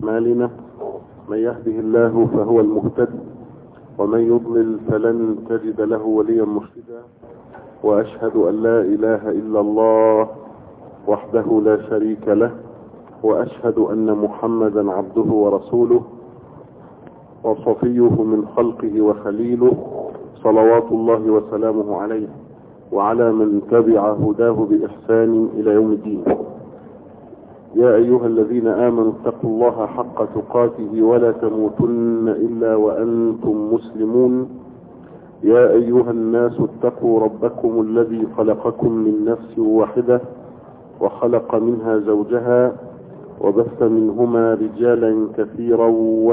أعمالنا من يهده الله فهو المهتد ومن يضلل فلن تجد له وليا مرشدا وأشهد أن لا إله إلا الله وحده لا شريك له وأشهد أن محمدا عبده ورسوله وصفيه من خلقه وخليله صلوات الله وسلامه عليه وعلى من تبع هداه بإحسان إلى يوم الدين. يا أيها الذين آمنوا اتقوا الله حق تقاته ولا تموتن إلا وأنتم مسلمون. يا أيها الناس اتقوا ربكم الذي خلقكم من نفس واحدة وخلق منها زوجها وبث منهما رجالا كثيرا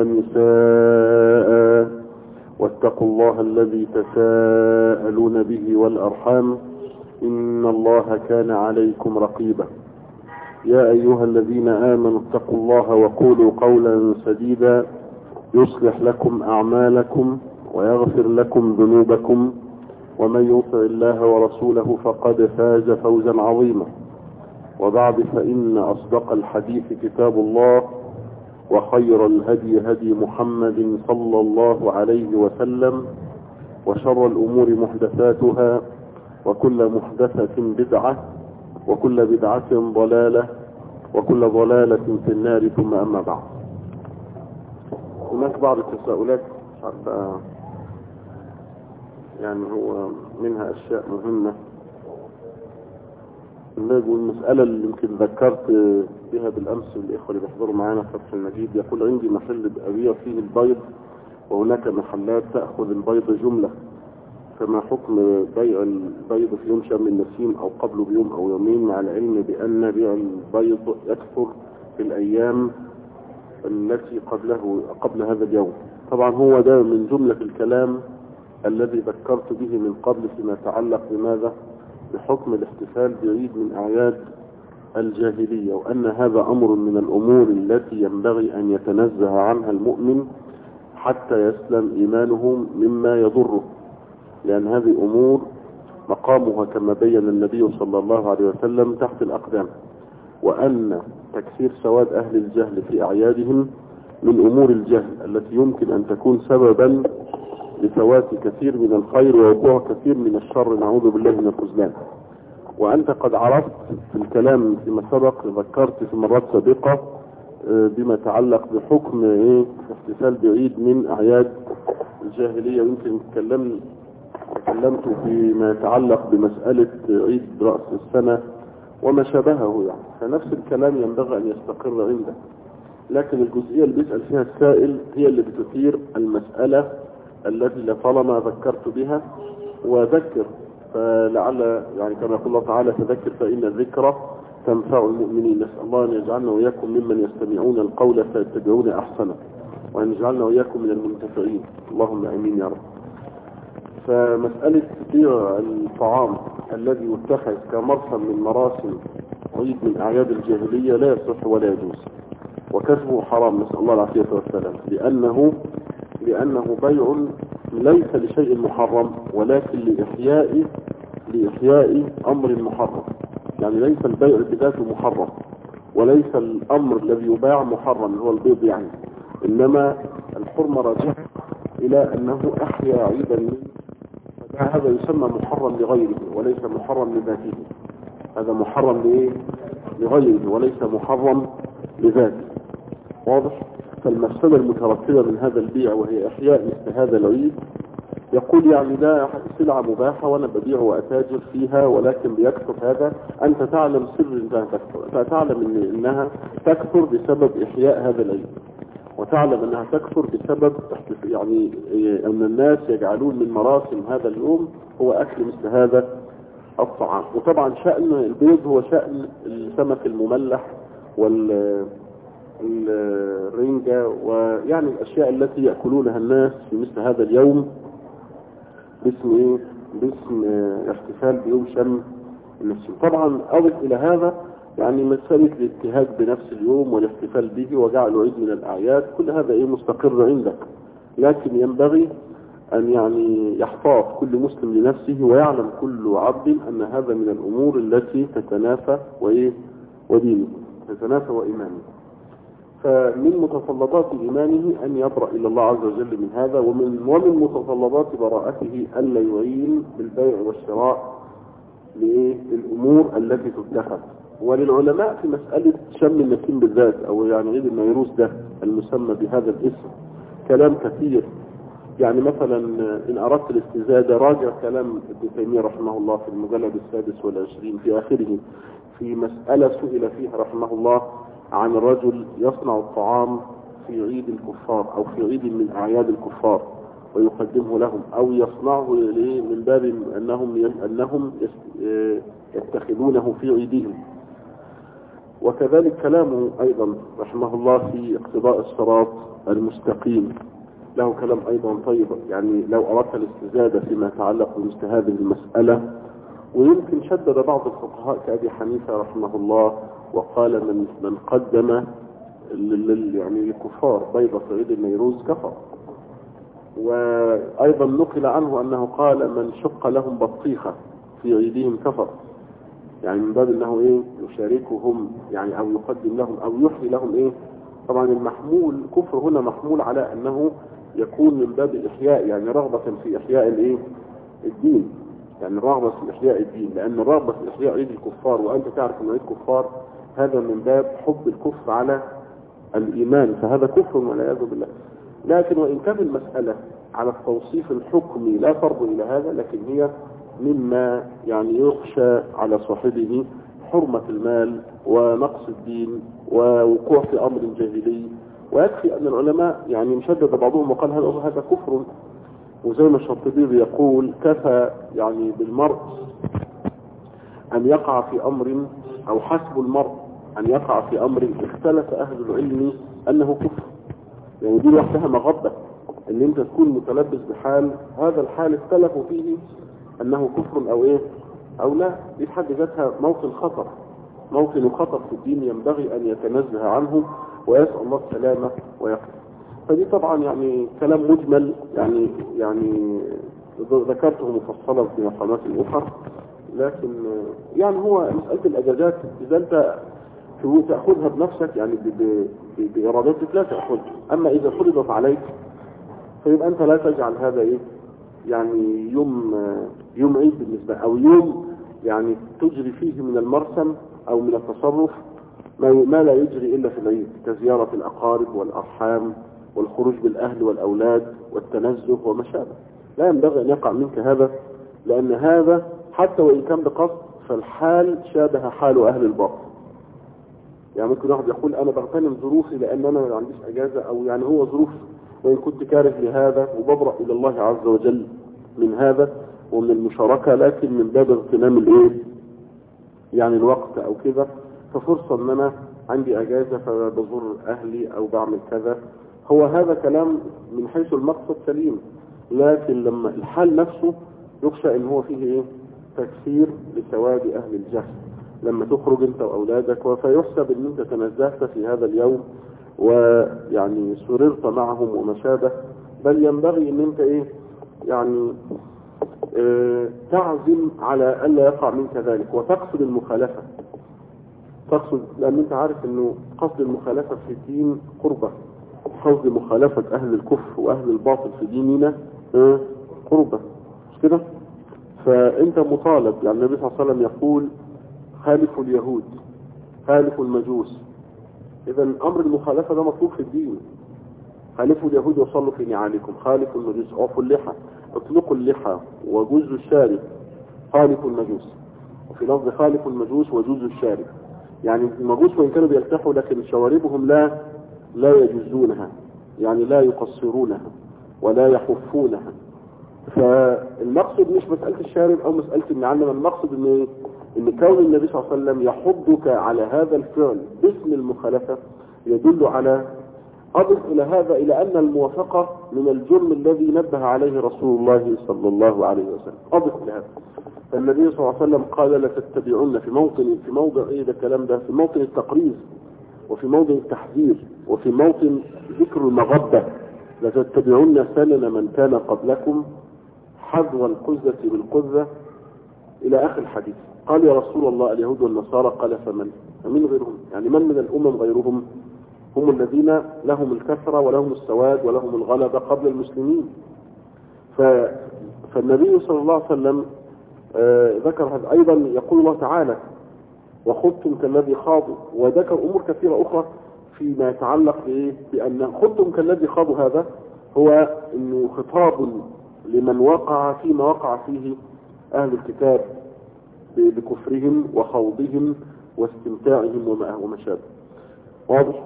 ونساء واتقوا الله الذي تساءلون به والأرحام إن الله كان عليكم رقيبا. يا أيها الذين آمنوا اتقوا الله وقولوا قولا سديدا يصلح لكم أعمالكم ويغفر لكم ذنوبكم ومن يطع الله ورسوله فقد فاز فوزا عظيما. وبعد فإن أصدق الحديث كتاب الله وخير الهدي هدي محمد صلى الله عليه وسلم وشر الأمور محدثاتها وكل محدثة بدعة وكل بدعة ضلالة وكل ضلالة في النار ثم أما بعد. هناك بعض التساؤلات يعني هو منها أشياء مهمة. المسألة اللي يمكن ذكرت بها بالأمس الإخوة اللي بيحضروا معانا فتح المجيد، يقول عندي محل أبيع فيه البيض وهناك محلات تأخذ البيض جملة، فما حكم بيع البيض في يوم شم النسيم أو قبله بيوم أو يومين، مع العلم بأن بيع البيض يكثر في الأيام التي قبل هذا اليوم. طبعا هو ده من جملة الكلام الذي ذكرت به من قبل فيما يتعلق بماذا بحكم الاحتفال بعيد من أعياد الجاهلية، وأن هذا أمر من الأمور التي ينبغي أن يتنزه عنها المؤمن حتى يسلم إيمانه مما يضره، لأن هذه أمور مقامها كما بين النبي صلى الله عليه وسلم تحت الأقدام، وأن تكثير سواد أهل الجهل في أعيادهم من أمور الجهل التي يمكن أن تكون سببا لفوات كثير من الخير ووقوع كثير من الشر، نعوذ بالله من الخذلان. وأنت قد عرفت في الكلام فيما سبق، ذكرت في مرات سابقة بما يتعلق بحكم احتفال بعيد من أعياد الجاهلية، ويمكن تكلمت فيما يتعلق بمسألة عيد رأس السنة وما شابهه، يعني فنفس الكلام ينبغي أن يستقر عندك. لكن الجزئية اللي بيسأل فيها السائل هي اللي بتثير المسألة التي لطالما ذكرت بها، وذكر فلعل يعني كما يقول الله تعالى فذكر فإن الذكرى تنفع المؤمنين. نسأل الله أن يجعلنا وإياكم ممن يستمعون القول فيتبعون أحسنه، وأن يجعلنا وإياكم من المنتفعين، اللهم آمين يا رب. فمسألة بيع الطعام الذي يتخذ كمرسم من مراسم عيد من أعياد الجاهلية لا يصح ولا يجوز، وكسبه حرام، نسأل الله العافية والسلام، لأنه بيع ليس لشيء محرم ولكن لإحياء أمر محرم. يعني ليس البيع بذاته محرم، وليس الأمر الذي يباع محرم هو البيض يعني، إنما الحرمة راجعة إلى أنه أحيا عيدا منه، هذا يسمى محرم لغيره وليس محرم لذاته. هذا محرم لغيره وليس محرم لذاته، واضح؟ فالمفسدة المترتبة من هذا البيع وهي إحياء مثل هذا العيد، يقول يعني ده سلعة مباحة وأنا ببيع وأتاجر فيها، ولكن بيكثر هذا. أنت تعلم سر أنها تكثر، تعلم أنها تكثر بسبب إحياء هذا العيد، وتعلم أنها تكثر بسبب يعني أن الناس يجعلون من مراسم هذا اليوم هو أكل مثل هذا الطعام. وطبعا شأن البيض هو شأن السمك المملح والرنجة ويعني الأشياء التي يأكلونها الناس في مثل هذا اليوم باسم احتفال بيوم شم النسيم. طبعا أضف إلى هذا يعني مسألة الابتهاج بنفس اليوم والاحتفال به وجعله عيد من الأعياد، كل هذا مستقر عندك، لكن ينبغي أن يعني يحتاط كل مسلم لنفسه، ويعلم كل عبد أن هذا من الأمور التي تتنافى ودينه تتنافى وإيمانه. فمن متطلبات إيمانه أن يبرأ إلى الله عز وجل من هذا، ومن متطلبات براءته ألا يعين بالبيع والشراء للأمور التي تتخذ. وللعلماء في مسألة شم النسيم بالذات، أو يعني عيد النيروز ده المسمى بهذا الاسم، كلام كثير. يعني مثلا إن أردت الاستزادة راجع كلام ابن تيمية رحمه الله في المجلد 26 في آخره، في مسألة سئل فيها رحمه الله عن رجل يصنع الطعام في عيد الكفار أو في عيد من أعياد الكفار ويقدمه لهم، أو يصنعه من باب أنهم يتخذونه في عيدهم. وكذلك كلامه أيضا رحمه الله في اقتضاء الصراط المستقيم، له كلام أيضا طيب. يعني لو أردت الاستزادة فيما يتعلق بمثل هذه المسألة، ويمكن شدد بعض الفقهاء كأبي حنيفة رحمه الله وقال من قدم يعني الكفار بيضة في عيد النيروز كفر. وأيضا نقل عنه أنه قال من شق لهم بطيخة في عيدهم كفر، يعني من باب أنه يشاركهم يعني أو يقدم لهم أو يحيي لهم طبعا المحمول كفر هنا محمول على أنه يكون من باب الإحياء، يعني رغبة في إحياء الدين، يعني رغبة في إحياء الدين، لأن الرغبة في إحياء عيد الكفار وأنت تعرف أن عيد كفار هذا من باب حب الكفر على الإيمان، فهذا كفر والعياذ بالله. لكن وإن كان المسألة على التوصيف الحكمي لا ترضى إلى هذا، لكن هي مما يعني يخشى على صاحبه حرمة المال ونقص الدين ووقوع في أمر جاهلي. ويكفي أن العلماء يعني مشدد بعضهم وقال هذا كفر، وزي ما الشاطبي يقول كفى يعني بالمرء أن يقع في أمر، أو حسب المرء أن يقع في أمر اختلف أهل العلم أنه كفر. يعني دي وحدها مغبة ان انت تكون متلبس بحال هذا الحال اختلفوا فيه انه كفر او لا. دي حد ذاتها موطن خطر، موطن خطر في الدين ينبغي ان يتنزه عنه ويسأل الله السلامة ويقف. فدي طبعا يعني كلام مجمل، يعني ذكرته مفصلا في مقامات اخرى، لكن يعني هو مسألة الاجازات اذا انت تأخذها بنفسك يعني بإرادتك لا تأخذها، أما إذا فرضت عليك فيبقى أنت لا تجعل هذا يعني يوم عيد بالنسبة، أو يوم يعني تجري فيه من المرسم أو من التصرف ما لا يجري إلا في العيد، كزيارة الأقارب والأرحام والخروج بالأهل والأولاد والتنزه وما شابه. لا ينبغي أن يقع منك هذا، لأن هذا حتى وإن كان بقصد فالحال شابه حال أهل الباطل. يعني ممكن واحد يقول انا بغتنم ظروفي لان انا ما عنديش اجازة، او يعني هو ظروف وان كنت كاره لهذا وببرأ الى الله عز وجل من هذا ومن المشاركة، لكن من باب اغتنام يعني الوقت او كذا، ففرصة ان انا عندي اجازة فبزور اهلي او بعمل كذا. هو هذا كلام من حيث المقصد سليم، لكن لما الحال نفسه يخشى ان هو فيه تكثير لسواد اهل الجهل لما تخرج انت واولادك، فيحسب ان انت تنزهت في هذا اليوم ويعني سررت معهم وما شابه. بل ينبغي ان انت يعني تعزم على الا يقع منك ذلك وتقصد المخالفة. تقصد، لان انت عارف انه قصد المخالفة في الدين قربة، قصد مخالفة اهل الكفر واهل الباطل في ديننا قربة، مش كده؟ فانت مطالب، يعني النبي صلى الله عليه وسلم يقول خالفوا اليهود خالفوا المجوس. اذا امر المخالفة ده مطلوب في الدين. خالفوا اليهود وصلوا في نعالكم، خالفوا المجوس اعفوا اللحى، اطلقوا اللحى وجزوا الشارب، خالفوا المجوس. وفي لفظ خالفوا المجوس وجزوا الشارب، يعني المجوس وان كانوا بيلتحوا لكن شواربهم لا يجزونها، يعني لا يقصرونها ولا يحفونها. فالمقصد مش مسألة الشارب او مسألة النعلم، المقصد ان كون النبي صلى الله عليه وسلم يحضك على هذا الفعل باسم المخالفة يدل على، اضف الى هذا الى ان الموافقة من الجرم الذي نبه عليه رسول الله صلى الله عليه وسلم. اضف الى هذا فالنبي صلى الله عليه وسلم قال لا تتبعون في موضع ده الكلام ده، في موطن التقريز وفي موطن التحذير وفي موطن ذكر المغبة، لا تتبعون سنن من كان قبلكم حذو القزة بالقزة الى اخر الحديث. قال يا رسول الله اليهود والنصارى، قال فمن غيرهم، يعني من الامم غيرهم؟ هم الذين لهم الكثرة ولهم السواد ولهم الغلبة قبل المسلمين. فالنبي صلى الله عليه وسلم ذكر هذا. أيضا يقول الله تعالى وخضتم كالذي خاضوا، وذكر أمور كثيرة أخرى فيما يتعلق بأن خضتم كالذي خاضوا. هذا هو إنه خطاب لمن وقع فيما وقع فيه أهل الكتاب بكفرهم وخوضهم واستمتاعهم وما شابه. واضح؟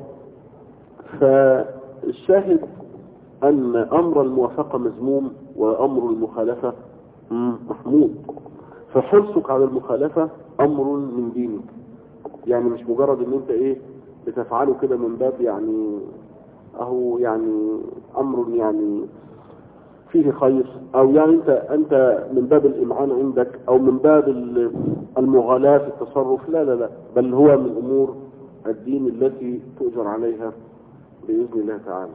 فالشاهد أن أمر الموافقة مذموم وأمر المخالفة محمود. فحرصك على المخالفة أمر من دينك، يعني مش مجرد ان انت بتفعله كده من باب يعني اهو يعني امر يعني فيه خير، او يعني انت من باب الامعان عندك او من باب المغالاة في التصرف. لا لا لا، بل هو من امور الدين التي تؤجر عليها بإذن الله تعالى.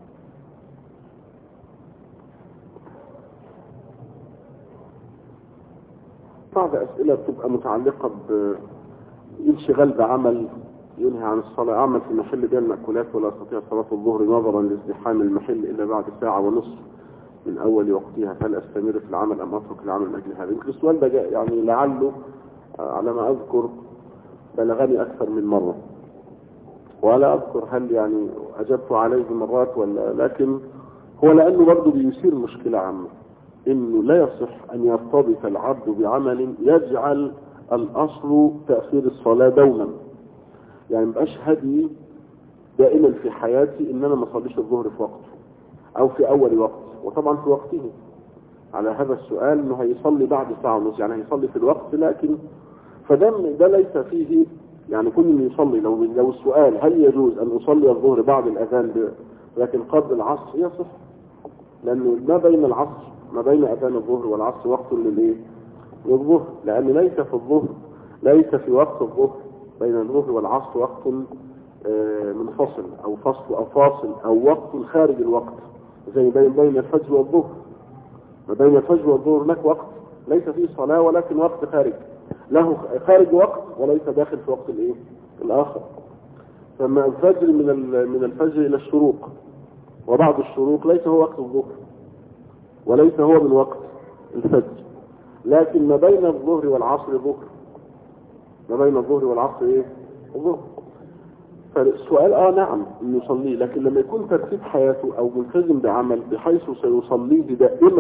بعض أسئلة بتبقى متعلقة بانشغال بعمل ينهي عن الصلاة. أعمل في محل بيع المأكولات ولا أستطيع صلاة الظهر نظرا لازدحام المحل إلا بعد ساعة ونصف من أول وقتها، هل أستمر في العمل أم أترك العمل من أجل هذا؟ يمكن السؤال ده يعني لعله على ما أذكر بلغني أكثر من مرة، ولا أذكر هل يعني أجبت عليه مرات ولا، لكن هو لأنه برضه بيثير مشكلة عامة، إنه لا يصح أن يرتبط العبد بعمل يجعل الأصل تأخير الصلاة دوما. يعني مبقاش هدي دائما في حياتي إن أنا ما أصليش الظهر في وقته أو في أول وقت، وطبعا في وقته. على هذا السؤال إنه هيصلي بعد ساعة ونص، يعني هيصلي في الوقت، لكن ده ليس فيه يعني كل من يصلي. لو السؤال هل يجوز أن أصلي الظهر بعد الأذان لكن قبل العصر، يصح، لأنه ما بين أذان الظهر والعصر وقت للظهر، لأن ليس في وقت الظهر بين الظهر والعصر وقت منفصل أو فاصل أو وقت خارج الوقت، زي بين الفجر والظهر. ما بين الفجر والظهر هناك وقت ليس فيه صلاة، ولكن وقت له خارج وقت وليس داخل في وقت الآخر. فما الفجر من الفجر إلى الشروق، وبعد الشروق ليس هو وقت الظهر وليس هو من وقت الفجر، لكن ما بين الظهر والعصر ظهر، ما بين الظهر والعصر الظهر. فالسؤال نعم انه يصليه، لكن لما يكون ترتيب حياته او ملتزم بعمل بحيث سيصليه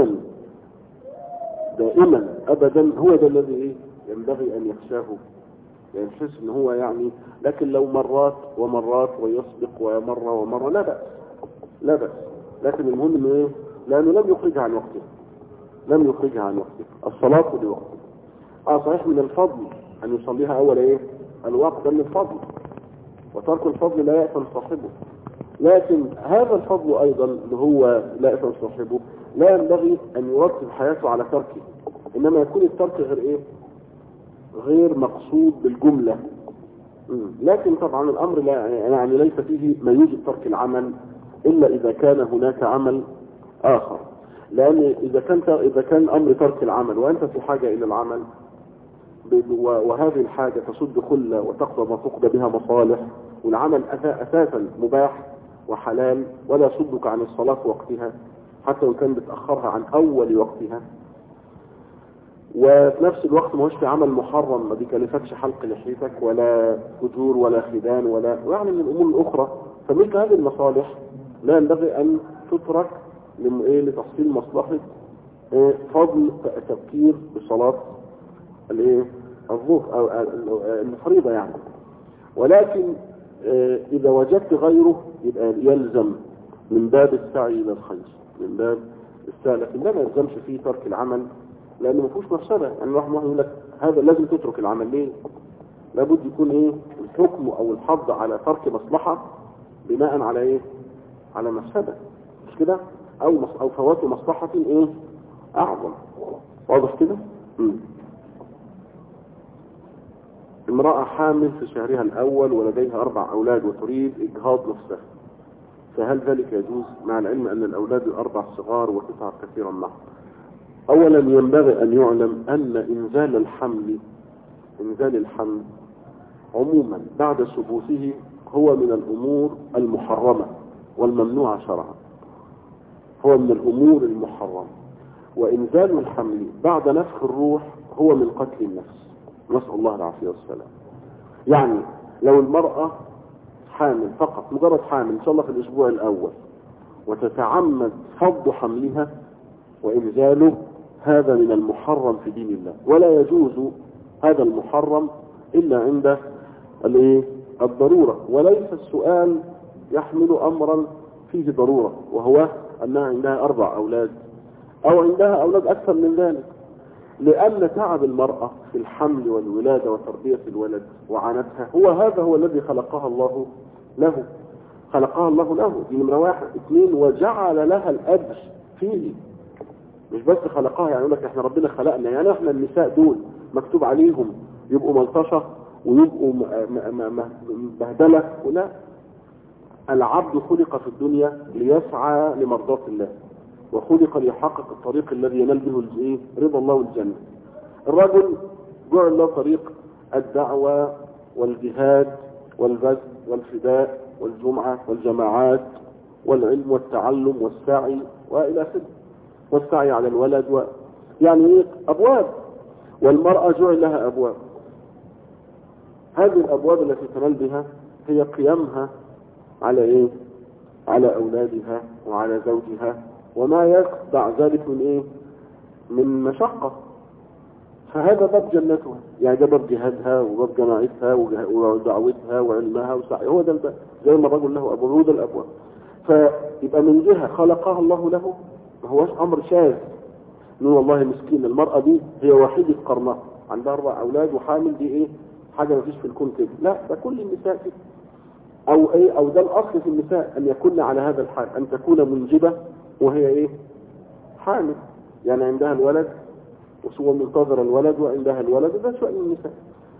دائما ابدا، هو ده الذي ينبغي ان يخشاه، يعني يحس ان هو يعني. لكن لو مرات ومرات ويسبق ومرة لا بأس، لكن المهم انه لانه لم يخرجها عن وقته. الصلاة لوقته. صحيح من الفضل ان يصليها اول الوقت، ده من الفضل، وترك الفضل لا يأثم صاحبه. لكن هذا الفضل ايضا اللي هو لا يأثم صاحبه لا ينبغي ان يرتب حياته على تركه، انما يكون الترك غير مقصود بالجملة. لكن طبعا الامر لا يعني ليس فيه ما يوجب ترك العمل الا اذا كان هناك عمل اخر، لان اذا كان امر ترك العمل وانت في حاجة الى العمل، وهذه الحاجة تسد خلة وتقضى ما فقد بها مصالح، والعمل اساسا مباح وحلال ولا يصدك عن الصلاة في وقتها حتى وان كان بتأخرها عن اول وقتها، وفي نفس الوقت ما هوش في عمل محرم، ما بيكلفكش حلق لحيتك ولا فجور ولا خدان ولا يعني من الامور الاخرى. فمثل هذه المصالح لا ينبغي ان تترك لتحصيل مصلحة فضل تفكير بصلاة الظهر او الفريضة يعني. ولكن اذا وجدت غيره يبقى يلزم من باب السعي الى الخير، من باب السعي، لكن لا ما يلزمش فيه ترك العمل لانه ما فيهوش مفسده. يعني واحد يقول لك هذا لازم تترك العمل، ليه؟ لابد يكون الحكم او الحظ على ترك مصلحه بناء على على مفسده، مش كده؟ او فوات مصلحه اعظم. واضح كده؟ امراه حامل في شهرها الاول ولديها 4 أولاد وتريد اجهاض نفسها، فهل ذلك يجوز مع العلم ان الاولاد ال4 صغار وتتعب كثيرا معهم؟ اولا ينبغي ان يعلم ان انزال الحمل عموما بعد ثبوته هو من الأمور المحرمة والممنوعة شرعا، هو من الأمور المحرمة. وإنزال الحمل بعد نفخ الروح هو من قتل النفس، نسأل الله العافية والسلام. يعني لو المرأة حامل فقط، مجرد حامل إن شاء الله في الأسبوع الأول، وتتعمد فض حملها وإنزاله، هذا من المحرم في دين الله، ولا يجوز هذا المحرم إلا عند الضرورة. وليس السؤال يحمل أمرا فيه ضرورة، وهو أنها عندها 4 أولاد أو عندها أولاد أكثر من ذلك، لأن تعب المرأة في الحمل والولادة وتربية الولد وعنتها هذا هو الذي خلقها الله له، خلقها الله له. دي نمرة 1. 2، وجعل لها الأجر فيه، مش بس خلقها يعني يقول لك احنا ربنا خلقنا، يعني احنا النساء دول مكتوب عليهم يبقوا ملطشة ويبقوا بهدلة، ولا، العبد خلق في الدنيا ليسعى لمرضاة الله، وخلق ليحقق الطريق الذي ينال به رضا الله والجنة. الرجل جعل له طريق الدعوة والجهاد والبذل والفداء والجمعة والجماعات والعلم والتعلم والسعي وإلى آخره، والسعي على الولد يعني أبواب. والمرأة جعل لها أبواب، هذه الأبواب التي تنال بها هي قيامها على على أولادها وعلى زوجها وما يتبع ذلك من مشقة. فهذا باب جنتها، يعني ده باب جهادها وباب جماعتها ودعوتها وعلمها وسعيها، هو ده الباب، زي ما الرجل له أبواب، هو ده الأبواب. فيبقى من جهة خلقها الله له، ما هوش أمر شاذ، نقول والله مسكين المرأة دي هي وحيدة قرنها، عندها 4 أولاد وحامل، دي حاجة ما فيش في الكون كده، لا، ده كل النساء كده، أو ده الأصل في النساء أن يكون على هذا الحال، أن تكون منجبة وهي حامل، يعني عندها الولد وسوى منتظر الولد وعندها الولد، ده شأن النساء.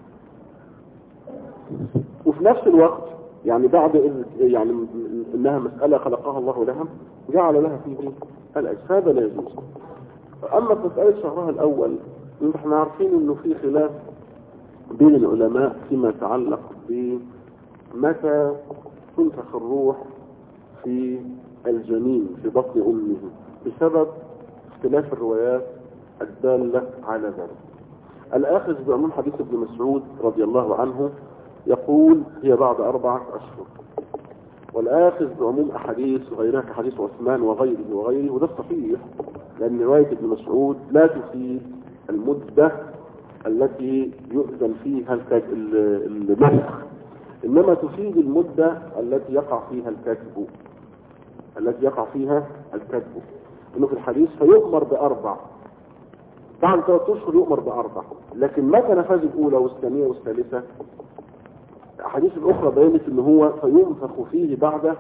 وفي نفس الوقت يعني بعد يعني انها مسألة خلقها الله لها، جعل لها فيه الأجر، هذا لا يجوز. اما في مسألة شهرها الاول، احنا عارفين انه في خلاف بين العلماء فيما يتعلق بمتى تنفخ الروح في الجنين في بطن امه، بسبب اختلاف الروايات الدالة على ذلك. الآخذ بعموم حديث ابن مسعود رضي الله عنه يقول هي بعد 4 أشهر، والآخذ بعموم أحاديث غيرها كحديث عثمان وغيره، وده الصحيح، لأن رواية ابن مسعود لا تفيد المدة التي يؤذن فيها النفخ، إنما تفيد المدة التي يقع فيها الكذب، إنه في الحديث فيؤمر ب4، بعد 3 أشهر يؤمر ب4، لكن متى نفذ الأولى والثانية والثالثة؟ الأحاديث الأخرى بينت إن هو فينفخ فيه بعد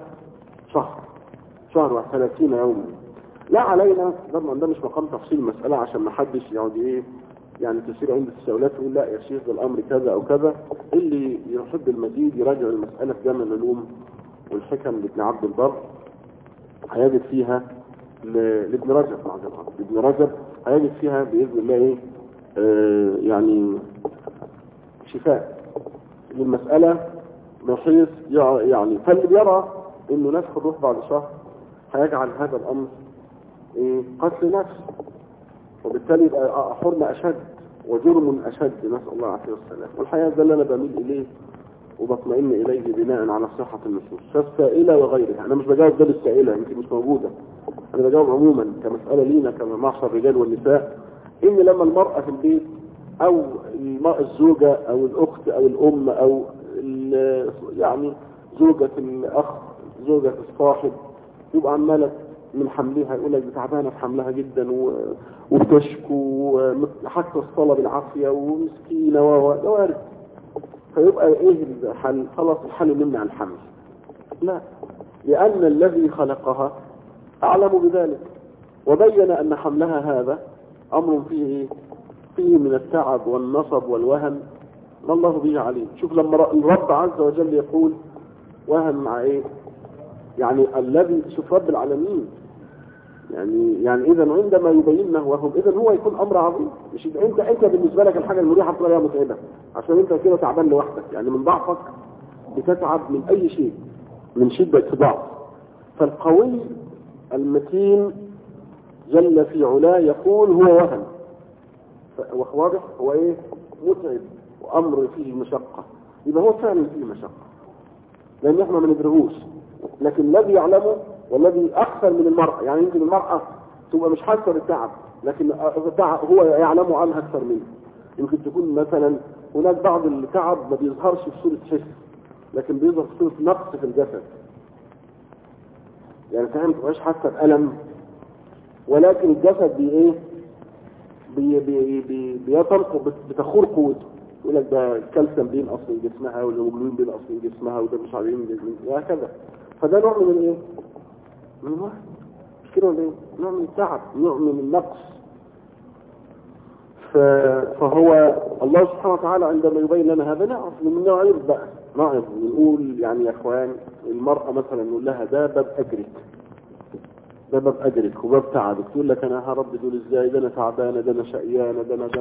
شهر و30 يوما. لا علينا، ده مش مقام تفصيل المسألة عشان ما حدش يقعد يعني تسير عند التساؤلات ويقول لا يا شيخ ده الأمر كذا أو كذا. اللي يحب المزيد يراجع المسألة في جامع العلوم والحكم لابن عبد البر، هيجد فيها لابن رجب هيجد فيها بإذن الله يعني شفاء للمسألة، بحيث يعني فاللي بيرى انه نفخ الروح بعد شهر هيجعل هذا الامر قتل نفس، وبالتالي يبقى حرمة اشد وجرم اشد، نسأل الله العافية والسلام. والحقيقة ده اللي انا بميل اليه وبطمئن اليه بناء على صحة النصوص، فالسائلة وغيرها. انا مش بجاوب ده للسائلة، يمكن مش موجودة، انا بجاوب عموما كمسألة لينا كما معشر الرجال والنساء، ان لما المرأة في البيت او الزوجة او الاخت او الام او يعني زوجة الاخ، زوجة الصاحب، يبقى عمالة من حملها يقول لك تعبانة في حملها جدا وبتشكو حتى الصلاة بالعافية ومسكينة ووارد، فيبقى الحل؟ خلاص الحل نمنع الحمل. لا، لأن الذي خلقها أعلم بذلك، وبين أن حملها هذا أمر فيه من التعب والنصب والوهن ما الله به عليه. شوف لما الرب عز وجل يقول وهن مع يعني الذي، شوف رب العالمين، يعني إذا عندما يبين له وهم، إذا هو يكون أمر عظيم. مش انت بالنسبة لك الحاجة المريحة بطريقة متعبة عشان انت كده تعبان لوحدك، يعني من ضعفك بتتعب من أي شيء من شدة ضعف. فالقوي المتين جل في علاه يقول هو وهن، واضح هو ايه؟ متعب وأمر فيه مشقة، يبقى هو فعلا فيه مشقة لأن احنا ما ندرهوش. لكن الذي يعلمه والذي أكثر من المرأة، يعني يمكن المرأة تبقى مش حاسة بالتعب لكن هو يعلم عنها أكثر منه. يمكن تكون مثلا هناك بعض التعب ما بيظهرش في صورة حس لكن بيظهر في صورة نقص في الجسد، يعني فهم ما تبقاش حاسة بألم ولكن الجسد بيتنقص بتخور قوته. يقول لك ده الكالسيوم بينقص من جسمها والهيموجلوبين بينقص من جسمها وده مش عارف من جسمها وهكذا. فده نوع من الايه؟ من الوهم، مش كده ولا ايه؟ نوع من التعب، نوع من النقص. فهو الله سبحانه وتعالى عندما يبين لنا هذا نعرف من نعرف بقى نعرف نقول يعني يا اخوان المرأة مثلا نقول لها ده باب اجرك، ده باب اجرك وباب تعبك. تقول لك انا هرد دول ازاي؟ ده انا تعبانه، ده انا شقيانه، ده انا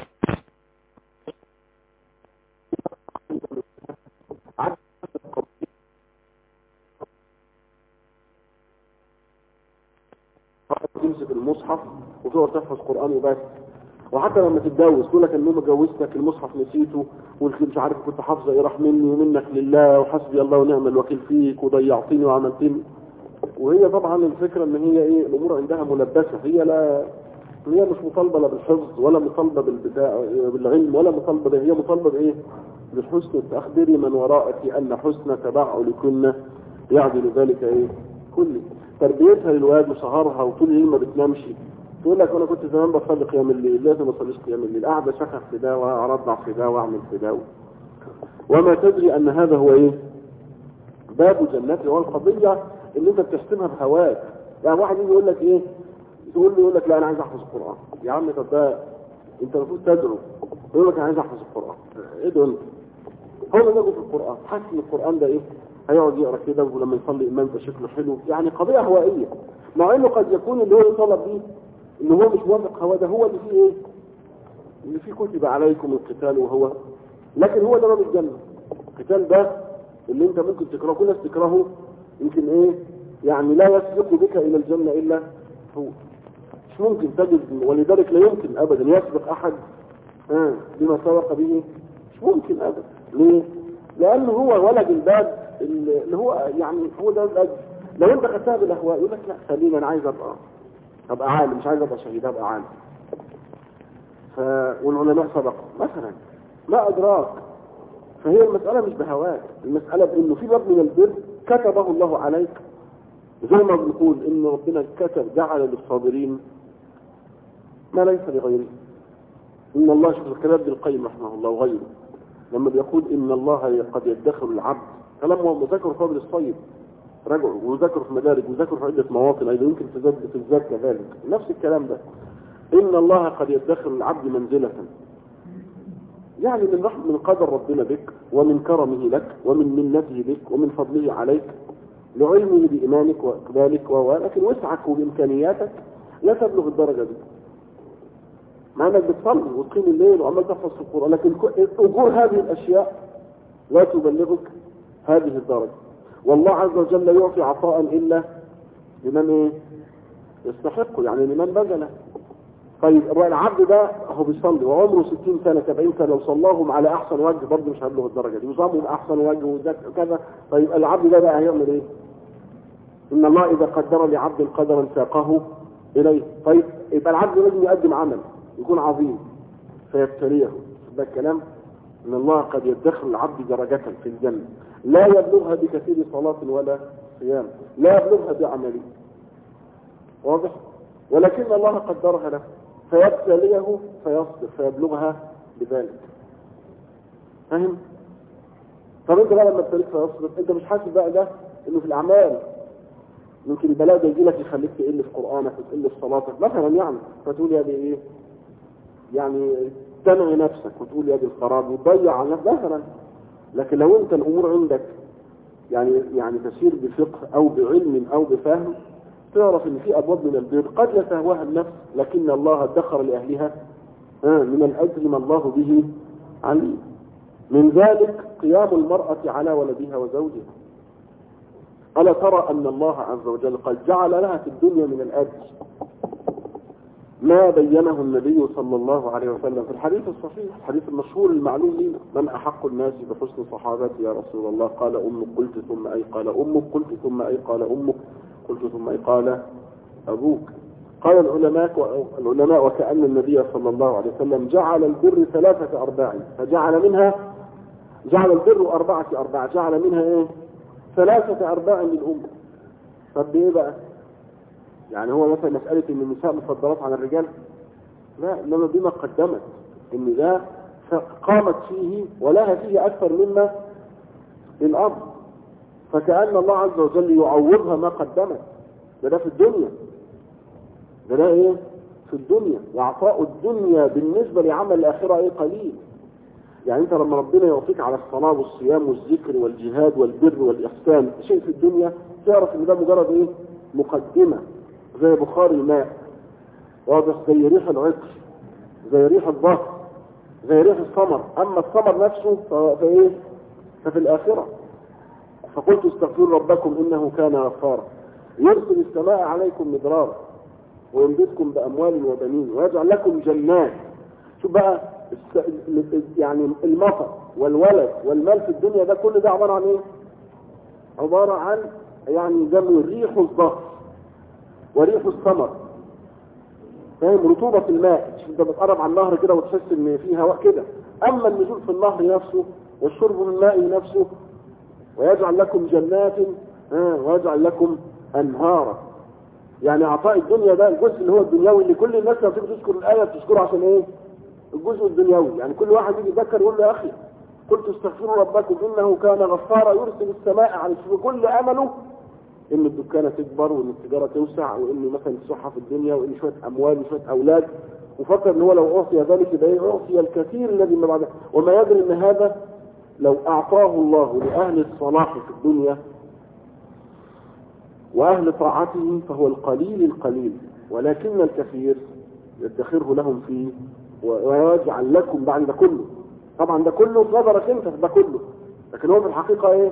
تمسك المصحف وتقعد تحفظ قرآن وبس. وحتى لما تتجوز تقول لك انه اتجوزتك المصحف نسيته مش عارف كنت حافظه ايه، راح مني ومنك لله وحسبي الله ونعم الوكيل فيك وضيعتني وعملتني. وهي طبعا الفكره ان هي ايه؟ الامور عندها ملبسه، هي مش مطالبه لا بالحفظ ولا مطالبه بالعلم ولا مطالبه، هي مطالبه بايه؟ بالحسن. تخبري من وراءك ان حسن تبعلكن يعدل ذلك ايه؟ كله. تربيتها للواد وسهرها وطول الليل ما بتنامش. تقول لك انا كنت زمان بصلي قيام الليل، لازم ما اصليش قيام الليل، قاعده شخص في ده وارضع في ده واعمل في ده، وما تدري ان هذا هو ايه؟ باب جنته. والقضيه اللي انت بتحسبها بهواك. يعني واحد يجي يقول لك ايه؟ يقول لك لا انا عايز احفظ القران. يا عم طب ده انت المفروض تدعو. يقول لك انا عايز احفظ القران. ادعو انت. هو اللي يدعو في القران، حاسس ان القران ده ايه؟ هيقعد يقرا كده ولما يصلي امام ده شكله حلو، يعني قضيه هوائيه. مع انه قد يكون اللي هو يطلب بيه ان هو مش موافق هوا، ده هو اللي فيه ايه؟ اللي فيه كتب عليكم القتال وهو، لكن هو ده باب الجنه. القتال ده اللي انت ممكن تكرهه، كل الناس تكرهه، يمكن ايه؟ يعني لا يسبق بك الى الجنه الا هو. مش ممكن تجد، ولذلك لا يمكن ابدا يسبق احد بما سبق به، مش ممكن ابدا. ليه؟ لانه هو ولد الباب اللي هو يعني هو ده الأجل. لو انت خدتها بالاهواء يقول لك لا خلينا انا عايز ابقى عالم، مش عايز ابقى شهيد، ابقى عالم. والعلماء سبقوا مثلا ما ادراك. فهي المساله مش بهواك، المساله بانه في باب من البر كتبه الله عليك، زي ما بنقول ان ربنا جعل للصابرين ما ليس لغيره. ان الله، شوف الكلام ابن القيم رحمه الله وغيره لما بيقول ان الله قد يدخر العبد، كلام ذكر قبل الصيد رجعوا وذكروا في مدارج وذكروا في عده مواطن ايضا، يمكن في الذات كذلك نفس الكلام ده. ان الله قد يدخر العبد منزله، يعني من قدر ربنا بك ومن كرمه لك ومن منته بك ومن فضله عليك لعلمه بإيمانك وإقبالك ولكن وسعك وبإمكانياتك لا تبلغ الدرجة دي. مع انك بتصلي وتقيم الليل وعمال تحفظ في القرآن، لكن أجور هذه الأشياء لا تبلغك هذه الدرجة. والله عز وجل يعطي عطاء إلا لمن ايه؟ يستحقه، يعني لمن بذله. طيب العبد ده هو بيصلي وعمره 60 سنة 70 سنة، لو صلاهم على أحسن وجه برضه مش هيبلغ الدرجة دي، وصامهم أحسن وجه وكذا. طيب العبد ده بقى هيعمل إيه؟ إن الله إذا قدر لعبد قدرا ساقه إليه. طيب يبقى العبد لازم يقدم عمل يكون عظيم فيبتليه. ده الكلام. إن الله قد يدخل العبد درجة في الجنة لا يبلغها بكثير صلاة ولا صيام، لا يبلغها بعمله، واضح؟ ولكن الله قدرها له فيبتليه فيصبر فيبلغها بذلك. فاهم؟ طب انت بقى لما ابتليك فيصبر، انت مش حاسس بقى ده انه في الاعمال يمكن البلاء ده يجي لك يخليك تقل في قرانك وتقل في صلاتك مثلا، يعني فتقول يا دي ايه؟ يعني تنعي نفسك وتقول يا دي الخراب وتضيع على نفسك مثلا. لكن لو انت الامور عندك يعني تسير بفقه او بعلم او بفهم، تعرف ان في ابواب من البر قد يتهواها النفس لكن الله ادخر لاهلها من الاجر ما الله به عليم. من ذلك قيام المرأة على ولدها وزوجها. ألا ترى أن الله عز وجل قد جعل لها في الدنيا من الأجر ما بينه النبي صلى الله عليه وسلم في الحديث الصحيح، الحديث المشهور المعلوم لنا: من أحق الناس بحسن صحابتي يا رسول الله؟ قال أمك. قلت ثم أي؟ قال أمك. قلت ثم أي؟ قال أمك. قلت ثم أي؟ قال أبوك. قال العلماء وكأن النبي صلى الله عليه وسلم جعل البر 3 أرباع، جعل البر 4 أرباع، جعل منها ايه؟ 3 أرباع للأم. طب ايه بقى؟ يعني هو مثلا مسألة ان النساء مفضلات على الرجال؟ لا، انما بما قدمت ان ده قامت فيه ولها فيه اكثر مما للأب، فكأن الله عز وجل يعوضها ما قدمت. ده في الدنيا، ده ايه؟ في الدنيا. وعطاء الدنيا بالنسبة لعمل الآخرة ايه؟ قليل. يعني انت لما ربنا يعطيك على الصلاة والصيام والذكر والجهاد والبر والإحسان شيء في الدنيا، تعرف ان ده مجرد ايه؟ مقدمة، زي بخار الماء، واضح، زي ريح العطر، زي ريح الظهر، زي ريح الثمر. اما الثمر نفسه فايه؟ ففي الآخرة. فقلت استغفروا ربكم انه كان غفارا يرسل السماء عليكم مدرارا ويمددكم بأموال وبنين ويجعل لكم جنات. شوف بقى يعني المطر والولد والمال في الدنيا ده كل ده عبارة عن ايه؟ عبارة عن يعني زي ريح الظهر وريح الثمر، فاهم؟ رطوبة الماء، انت بتقرب على النهر كده وتحس ان فيه هواء كده. اما النزول في النهر نفسه والشرب من الماء نفسه. ويجعل لكم جنات ويجعل لكم انهارا. يعني عطاء الدنيا ده الجزء اللي هو الدنيوي اللي كل الناس لما تيجي تذكر الآية بتذكره عشان ايه؟ الجزء الدنيوي. يعني كل واحد يجي يذكر يقول له يا اخي قلت استغفروا ربكم انه كان غفارا يرسل السماء عليكم. كل امله ان الدكانه تكبر وان التجاره توسع وان مثلا الصحه في الدنيا وان شويه اموال وشويه اولاد، وفكر ان هو لو اعطي ذلك يبقى اعطي الكثير الذي ما بعده، وما يدري ان هذا لو اعطاه الله لاهل الصلاح في الدنيا واهل طاعته فهو القليل القليل، ولكن الكثير يدخره لهم فيه ويجعل لكم بعد ده كله. طبعا ده كله نظرك انت ده كله، لكن هو في الحقيقه ايه؟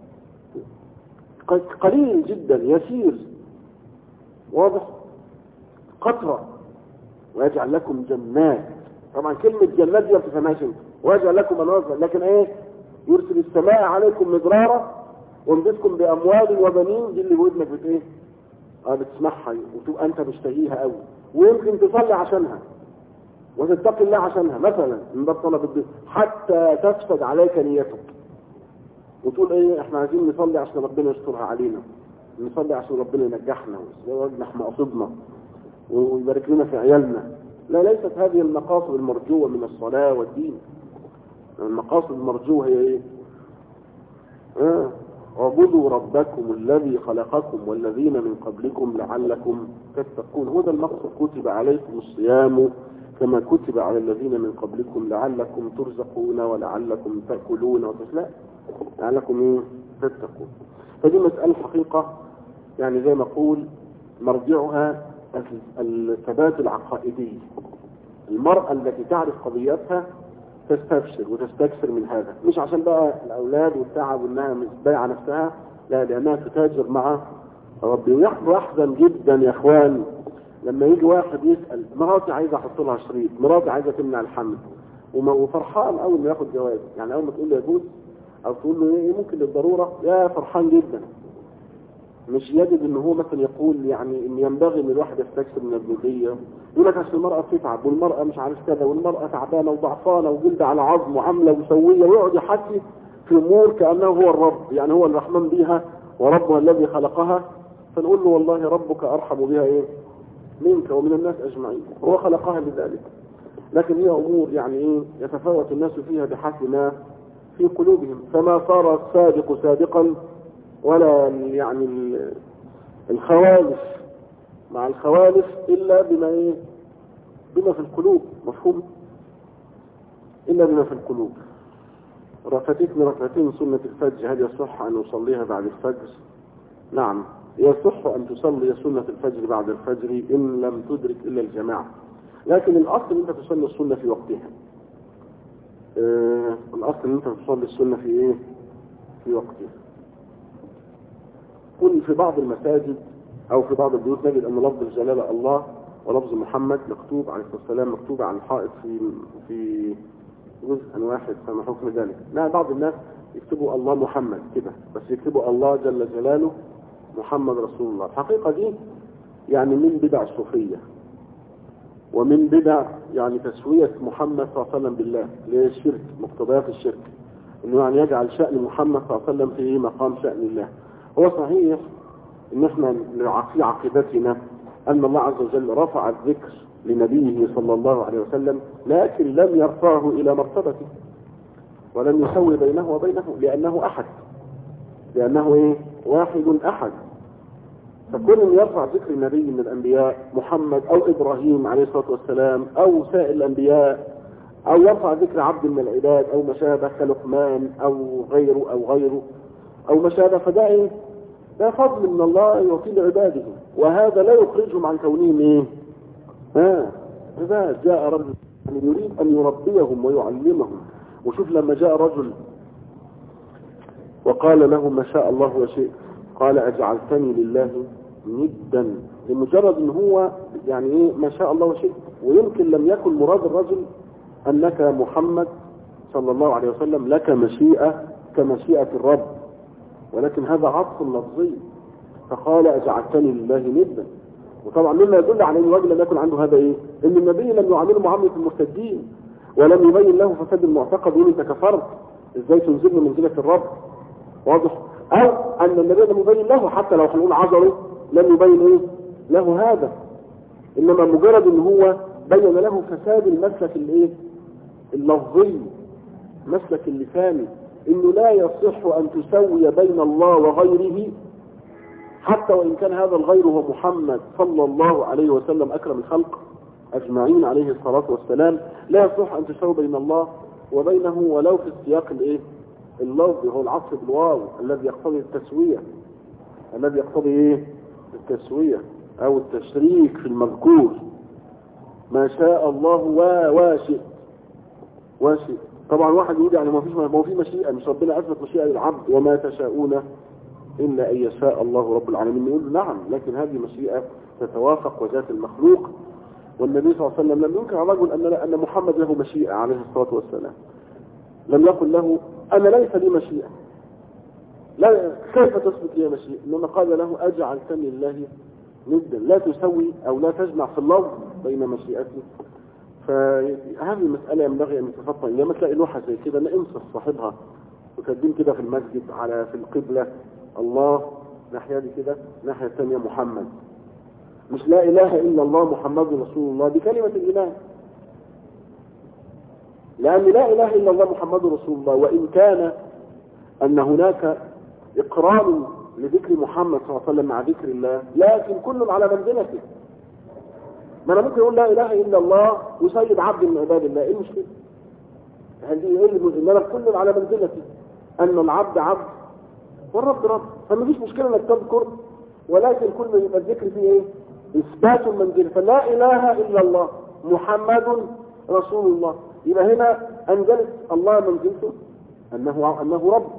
قليل جدا يسير، واضح؟ قطرة. ويجعل لكم جنات. طبعا كلمة جنات دي ما بتفهمهاش انت. ويجعل لكم انهارا، لكن ايه؟ يرسل السماء عليكم مدرارا ويمددكم باموال وبنين. دي اللي بودنك بت ايه؟ بتسمعها وتبقى انت مشتهيها قوي، ويمكن تصلي عشانها وتتقي الله عشانها مثلا من باب طلب الدين، حتى تفسد عليك نيتك وتقول ايه؟ احنا عايزين نصلي عشان ربنا يسترها علينا، نصلي عشان ربنا ينجحنا وينجح مقاصدنا ويبارك لنا في عيالنا. لا، ليست هذه المقاصد المرجوة من الصلاة والدين. المقاصد المرجوة هي ايه؟ اعبدوا ربكم الذي خلقكم والذين من قبلكم لعلكم تتقون. هو ده المقصد. كتب عليكم الصيام كما كتب على الذين من قبلكم لعلكم ترزقون ولعلكم تأكلون وتسلاء، لعلكم ايه؟ تتقون. فدي مسألة حقيقة يعني زي ما اقول مرجعها الثبات العقائدي. المرأة التي تعرف قضيتها تستبشر وتستكثر من هذا، مش عشان بقى الأولاد والتعب وإنها بايعة نفسها، لا، لأنها تتاجر مع ربي. ويحزن جدا يا إخوان لما يجي واحد يسأل مراتي عايزة أحط لها شريط، مراتي عايزة تمنع الحمل، وفرحان أول ما ياخد جواز. يعني أول ما تقول له يجوز أو تقول له إيه ممكن للضرورة، يا فرحان جدا. مش يجب ان هو مثلا يقول يعني ان ينبغي ان الواحد يستكثر من الزوجيه، يقول لك عشان المراه بتتعب والمراه مش عارف كذا والمراه تعبانه وضعفانه وجلد على عظم وعامله وسويه، ويقعد يحكي في امور كانه هو الرب، يعني هو الرحمن بها وربها الذي خلقها. فنقول له والله ربك ارحم بها ايه منك ومن الناس اجمعين، هو خلقها لذلك. لكن هي امور يعني ايه يتفاوت الناس فيها بحسب ما في قلوبهم. فما صار الصادق صادقا ولا يعني الخوالف مع الخوالف إلا بما إيه؟ بما في القلوب. مفهوم؟ إلا بما في القلوب. ركعتين ركعتين سنة الفجر، هل يصح أن نصليها بعد الفجر؟ نعم، يصح أن تصلي سنة الفجر بعد الفجر إن لم تدرك إلا الجماعة، لكن الأصل أنت تصلي السنة في وقتها. الأصل أن أنت تصلي السنة في إيه؟ في وقتها. قل في بعض المساجد أو في بعض البيوت نجد أن لفظ الجلالة الله ولفظ محمد مكتوب عليه الصلاة والسلام مكتوب على الحائط في جزء واحد، فما حكم ذلك؟ لا، بعض الناس يكتبوا الله محمد كده بس، يكتبوا الله جل جلاله محمد رسول الله. الحقيقة دي يعني من بدع الصوفية ومن بدع يعني تسوية محمد صلى الله عليه وسلم بالله، للشرك، مقتضيات الشرك، انه يعني يجعل شأن محمد صلى الله عليه وسلم في مقام شأن الله. هو صحيح ان احنا في عقيدتنا ان الله عز وجل رفع الذكر لنبيه صلى الله عليه وسلم، لكن لم يرفعه الى مرتبته ولم يسوي بينه وبينه، لانه احد، لانه ايه؟ واحد احد. فكل يرفع ذكر النبي من الانبياء محمد او ابراهيم عليه الصلاة والسلام او سائر الانبياء، او يرفع ذكر عبد من العباد او ما شابه كلقمان او غيره او ما شابه، فده ايه؟ ده فضل من الله يعطيه لعباده، وهذا لا يخرجهم عن كونهم ايه؟ إذا جاء رجل يعني يريد ان يربيهم ويعلمهم. وشوف لما جاء رجل وقال له ما شاء الله وشئت، قال اجعلتني لله ندا، لمجرد ان هو يعني ايه ما شاء الله وشئت. ويمكن لم يكن مراد الرجل انك محمد صلى الله عليه وسلم لك مشيئة كمشيئة الرب، ولكن هذا عطف لفظي، فقال اجعلتني لله ندا. وطبعا مما يدل على ان الرجل لم يكن عنده هذا ايه؟ ان النبي لم يعامله معاملة المرتدين ولم يبين له فساد المعتقد، يقول انت كفرت ازاي تنزل منزلة الرب، واضح؟ او ان النبي لم يبين له، حتى لو هنقول عذره لم يبين ايه له هذا، انما مجرد ان هو بين له فساد المسلك الايه؟ اللفظي، مسلك اللساني، انه لا يصح ان تسوي بين الله وغيره، حتى وان كان هذا الغير هو محمد صلى الله عليه وسلم اكرم الخلق اجمعين عليه الصلاة والسلام. لا يصح ان تسوي بين الله وبينه ولو في السياق الايه؟ اللفظي، هو العطف بالواو الذي يقتضي التسوية، الذي يقتضي ايه؟ التسوية او التشريك في المذكور. ما شاء الله واشئ. طبعا واحد يقول يعني ما في مشيئة، مش ربنا اثبت مشيئة للعبد وما تشاءون الا ان يشاء الله رب العالمين. يقول نعم، لكن هذه مشيئة تتوافق وذات المخلوق. والنبي صلى الله عليه وسلم لم ينكر على الرجل ان محمد له مشيئة عليه الصلاة والسلام، لم يقل له انا ليس لي مشيئة، لا كيف تثبت لي مشيئة، انما قال له اجعلتني لله ندا، لا تسوي او لا تجمع في اللفظ بين مشيئتي. فهذه المسألة ينبغي ان تتفطن. لما تلاقي لوحة زي كده لا انصف صاحبها وتقدم كده في المسجد على في القبلة الله ناحية دي كده، ناحية الثانية محمد، مش لا اله الا الله محمد رسول الله، دي كلمة الاله، لأن لا إله إلا الله محمد رسول الله. وإن كان أن هناك إقرار لذكر محمد صلى الله عليه وسلم مع ذكر الله، لكن كل على منزلته. ما أنا ممكن أقول لا إله إلا الله وسيد عبد من عباد الله، إيه المشكلة؟ هذه يقول إنما كل على منزلته، أن العبد عبد والرب رب، فما فيش مشكلة إنك تذكر، ولكن كل يبقى الذكر فيه إيه؟ إثبات المنزلة. فلا إله إلا الله محمد رسول الله، يبقى هنا أنزلت الله منزلته أنه رب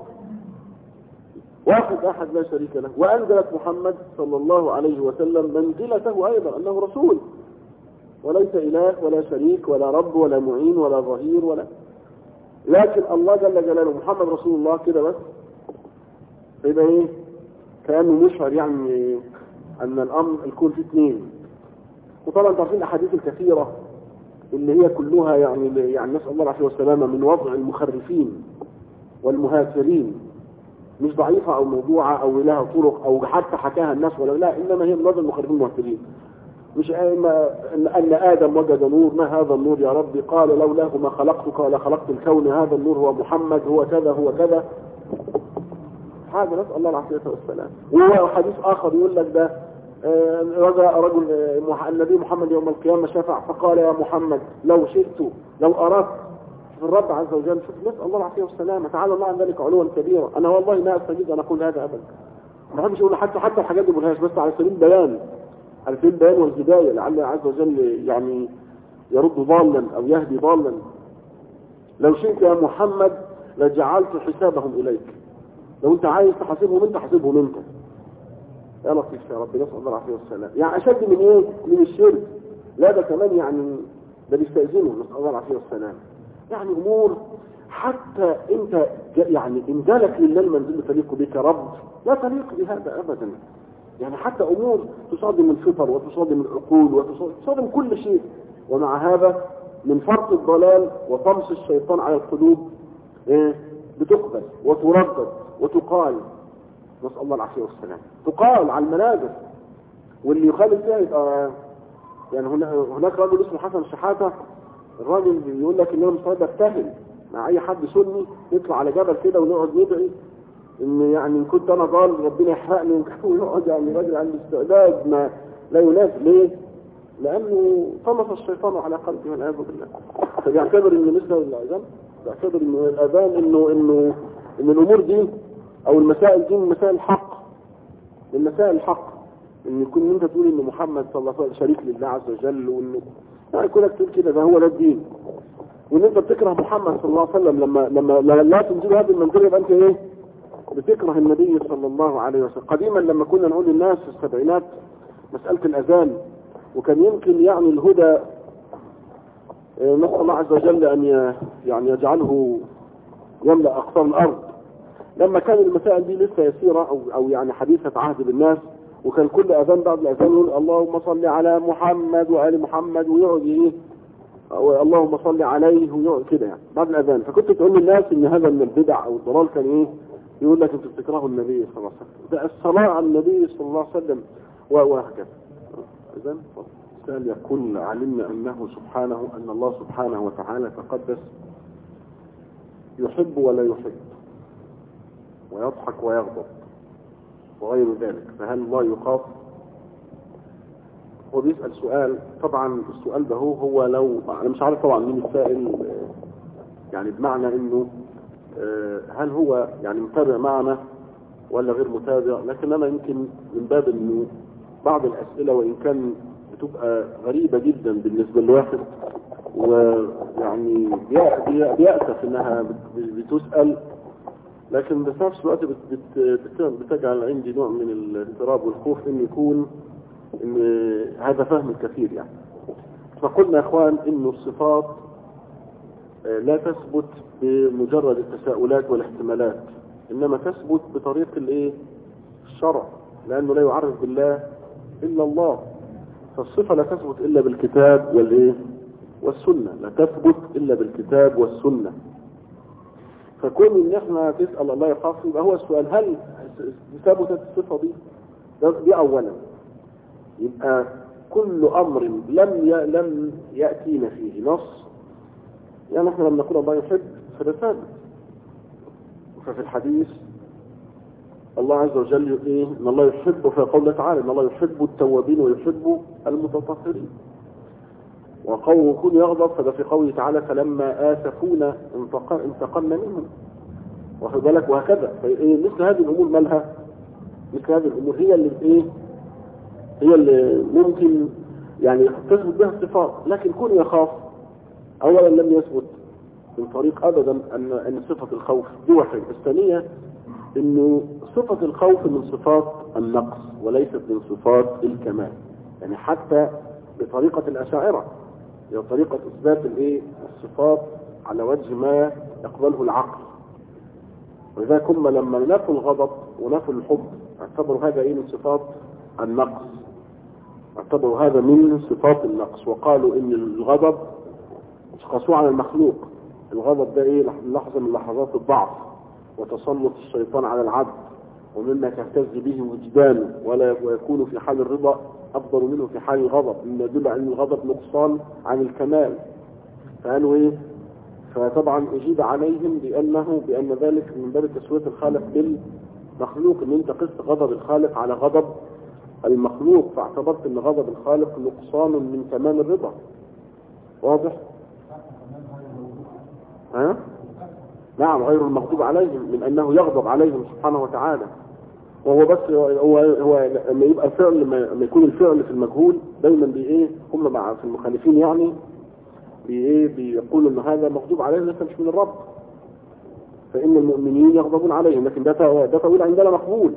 واحد أحد لا شريك له، وأنزلت محمد صلى الله عليه وسلم منزلته أيضا أنه رسول، وليس إله ولا شريك ولا رب ولا معين ولا ظهير ولا، لكن الله جل جلاله محمد رسول الله كده بس. يبقى إيه؟ كأنه مشعر يعني أن الأمر الكون فيه اثنين. وطبعا تعرفين الأحاديث الكثيرة اللي هي كلها يعني نسأل الله العافية والسلامة من وضع المخرفين والمهاترين، مش ضعيفة أو موضوعة أو لها طرق أو حتى حكاها الناس ولا لا، إنما هي من وضع المخرفين والمهاترين. مش أن آدم وجد نور، ما هذا النور يا ربي؟ قال لولاه ما خلقتك ولا خلقت الكون، هذا النور هو محمد، هو كذا هو كذا. هذا نسأل الله العافية والسلام. وهو حديث آخر يقول لك ده رجل النبي محمد يوم القيامة شفع فقال يا محمد لو شئت لو أردت في الرب عز وجل. شوف نسأل الله العافية والسلامة، تعالى الله عن ذلك علوا كبيرا. أنا والله ما أستجيز أن أقول هذا أبدا، ما بحبش أقول حتى الحاجات دي بقولهاش، بس على سبيل البيان، على سبيل البيان والهداية، لعل عز وجل يعني يرد ضالا أو يهدي ضالا. لو شئت يا محمد لجعلت حسابهم إليك. لو انت عايز تحاسبهم انت، حاسبهم انت. يا لطيف يا رب، نسأل الله العافية والسلام. يعني أشد من ايه؟ من الشرك. لا ده كمان يعني ده بيستأذنه، نسأل الله العافية والسلام. يعني أمور حتى انت يعني إن جالك لله المنزل تليق بك رب، لا تليق بهذا أبدا. يعني حتى أمور تصادم الفطر وتصادم العقول وتصادم كل شيء، ومع هذا من فرط الضلال وطمس الشيطان على القلوب بتقبل وتردد وتقال، نسأل الله العافية والسلام، تقال على المنابر. واللي يخالف فيها يبقى يعني هناك رجل اسمه حسن شحاتة، الراجل بيقول لك ان انا مستعد اتهم مع اي حد سني، يطلع على جبل كده ونقعد ندعي ان يعني ان كنت انا ضال ربنا يحرقني، ويقعد يعني راجل عنده استعداد ما لا يناسب. ليه؟ لانه طمس الشيطان على قلبه والعياذ بالله. فبيعتبر ان مثل الاذان، بيعتبر ان الاذان ان الامور دي او المسائل دي من مسائل الحق، من مسائل الحق. ان يكون انت تقول ان محمد صلى الله عليه وسلم شريك لله عز وجل، وانه يعني كونك تقول كده ده هو ده الدين، وان انت بتكره محمد صلى الله عليه وسلم لما لا تنزل هذه المنزله يبقى انت ايه؟ بتكره النبي صلى الله عليه وسلم. قديما لما كنا نقول للناس في السبعينات مسألة الأذان، وكان يمكن يعني الهدى نسأل الله عز وجل أن يعني يجعله يملأ أقطار الأرض، لما كان المسائل دي لسه يسيرة أو يعني حديثة عهد بالناس، وكان كل أذان بعد الأذان يقول اللهم صل على محمد وآل محمد، ويقعد ايه اللهم صل عليه ويقعد كده يعني بعد الأذان. فكنت تقول للناس ان هذا من البدع أو الضلال، كان ايه يقول لك انتوا بتكرهوا النبي صلى الله عليه وسلم، ده الصلاة على النبي صلى الله عليه وسلم وهكذا. إذن سأل يقول علمنا أنه سبحانه، أن الله سبحانه وتعالى تقدس يحب ولا يحب، ويضحك ويغضب وغير ذلك، فهل الله يخاف؟ هو بيسأل سؤال، طبعا السؤال ده هو لو أنا مش عارف طبعا مين السائل، يعني بمعنى انه هل هو يعني متابع معنا ولا غير متابع، لكن انا يمكن من باب انه بعض الاسئلة وان كان بتبقى غريبة جدا بالنسبة للواحد، ويعني بيأسف انها بتسأل، لكن في نفس الوقت بتجعل عندي نوع من الاضطراب والخوف ان يكون ان هذا فهم الكثير يعني. فقلنا يا اخوان انه الصفات لا تثبت بمجرد التساؤلات والاحتمالات، انما تثبت بطريق الايه؟ الشرع، لانه لا يعرف بالله الا الله. فالصفة لا تثبت الا بالكتاب والايه؟ والسنة، لا تثبت الا بالكتاب والسنة. فكون ان احنا تسأل الله يخاف، يبقى هو السؤال هل ثبتت الصفة دي اولا، يبقى كل امر لم يأتينا فيه نص، يعني احنا لما نقول الله يحب فده ثابت. ففي الحديث الله عز وجل يقول ايه؟ ان الله يحب، في قوله تعالى ان الله يحب التوابين ويحب المتطهرين. وقوله كن يغضب فده في قوله تعالى فلما آسفونا انتقمنا منهم، واخد بالك؟ وهكذا. مثل هذه الامور مالها؟ مثل هذه الامور هي اللي ايه؟ هي اللي ممكن يعني تثبت بها الصفات. لكن كون يخاف اولا لم يثبت من طريق ابدا ان صفة الخوف دي واحد. الثانية انه صفة الخوف من صفات النقص وليست من صفات الكمال، يعني حتى بطريقة الاشاعرة هي طريقة اثبات الصفات على وجه ما يقبله العقل. ولذلك هم لما نفوا الغضب ونفوا الحب اعتبروا هذا من صفات النقص، اعتبروا هذا من صفات النقص، وقالوا ان الغضب قاسوه على المخلوق. الغضب ده لحظة من لحظات الضعف وتسلط الشيطان على العبد، ومما تهتز به وجدانه ويكون في حال الرضا افضل منه في حال الغضب، مما يدل على ان الغضب نقصان عن الكمال. فقالوا فطبعا اجيب عليهم بان ذلك من باب تسوية الخالق بالمخلوق، ان انت قست غضب الخالق على غضب المخلوق، فاعتبرت ان غضب الخالق نقصان من تمام الرضا. واضح؟ ها؟ نعم، غير المغضوب عليهم، من انه يغضب عليهم سبحانه وتعالى. وهو بس هو لما يبقى الفعل، لما يكون الفعل في المجهول دايما هم مع في المخالفين يعني بيقول ان هذا مغضوب عليه ليس مش من الرب، فإن المؤمنين يغضبون عليهم، لكن ده تأويل عندنا مقبول،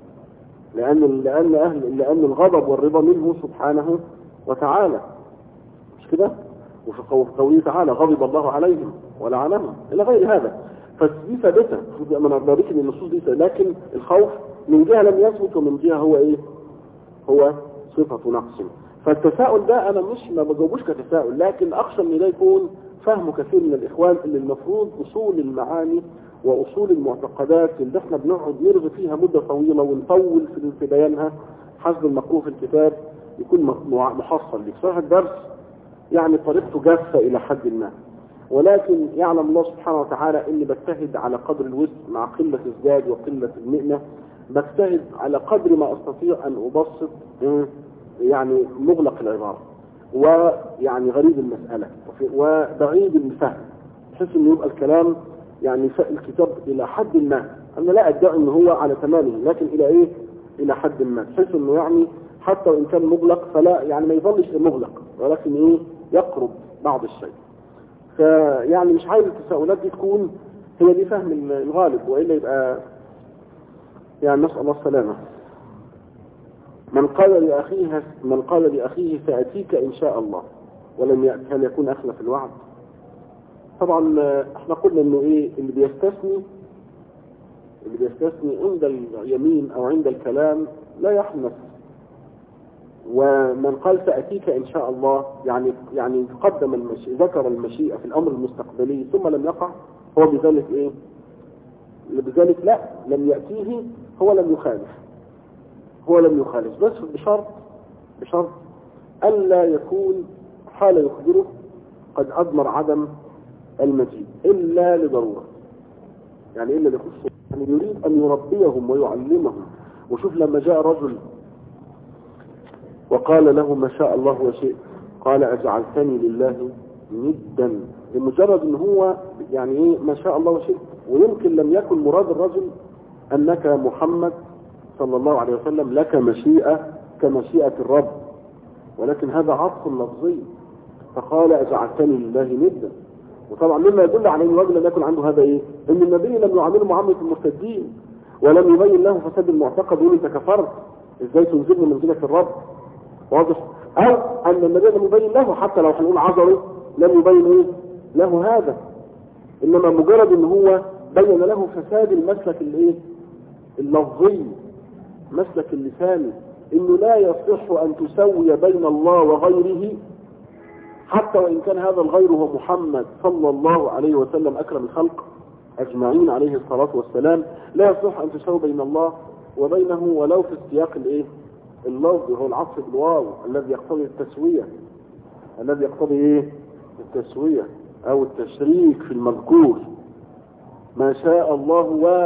لأن الغضب والرضا منه سبحانه وتعالى، مش كده؟ وفي قوله تعالى غضب الله عليهم ولعنهم إلى غير هذا. فدي ثابتة من أرضاريك ان النصوص دي، لكن الخوف من جهة لم يثبت، ومن جهة هو هو صفة نقص. فالتساؤل ده أنا ما بجاوبوش كتساؤل، لكن أخشى ان ده يكون فهم كثير من الإخوان اللي المفروض أصول المعاني وأصول المعتقدات اللي احنا بنقعد نرغي فيها مدة طويلة ونطول في بيانها حسب المقروء في الكتاب يكون محصل لي. بصراحة الدرس يعني طريقته جافة إلى حد ما، ولكن يعلم الله سبحانه وتعالى إني بجتهد على قدر الوسع مع قلة الزاد وقلة المئنة، بجتهد على قدر ما أستطيع أن أبسط يعني مغلق العبارة ويعني غريب المسألة وبعيد الفهم، بحيث إنه يبقى الكلام يعني الكتاب إلى حد ما، أنا لا أدعي إنه هو على تمامه، لكن إلى حد ما، بحيث إنه يعني حتى وإن كان مغلق فلا يعني ما يظلش مغلق، ولكن يقرب بعض الشيء. فيعني مش عايز التساؤلات دي تكون هي دي فهم الغالب، وإلا يبقى يعني نسأل الله السلامة. من قال لأخيه سأتيك إن شاء الله ولم يأتي هل يكون أخلف الوعد؟ طبعا احنا قلنا انه اللي بيستثني عند اليمين او عند الكلام لا يحنث. ومن قال سأتيك إن شاء الله يعني قدم ذكر المشيئة في الأمر المستقبلي ثم لم يقع، هو بذلك لا لم يأتيه، هو لم يخالف بس بشرط ألا يكون حال يخبره قد أضمر عدم المجيء إلا لضرورة، يعني إلا لخصوص، يعني يريد أن يربيهم ويعلمهم. وشوف لما جاء رجل وقال له ما شاء الله وشئت، قال أجعلتني لله ندا، لمجرد ان هو يعني ما شاء الله وشئت. ويمكن لم يكن مراد الرجل أنك محمد صلى الله عليه وسلم لك مشيئة كمشيئة الرب، ولكن هذا عطف لفظي، فقال أجعلتني لله ندا. وطبعا مما يدل على ان الرجل لم يكن عنده هذا ان النبي لم يعامله معاملة المرتدين ولم يبين له فساد المعتقد ويقول انت كفرت ازاي تنزلني منزلة الرب، واضح؟ او ان النبي لم يبين له، حتى لو هنقول عذره لم يبين له هذا، انما مجرد ان هو بين له فساد المسلك اللفظي، مسلك اللساني، انه لا يصح ان تسوي بين الله وغيره، حتى وإن كان هذا الغير هو محمد صلى الله عليه وسلم أكرم الخلق أجمعين عليه الصلاة والسلام، لا يصح أن تسوي بين الله وبينه ولو في السياق اللفظي، هو العطف بالواو الذي يقتضي التسوية أو التشريك في المذكور. ما شاء الله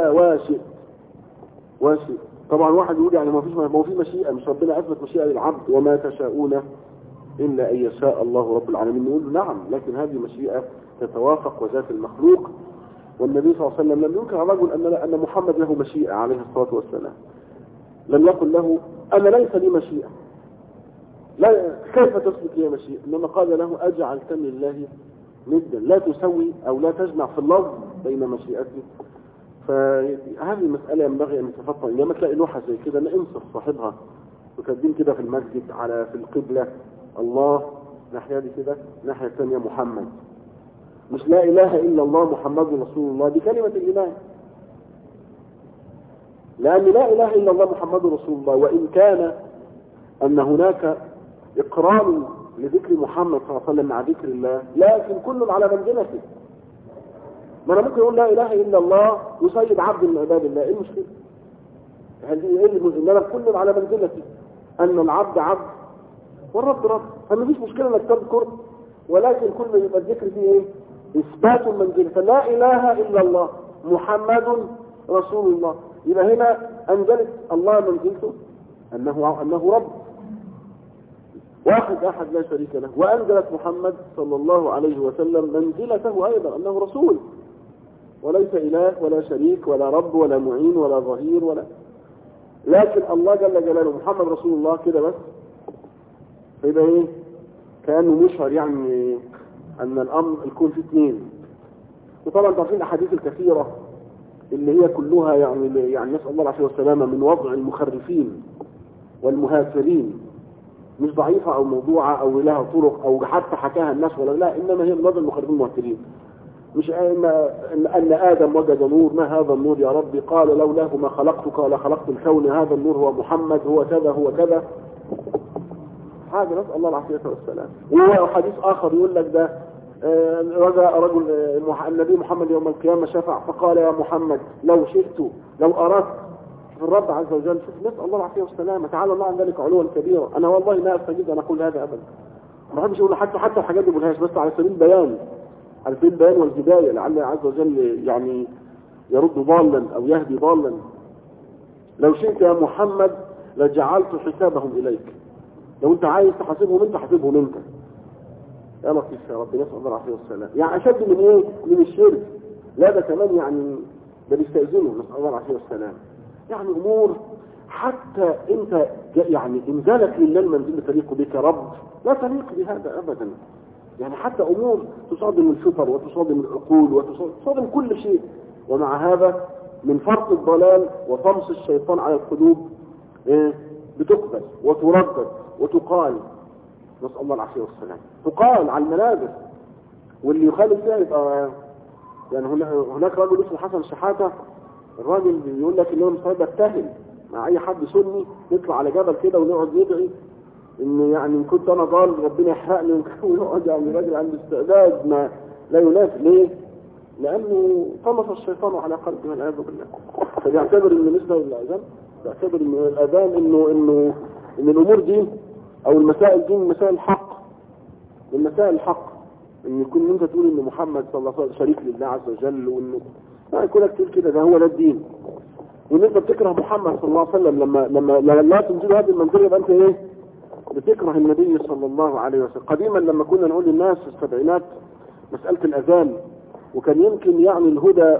واشئ. طبعا واحد يقول يعني ما في مشيئة، مش ربنا أثبت مشيئة للعبد وما تشاءون إلا أن يشاء الله رب العالمين. نقول نعم، لكن هذه مشيئة تتوافق وذات المخلوق، والنبي صلى الله عليه وسلم لم ينكر على الرجل أن محمد له مشيئة عليه الصلاة والسلام، لم يقل له أنا ليس لي مشيئة، لا كيف تثبت لي مشيئة، إنما قال له أجعلتني الله ندا، لا تسوي أو لا تجمع في اللفظ بين مشيئتي. فهذه المسألة ينبغي أن تتفطن، لما تلاقي لوحة زي كده انصف صاحبها وكاتبين كده في المسجد في القبلة الله ناحية دي كده، ناحية الثانية محمد، مش لا إله إلا الله محمد رسول الله، دي كلمة الإله، لأن لا إله إلا الله محمد رسول الله، وإن كان أن هناك إقرار لذكر محمد صلى الله عليه وسلم مع ذكر الله، لكن كل على منزلته. ما أنا ممكن أقول لا إله إلا الله وسيد عبد من عباد الله، إيه المشكلة؟ إنما كل على منزلته، أن العبد عبد والرب رب، فما فيش مشكلة انك تذكر، ولكن كل ما يبقى الذكر فيه اثبات المنزله، فلا اله الا الله محمد رسول الله، يبقى هنا انزلت الله منزلته انه رب واحد احد لا شريك له، وانزلت محمد صلى الله عليه وسلم منزلته ايضا انه رسول وليس اله ولا شريك ولا رب ولا معين ولا ظهير لكن الله جل جلاله محمد رسول الله كده بس. فيبقى كأنه مشعر يعني أن الأمر يكون في اثنين. وطبعا تعرفين الأحاديث الكثيرة اللي هي كلها يعني نسأل الله العافية والسلامة من وضع المخرفين والمهافرين، مش ضعيفة أو موضوعة أو لها طرق أو حتى حكاها الناس ولا لا، إنما هي من وضع المخرفين والمهافرين. مش أن آدم وجد نور، ما هذا النور يا ربي؟ قال لولاه ما خلقتك ولا خلقت الكون، هذا النور هو محمد، هو كذا هو كذا. هذا نسأل الله العافية والسلام. وهو حديث آخر يقول لك ده رجل النبي محمد يوم القيامة شفع فقال يا محمد لو شئت لو أردت في الرب عز وجل. شوف نسأل الله العافية والسلام، تعالى الله عن ذلك علوا كبيرا. أنا والله ما أستجيب أن أقول هذا أبدا، ما بحبش أقول حتى الحاجات دي بقولهاش، بس على سبيل البيان، على سبيل البيان والهداية، لعل عز وجل يعني يرد ضالا أو يهدي ضالا. لو شئت يا محمد لجعلت حسابهم إليك، لو أنت عايز تحاسبهم أنت حاسبهم أنت. يا لطيف يا رب، نسأل الله العافية والسلام. يعني أشد من إيه؟ من الشرك. لا ده كمان يعني ده بيستأذنه، نسأل الله العافية والسلام. يعني أمور حتى أنت يعني إنزالك لله المنزل تليق بك رب لا تليق بهذا أبدا. يعني حتى أمور تصادم الفطر وتصادم العقول وتصادم كل شيء، ومع هذا من فرط الضلال وطمس الشيطان على القلوب بتقبل وتردد وتقال، نسأل الله العافية والسلام، تقال على المنابر. واللي يخالف فيها يبقى يعني هناك رجل اسمه حسن شحاتة، الراجل بيقول لك ان هو مش بتهل مع اي حد سني، نطلع على جبل كده ونقعد ندعي ان يعني ان كنت انا ضال ربنا يحرقني، ونقعد يعني راجل عنده استعداد ما لا ينافي. ليه؟ لانه طمس الشيطان على قلبه والعياذ بالله. فبيعتبر ان مثل الاذان، بيعتبر ان الاذان ان الامور دي او المسائل دي من مسائل الحق، من مسائل الحق، ان يكون انت تقول ان محمد صلى الله عليه وسلم شريك لله عز وجل، وانه لا يكونك تقول كده، ده هو ده الدين. وان انت بتكره محمد صلى الله عليه وسلم لما تنزل هذه المنزله يبقى انت ايه؟ بتكره النبي صلى الله عليه وسلم. قديما لما كنا نقول للناس في السبعينات مساله الاذان، وكان يمكن يعني الهدى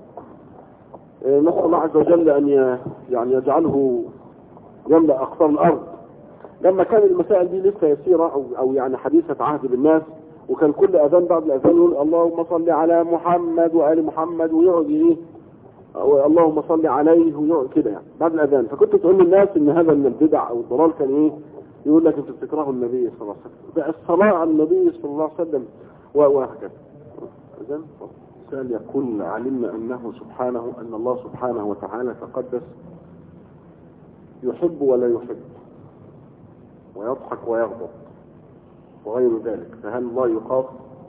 نسال الله عز وجل ان يعني يجعله يملا اقطار الارض، لما كان المسائل دي لسه يسيرة أو يعني حديثة عهد بالناس، وكان كل أذان بعد الأذان يقول اللهم صل على محمد وآل محمد، ويقعد إيه اللهم صل عليه ويقعد كده يعني بعد الأذان. فكنت تقول للناس إن هذا من البدع أو الضلال، كان إيه يقول لك أنتوا بتكرهوا النبي صلى الله عليه وسلم، ده الصلاة على النبي صلى الله عليه وسلم وهكذا. إذن سأل يقول علمنا أنه سبحانه أن الله سبحانه وتعالى تقدس يحب ولا يحب، ويضحك ويغضب وغير ذلك، فهل الله يخاف؟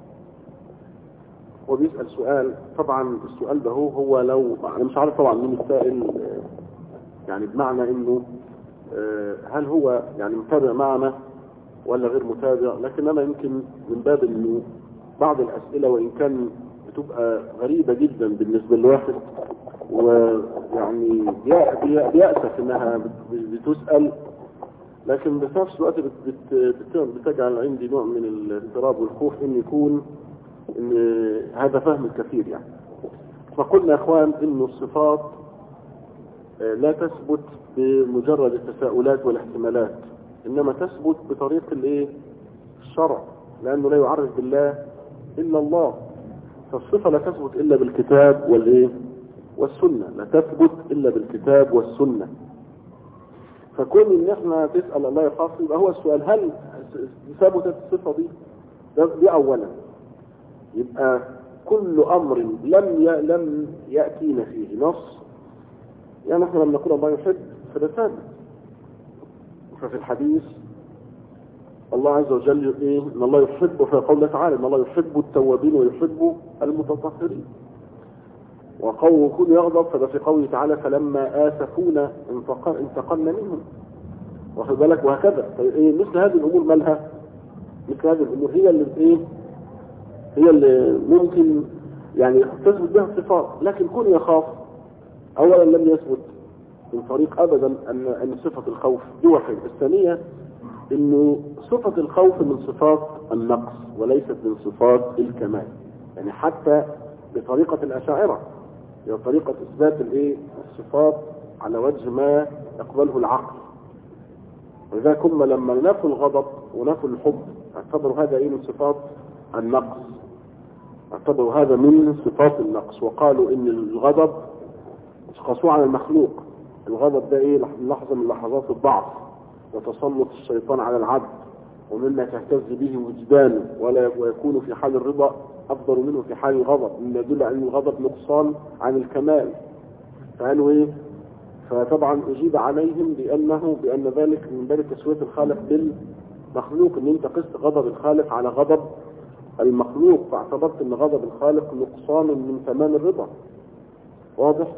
وبيسأل سؤال، طبعا السؤال ده هو لو انا مش عارف طبعا مين السائل، يعني بمعنى انه هل هو يعني متابع معنا ولا غير متابع، لكن انا يمكن من باب انه بعض الاسئلة وان كان بتبقى غريبة جدا بالنسبة للواحد، ويعني بيأسف انها بتسأل، لكن في نفس الوقت بتجعل عندي نوع من الاضطراب والخوف ان يكون ان هذا فهم الكثير يعني. فقلنا يا اخوان انه الصفات لا تثبت بمجرد التساؤلات والاحتمالات، انما تثبت بطريق الايه؟ الشرع، لانه لا يعرف بالله الا الله. فالصفة لا تثبت الا بالكتاب والايه؟ والسنة، لا تثبت الا بالكتاب والسنة. فكون ان احنا تسأل الله يخاف، يبقى هو السؤال هل ثبتت الصفة دي اولا، يبقى كل امر لم يأتينا فيه نص، يعني احنا لما نقول الله يحب فده ثابت. ففي الحديث الله عز وجل ايه؟ ان الله يحب، وفي قوله تعالى ان الله يحب التوابين ويحب المتطهرين. وقوله كن يغضب فده في قوله تعالى فلما آسفونا انتقمنا منهم، واخد بالك؟ وهكذا. مثل هذه الامور مالها؟ مثل هذه الامور هي اللي ايه؟ هي اللي ممكن يعني تثبت بها الصفات. لكن كن يخاف اولا لم يثبت من طريق ابدا ان صفة الخوف دي واحدة. الثانية انه صفة الخوف من صفات النقص وليست من صفات الكمال، يعني حتى بطريقة الاشاعرة هي طريقة اثبات الايه؟ الصفات على وجه ما يقبله العقل. ولذلك هم لما نفوا الغضب ونفوا الحب اعتبروا هذا ايه؟ من صفات النقص، اعتبروا هذا من صفات النقص، وقالوا ان الغضب قاسوه على المخلوق. الغضب ده ايه؟ لحظة من لحظات الضعف وتسلط الشيطان على العبد، ومما تهتز به وجدانه ويكون في حال الرضا افضل منه في حال الغضب، مما يدل على ان الغضب نقصان عن الكمال. فقالوا ايه؟ فطبعا اجيب عليهم بان ذلك من باب تسوية الخالق بالمخلوق، ان انت قست غضب الخالق على غضب المخلوق، فاعتبرت ان غضب الخالق نقصان من تمام الرضا. واضح؟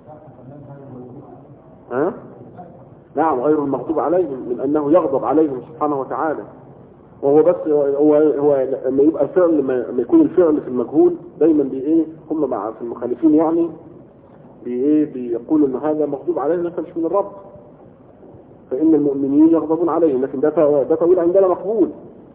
ها؟ نعم، غير المغضوب عليهم، من انه يغضب عليهم سبحانه وتعالى. وهو بس هو لما يبقى الفعل، لما يكون الفعل في المجهول دايما بايه هم مع في المخالفين، يعني بيقولوا ان هذا مغضوب عليه ليس مش من الرب، فان المؤمنين يغضبون عليهم، لكن ده تأويل عندنا مقبول،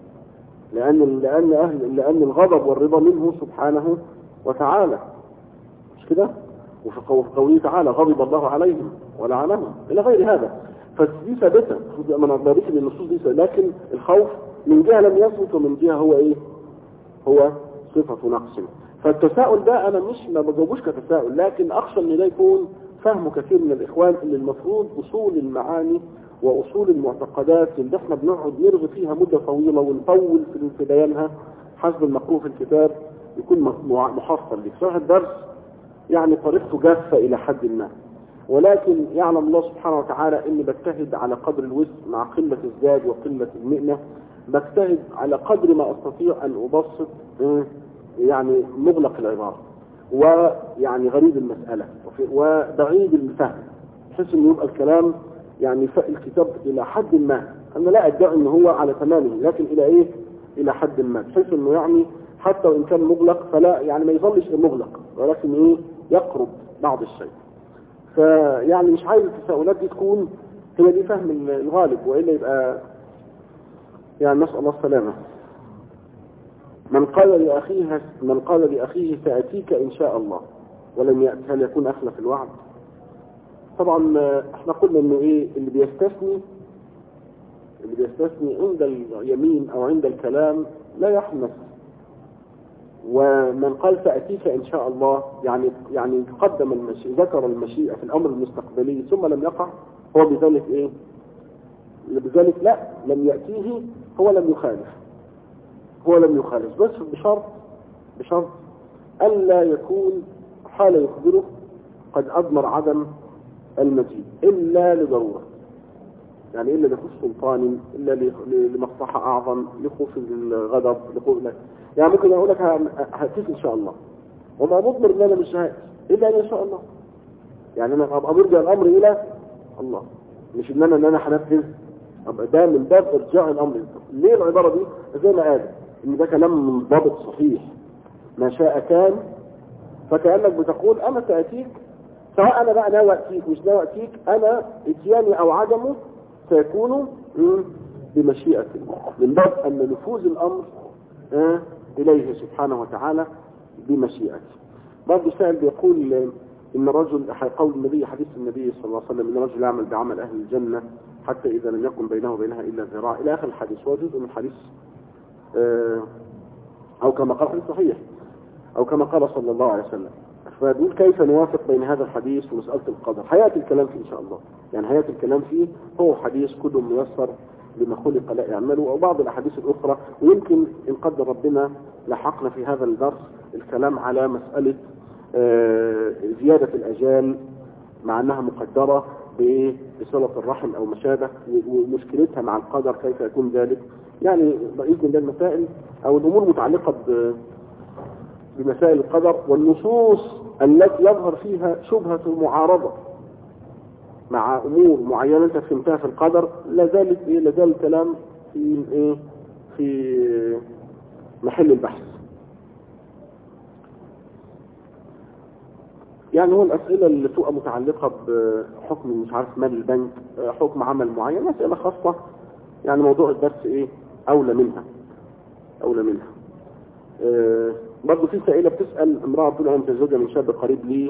لان الغضب والرضا منه سبحانه وتعالى، مش كده؟ وفي قوله تعالى غضب الله عليهم ولعنهم الى غير هذا. فدي ثابته، ما نقدرش ان النصوص دي، لكن الخوف من جهه لم يثبت، ومن جهه هو ايه؟ هو صفه نقص. فالتساؤل ده انا ما بجاوبوش كتساؤل، لكن اخشى ان ده يكون فهم كثير من الاخوان، ان المفروض اصول المعاني واصول المعتقدات اللي احنا بنقعد نرغي فيها مده طويله ونطول في بيانها حسب المقروء في الكتاب يكون محصل لك. صحيح الدرس يعني طريقته جافه الى حد ما، ولكن يعلم الله سبحانه وتعالى اني بجتهد على قدر الوسع مع قله الزاد وقله المئنه، بجتهد على قدر ما استطيع ان ابسط يعني مغلق العبارة ويعني غريب المسألة وبعيد الفهم، بحيث انه يبقى الكلام يعني الكتاب الى حد ما، انا لا ادعي ان هو على تمامه، لكن الى ايه؟ الى حد ما، بحيث انه يعني حتى وان كان مغلق فلا يعني ما يظلش مغلق، ولكن ايه؟ يقرب بعض الشيء. فيعني مش عايز التساؤلات دي تكون هي دي فهم الغالب، والا يبقى يعني نسأل الله السلامة. من قال لأخيه سأتيك إن شاء الله ولم يأتي، هل يكون أخلف الوعد؟ طبعا احنا قلنا انه ايه اللي بيستثني عند اليمين او عند الكلام لا يحنث. ومن قال سأتيك إن شاء الله يعني قدم ذكر المشيئة في الأمر المستقبلي ثم لم يقع، هو بذلك ايه؟ بذلك لا لم يأتيه، هو لم يخالف، بس بشرط ألا يكون حال يخبره قد أضمر عدم المجيء إلا لضرورة، يعني إلا لخوف سلطان، إلا لمصلحة أعظم، لخوف الغضب، يعني ممكن أقول لك هاتيك إن شاء الله وما مضمر إن أنا مش هاتي إلا إن شاء الله، يعني أنا أبقى مرجع الأمر إلى الله، مش إن أنا هنفذ، أبقى ده من باب إرجاع الأمر. ليه العبارة دي؟ زي ما قال إن ده كلام منضبط صحيح، ما شاء كان، فكأنك بتقول أنا سأتيك، سواء أنا بقى ناوي أتيك مش ناوي أتيك، أنا اتياني أو عدمه سيكون بمشيئة الله، من باب أن نفوذ الأمر إليه سبحانه وتعالى بمشيئته. برضه سائل بيقول إن رجل قول النبي، حديث النبي صلى الله عليه وسلم، إن رجل يعمل بعمل أهل الجنة حتى إذا لم يكن بينه وبينها إلا ذراع، إلى آخر الحديث. هو جزء من الحديث أو كما قال صحيح، أو كما قال صلى الله عليه وسلم. فبيقول كيف نوافق بين هذا الحديث ومسألة القدر؟ هيأتي الكلام فيه إن شاء الله، يعني هيأتي الكلام فيه، هو حديث كل ميسر لما خلق لا يعمله، أو بعض الأحاديث الأخرى، ويمكن إن قدر ربنا لحقنا في هذا الدرس الكلام على مسألة زيادة الأجال مع أنها مقدرة بصلة الرحم أو مشابه، ومشكلتها مع القدر كيف يكون ذلك، يعني بإذن الله المسائل أو الأمور متعلقة بمسائل القدر والنصوص التي يظهر فيها شبهة المعارضة مع أمور معينة أنت فهمتها في القدر، لازال الكلام في محل البحث. يعني هو الأسئلة اللي تبقى متعلقة بحكم مش عارف مال البنك، حكم عمل معين، أسئلة خاصة، يعني موضوع الدرس أولى منها. برضو في سائلة بتسأل امرأة تقول أنا متزوجة من شاب قريب لي،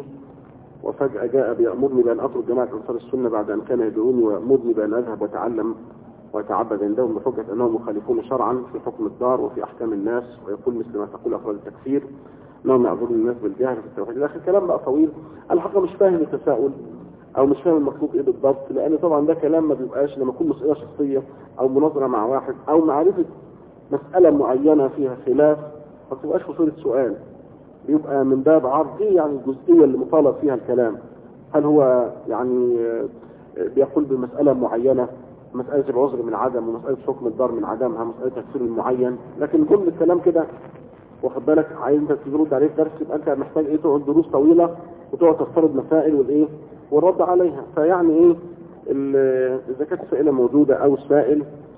وفجأة جاء بيأمرني بأن أترك جماعة أنصار السنة بعد أن كان يدعوني ويأمرني بأن أذهب وأتعلم ويتعبد عندهم بحجة أنهم مخالفون شرعا في حكم الدار وفي أحكام الناس، ويقول مثل ما تقول أفراد التكفير أنهم يعذرون الناس بالجهل في التوحيد. الآخر كلام بقى طويل. الحقيقة مش فاهم التساؤل أو مش فاهم المطلوب إيه بالضبط، لأن طبعا ده كلام ما بيبقاش لما يكون مسألة شخصية أو مناظرة مع واحد أو معرفة مسألة معينة فيها خلاف، ما بتبقاش في صورة سؤال، بيبقى من باب عرض إيه يعني الجزئية اللي مطالب فيها الكلام. هل هو يعني بيقول بمسألة معينة، مسألة العذر من عدم، ومسألة حكم الدار من عدمها، مسألة تفسير معين، لكن كل الكلام كده واخد بالك عايز انت ترد عليه في درس، يبقى انت محتاج ايه تقعد دروس طويلة وتقعد تفترض مسائل والايه والرد عليها. فيعني ايه اذا كانت السائلة موجودة او السائل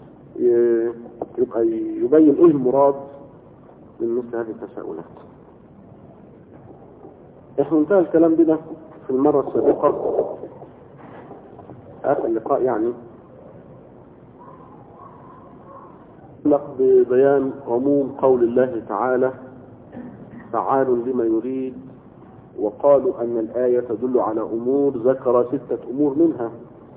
يبقى يبين ايه المراد من مثل هذه التساؤلات. احنا انتهى الكلام بنا في المرة السابقة اخر اللقاء يعني ببيان عموم قول الله تعالى فعال لما يريد، وقالوا أن الآية تدل على أمور، ذكر 6 أمور منها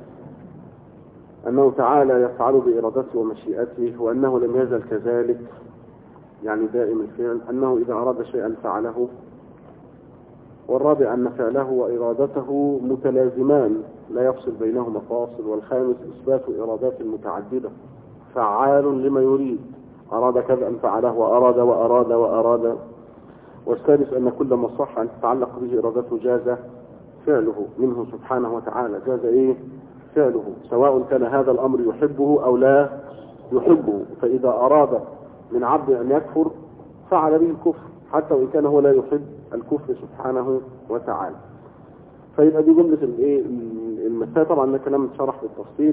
أنه تعالى يفعل بإرادته ومشيئته، وأنه لم يزل كذلك يعني دائم الفعل، أنه إذا أراد شيئا فعله، والرابع أن فعله وإرادته متلازمان لا يفصل بينهما فاصل، والخامس إثبات إرادات متعددة فعال لما يريد، أراد كذا فعله وأراد وأراد وأراد، والسادس أن كل ما صح أن تتعلق به إرادته جاز فعله منه سبحانه وتعالى، جاز إيه فعله، سواء كان هذا الأمر يحبه أو لا يحبه. فإذا أراد من عبد أن يكفر فعل به الكفر حتى وإن كان هو لا يحب الكفر سبحانه وتعالى. فيبقى دي جملة المسائل. طبعا ده كلام اتشرح بالتفصيل.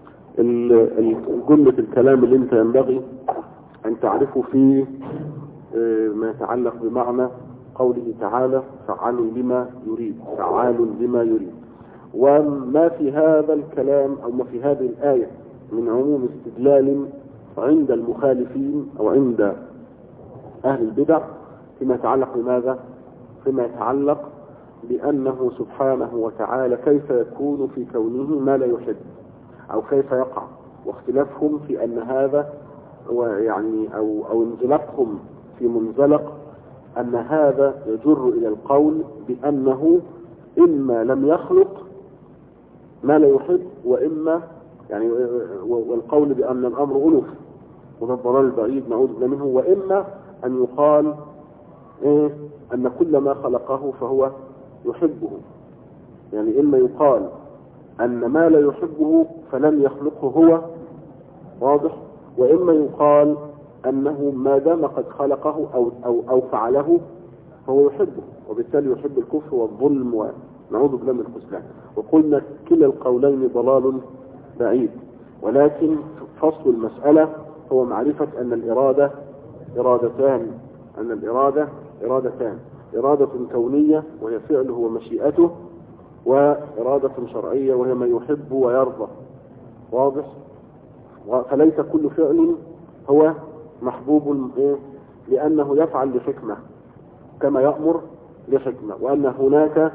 جملة الكلام اللي انت ينبغي أن تعرفه في ما يتعلق بمعنى قوله تعالى فعال لما يريد، فعال لما يريد، وما في هذا الكلام أو ما في هذه الآية من عموم استدلال عند المخالفين أو عند أهل البدع فيما يتعلق بماذا؟ فيما يتعلق بأنه سبحانه وتعالى كيف يكون في كونه ما لا يحب أو كيف يقع، واختلافهم في أن هذا يعني أو انزلقهم في منزلق أن هذا يجر إلى القول بأنه إما لم يخلق ما لا يحب، وإما يعني والقول بأن الأمر ألف وده الضلال البعيد نعوذ بالله منه، وإما أن يقال أن كل ما خلقه فهو يحبه، يعني إما يقال أن ما لا يحبه فلم يخلقه هو، واضح، وإما يقال أنه ما دام قد خلقه أو فعله فهو يحبه، وبالتالي يحب الكفر والظلم ونعوذ بالله من الخذلان. وقلنا كلا القولين ضلال بعيد، ولكن فصل المسألة هو معرفة أن الإرادة إرادتان، أن الإرادة إرادتان، إرادة كونية وهي فعله ومشيئته، وإرادة شرعية وهي ما يحب ويرضى، واضح. فليس كل فعل هو محبوب لأنه يفعل لحكمة كما يأمر لحكمة، وأن هناك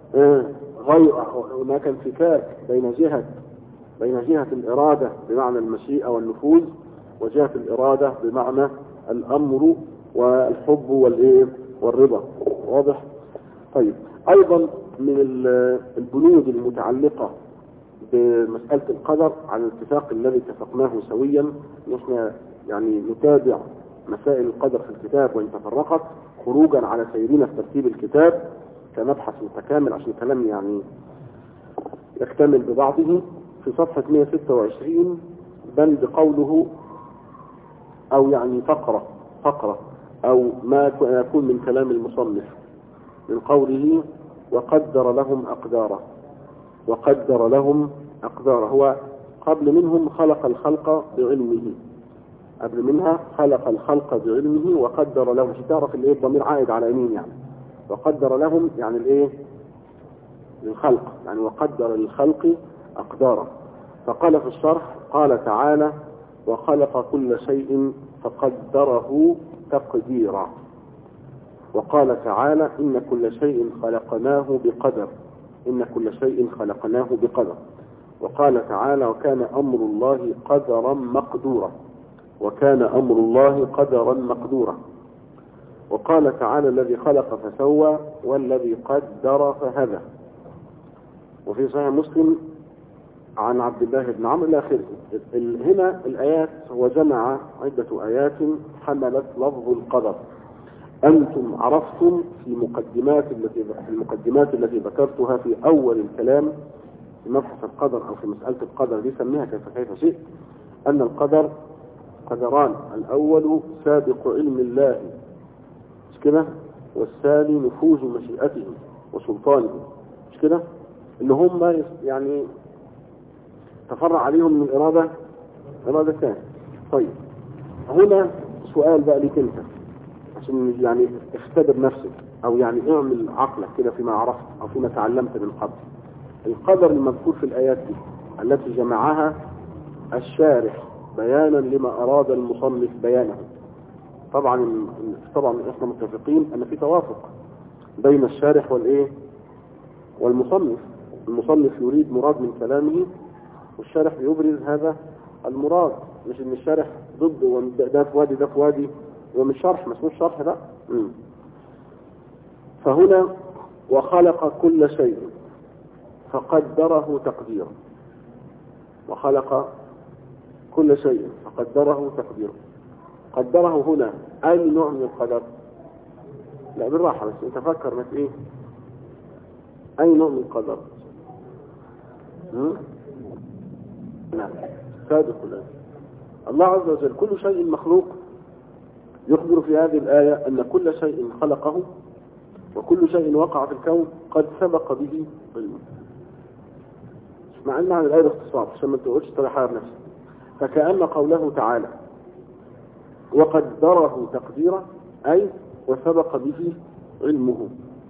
هناك انفكاك بين جهة الإرادة بمعنى المشيئة والنفوذ وجهة الإرادة بمعنى الأمر والحب والرضا، واضح. طيب أيضا من البنود المتعلقة بمسألة القدر على الاتفاق الذي اتفقناه سويا، نحن يعني نتابع مسائل القدر في الكتاب وإن تفرقت خروجا على سيرنا في ترتيب الكتاب كمبحث متكامل عشان الكلام يعني يكتمل ببعضه. في صفحة 126 بند قوله أو يعني فقرة أو ما يكون من كلام المصنف من قوله وقدر لهم أقدارا، هو قبل منهم خلق الخلق بعلمه، قبل منها خلق الخلق بعلمه وقدر لهم، مش تعرف الضمير عائد على يمين يعني، وقدر لهم يعني للخلق يعني وقدر للخلق أقدارا. فقال في الشرح قال تعالى وخلق كل شيء فقدره تقديرا، وقال تعالى إن كل شيء خلقناه بقدر، وقال تعالى وكان أمر الله قدرا مقدورا. وكان أمر الله قدرا مقدورا. وقال تعالى الذي خلق فسوى والذي قدر فهدى. وفي صحيح مسلم عن عبد الله بن عمرو إلى آخره. هنا الآيات هو جمع عدة آيات حملت لفظ القدر. أنتم عرفتم في المقدمات التي ذكرتها في أول الكلام في مبحث القدر أو في مسألة القدر دي سميها كيف شئت، أن القدر قدران: الأول سابق علم الله مش كده، والثاني نفوذ مشيئته وسلطانه مش كده، اللي هم يعني تفرع عليهم من إرادة ثانية. طيب هنا سؤال بقى لك انت عشان يعني اختبر نفسك او يعني اعمل عقلك كده فيما عرفت او فيما تعلمت من قبل. القدر المذكور في الآيات دي التي جمعها الشارح بيانا لما أراد المصنف بيانه. طبعا احنا متفقين ان في توافق بين الشارح والمصنف. المصنف يريد مراد من كلامه والشارح يبرز هذا المراد، مش ان الشارح ضد وده في وادي ده في وادي ومش شرح، ما اسموش شرح لا. فهنا وخلق كل شيء فقدره تقديرا. وخلق كل شيء فقدره تقديرا. قدره هنا أي نوع من القدر؟ لا بالراحة بس انت فكر بس ايه أي نوع من القدر؟ نعم سابق الآن. الله عز وجل كل شيء مخلوق يخبر في هذه الآية أن كل شيء خلقه وكل شيء وقع في الكون قد سبق به علمه. مع أنها عن الآية باختصار عشان ما تقولش تحير نفسك. فكأن قوله تعالى وقدره تقديرا أي وسبق به علمه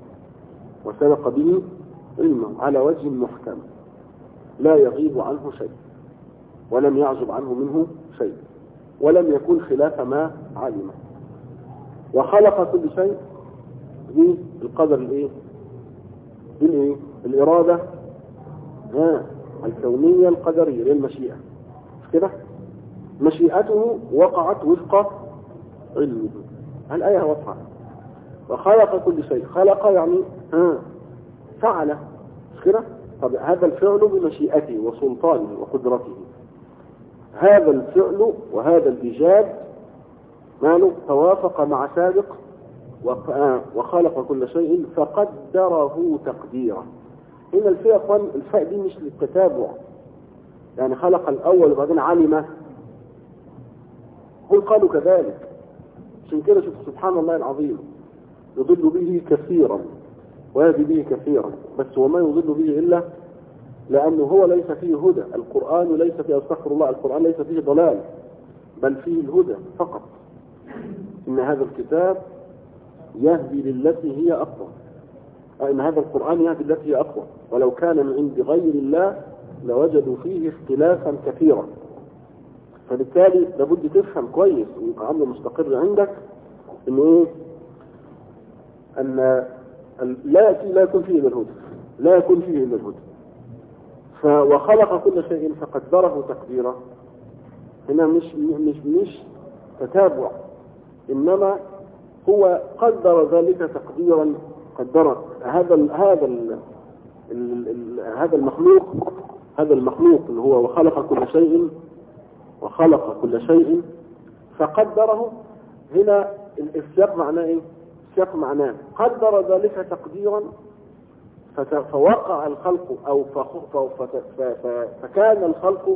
على وجه محكم لا يغيب عنه شيء ولم يعزب عنه منه شيء ولم يكن خلاف ما علمه. وخلق كل شيء بالقدر الإرادة الكونية القدرية للمشيئة كده. مشيئته وقعت وفق علمه. الآية واضحة. وخلق كل شيء خلق يعني فعل كده. طب هذا الفعل بمشيئته وسلطانه وقدرته. هذا الفعل وهذا الإيجاد ماله توافق مع سابق وخلق كل شيء فقدره تقديرا. هنا الفاء دي مش للتتابع يعني خلق الأول وبعدين علم. هم قالوا كذلك عشان كده شوف سبحان الله العظيم يضل به كثيرا ويهدي به كثيرا بس وما يضل به إلا لأنه هو ليس فيه هدى. القرآن ليس فيه استغفر الله القرآن ليس فيه ضلال بل فيه الهدى فقط. إن هذا الكتاب يهدي للتي هي أقوى. إن هذا القرآن يهدي للتي هي أقوى ولو كان من عند غير الله لوجدوا فيه اختلافا كثيرا. فبالتالي لابد تفهم كويس ويبقى أمر مستقر عندك إنه أن لا يكون فيه إلا الهدى. وخلق كل شيء فقدره تقديرا. هنا مش تتابع إنما هو قدر ذلك تقديرا. قدر هذا المخلوق اللي هو وخلق كل شيء فقدره. هنا السياق معناه ايه؟ السياق معناه قدر ذلك تقديرا فوقع الخلق او فكان الخلق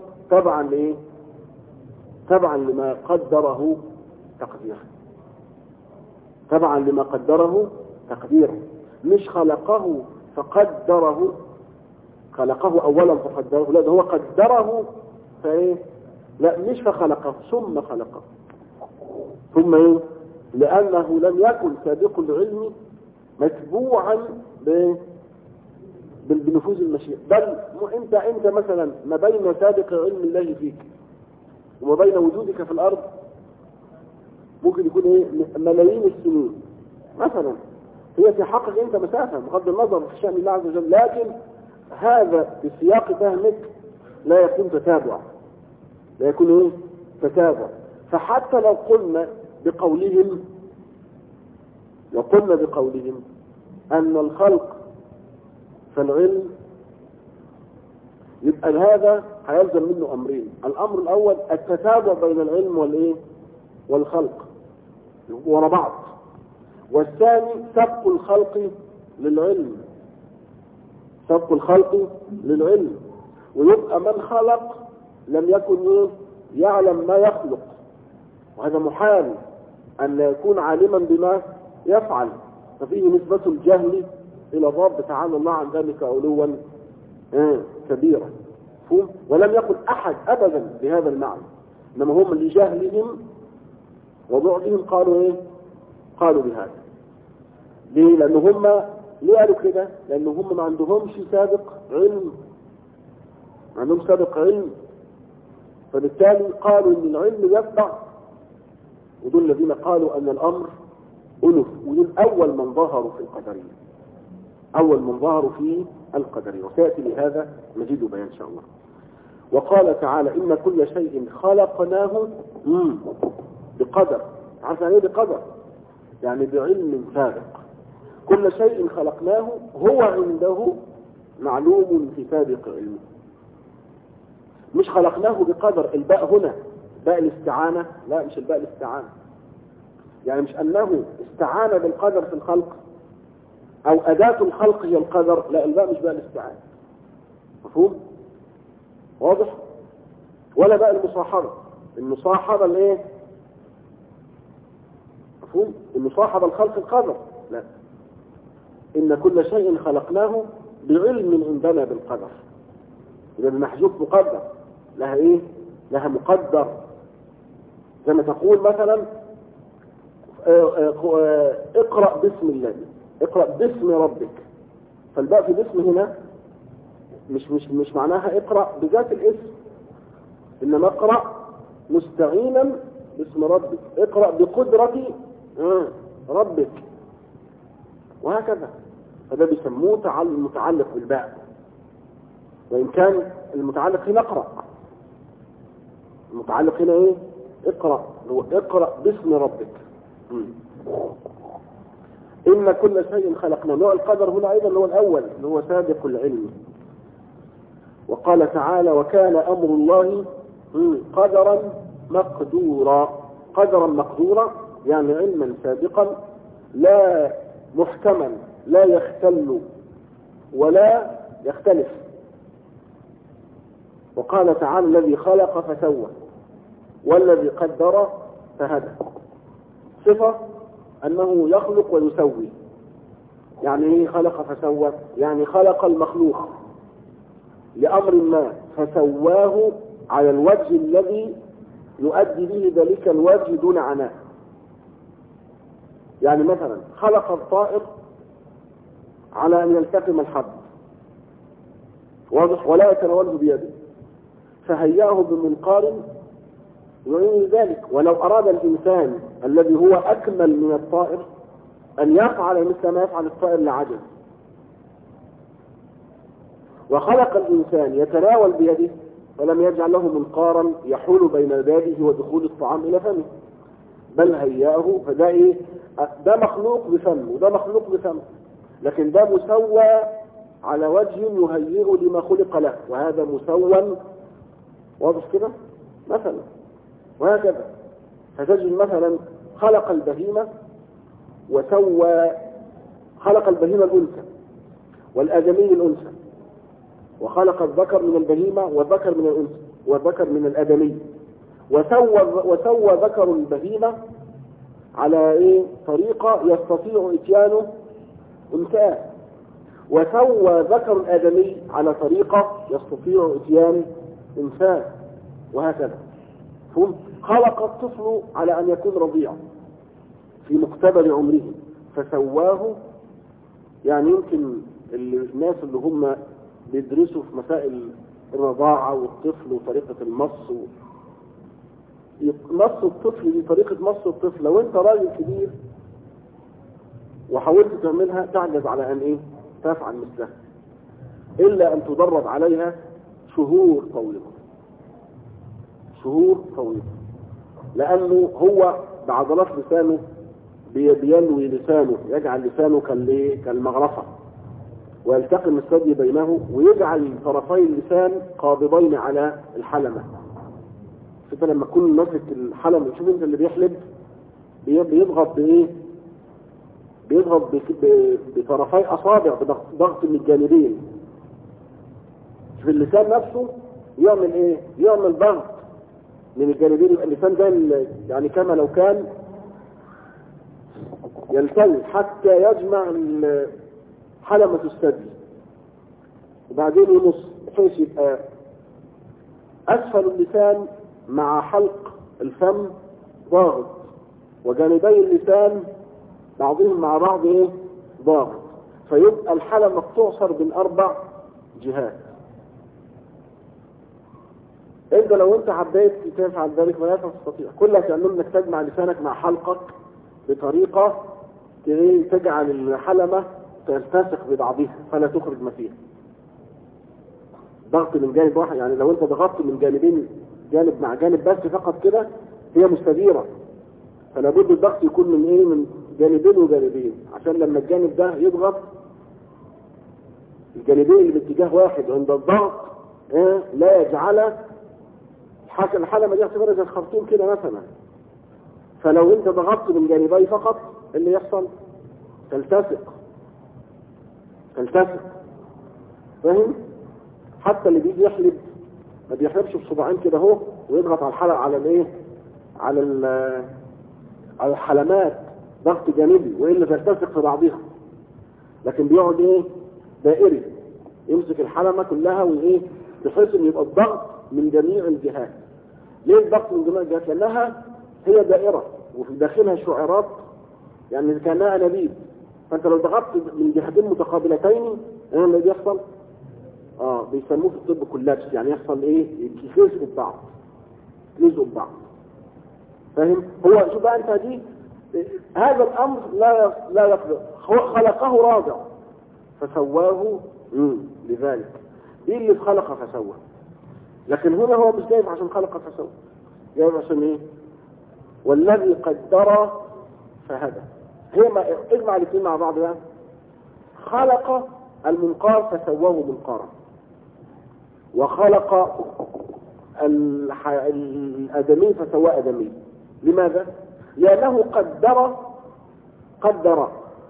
تبعا لما قدره تقديرا. مش خلقه فقدره خلقه اولا فقدره لا ده هو قدره فايه لا مش فخلقه ثم خلقه ثم ايه لانه لم يكن سابق العلم متبوعا بنفوذ المشيئة بل انت مثلا ما بين سابق علم الله فيك وما بين وجودك في الارض ممكن يكون ايه ملايين السنين مثلا. هي في حقك انت مسافة بغض النظر في شأن الله عز وجل لكن هذا في سياق فهمك لا يكون تتابع، لا يكون ايه تتابع. فحتى لو قلنا بقولهم أن الخلق فالعلم، يبقى هذا هيلزم منه أمرين. الأمر الأول التتابع بين العلم والإيه والخلق ورا بعض، والثاني سبق الخلق للعلم، سبق الخلق للعلم. ويبقى من خلق لم يكن يعلم ما يخلق، وهذا محال أن يكون عالما بما يفعل، ففيه نسبة الجهل إلى الرب تعالى الله عن ذلك علوا كبيرا. ولم يقل أحد أبدا بهذا المعنى، إنما هم لجهلهم وبعدهم قالوا إيه؟ قالوا بهذا. ليه؟ لأن هم ليه قالوا كده؟ لأن هم ما عندهمش سابق علم، ما عندهم سابق علم، فبالتالي قالوا إن العلم يتبع، ودول الذين قالوا أن الأمر ألف، ودول أول من ظهروا في القدرية، أول من ظهروا في القدرية، وسيأتي لهذا مزيد بيان إن شاء الله. وقال تعالى إن كل شيء خلقناه بقدر. عارف يعني إيه بقدر؟ يعني بعلم سابق. كل شيء خلقناه هو عنده معلوم في سابق علمه، مش خلقناه بقدر. الباء هنا باء الاستعانة، لا مش الباء الاستعانة، يعني مش أنه استعان بالقدر في الخلق أو أداة الخلق هي القدر، لا الباء مش باء الاستعانة. مفهوم؟ واضح؟ ولا باء المصاحبة، المصاحبة الايه؟ مفهوم؟ المصاحبة الخلق القدر، لا، إن كل شيء خلقناه بعلم عندنا بالقدر. إذا المحذوف مقدر، لها إيه؟ لها مقدر. زي ما تقول مثلا اقرأ باسم الله، اقرأ باسم ربك، فالباء في باسم هنا مش معناها اقرأ بذات الاسم، إنما اقرأ مستعينا باسم ربك، اقرأ بقدرة ربك، وهكذا. فده بيسموه متعلق بالباء، وإن كان المتعلق هنا اقرأ، المتعلق هنا ايه؟ اقرأ، هو اقرأ باسم ربك. إن كل شيء خلقنا. نوع القدر هنا أيضا هو الأول اللي هو سابق العلم. وقال تعالى وكان أمر الله قدرا مقدورا. قدرا مقدورا يعني علما سابقا لا محكما لا يختل ولا يختلف. وقال تعالى الذي خلق فسوى والذي قدر فهدى. صفة أنه يخلق ويسوي. يعني ايه خلق فسوى؟ يعني خلق المخلوق لأمر ما فسواه على الوجه الذي يؤدي به ذلك الوجه دون عناء. يعني مثلا خلق الطائر على أن يلتقم الحب، واضح، ولا يتناوله بيده، فهياه بمنقار يعين ذلك. ولو أراد الإنسان الذي هو أكمل من الطائر أن يفعل مثل ما يفعل الطائر لعجز. وخلق الإنسان يتناول بيده ولم يجعل له منقارا يحول بين يديه ودخول الطعام إلى فمه، بل هياه. فده إيه؟ ده مخلوق بفم وده مخلوق بفم، لكن ده مسوى على وجه يهيئ لما خلق له، وهذا مسوى، واضح كده مثلا. وهكذا فتجد مثلا خلق البهيمة وسوى، خلق البهيمة الأنثى والآدمي الأنثى، وخلق الذكر من البهيمة والذكر من الأنثى والذكر من الآدمي، وسوى ذكر البهيمة على ايه طريقة يستطيع اتيانه انثى، وسوى ذكر الآدمي على طريقة يستطيع اتيان انثى، وهكذا. خلق الطفل على ان يكون رضيع في مقتبل عمره فسواه. يعني يمكن الناس اللي هم بيدرسوا في مسائل الرضاعة والطفل وطريقة المص مص الطفل دي طريقة مص الطفل، لو انت راجل كبير وحاولت تعملها تعجز على ان ايه تفعل مثلها، الا ان تدرب عليها شهور طويلة، شهور طويلة، لأنه هو بعضلات لسانه بينوي لسانه، يجعل لسانه كالمغرفة، ويلتقم الثدي بينه، ويجعل طرفي اللسان قابضين على الحلمة. فانت لما تكون ماسك الحلمة، شوف انت اللي بيحلب بيضغط بايه؟ بيضغط بطرفي اصابع، بضغط من الجانبين. شوف اللسان نفسه يعمل ايه؟ يعمل ضغط من الجانبين. اللسان ده يعني كما لو كان يلتوي حتى يجمع حلمة الثدي، وبعدين ينص بحيث يبقى أسفل اللسان مع حلق الفم ضاغط، وجانبي اللسان بعضهم مع بعض ايه؟ ضاغط، فيبقى الحلمة بتعصر من 4 جهات. انت لو انت حبيت تفعل ذلك فلا تستطيع. كل تعمل انك تجمع لسانك مع حلقك بطريقة تجعل الحلمة تلتصق ببعضها فلا تخرج ما فيها. ضغط من جانب واحد، يعني لو انت ضغطت من جانبين، جانب مع جانب بس فقط كده، هي مستديرة، فلا بد الضغط يكون من ايه؟ من جانبين وجانبين، عشان لما الجانب ده يضغط الجانبين اللي باتجاه واحد عند الضغط لا يجعل الحلمة دي اعتبرها زي الخرطوم كده مثلا. فلو انت ضغطت من جانبي فقط اللي يحصل تلتصق. فاهم؟ حتى اللي بيجي يحلب ما بيحلبش بصباعين كده اهو ويضغط على الحلق على الايه؟ على الحلمات ضغط جانبي، والا تلتصق في بعضها. لكن بيقعد ايه؟ دائري، يمسك الحلمة كلها وايه؟ بحيث ان يبقى الضغط من جميع الجهات. ليه الضغط من جميع الجهات؟ لانها هي دائرة وفي داخلها شعيرات، يعني كانها انابيب. فانت لو ضغطت من جهتين متقابلتين ايه اللي بيحصل؟ بيسموه في الطب كولابس، يعني يحصل ايه؟ يلزقوا ببعض. فاهم؟ هو شوف بقى انت دي، هذا الامر لا يقدر، خلقه رابع فسواه لذلك. دي اللي خلق فسوى. لكن هنا هو مش جايب عشان خلق فسوى، جايب عشان ايه؟ والذي قدر فهدى. هي ما اجمع الاثنين مع بعض بقى. خلق المنقار فسواه منقارا، وخلق الادمي فسواه ادمي. لماذا؟ لانه قدر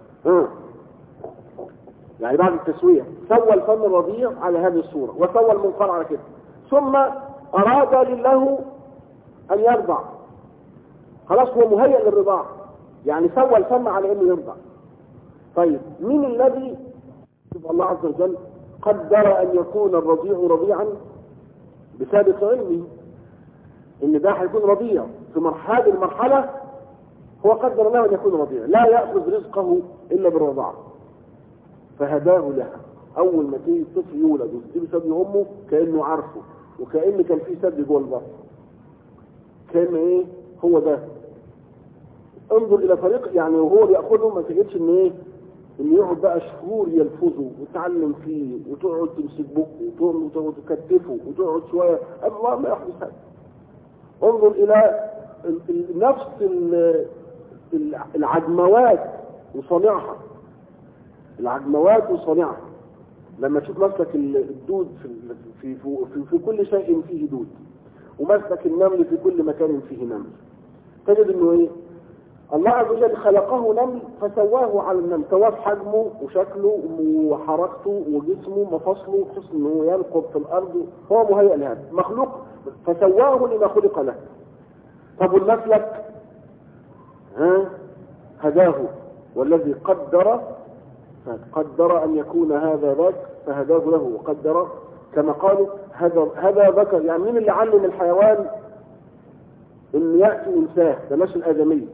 يعني بعد التسوية سوى الفم الرضيع على هذه الصورة، وسوى المنقار على كده، ثم أراد لله أن يرضع. خلاص هو مهيئ للرضاع، يعني سوى الفم على أنه يرضع. طيب مين الذي شوف الله عز وجل قدر أن يكون الرضيع رضيعا بسابق علمه إن ده هيكون رضيع في هذه المرحلة. هو قدر له أن يكون رضيع، لا يأخذ رزقه إلا بالرضاعة، فهداه لها. أول ما تيجي الطفل يولد وتجيب ثدي أمه كأنه عارفه، وكأن كان فيه ثدي جوه البطن، كأن إيه؟ هو ده. انظر إلى فريق يعني وهو بيأخذه، ما تجدش إن إيه؟ إن يقعد بقى شهور يلفظه وتعلم فيه وتقعد تمسك بقه وتقعد تكتفه وتقعد شوية، الله ما يحدث هذا. انظر إلى نفس العجموات وصنعها، لما تشوف مسلك الدود في كل شيء فيه دود، ومسلك النمل في كل مكان فيه نمل، تجد انه ايه؟ الله عز وجل خلقه نمل فسواه على النمل، سواه حجمه وشكله وحركته وجسمه ومفاصله، بحيث انه ينقض في الارض، هو مهيئ لهذا، مخلوق فسواه لما خلق له. طب المسلك هداه، والذي قدر أن يكون هذا ذاك فهداه له، وقدر كما قالوا هذا ذكر. يعني مين اللي علم الحيوان ان يأتي انساه؟ ده مش الآدمي.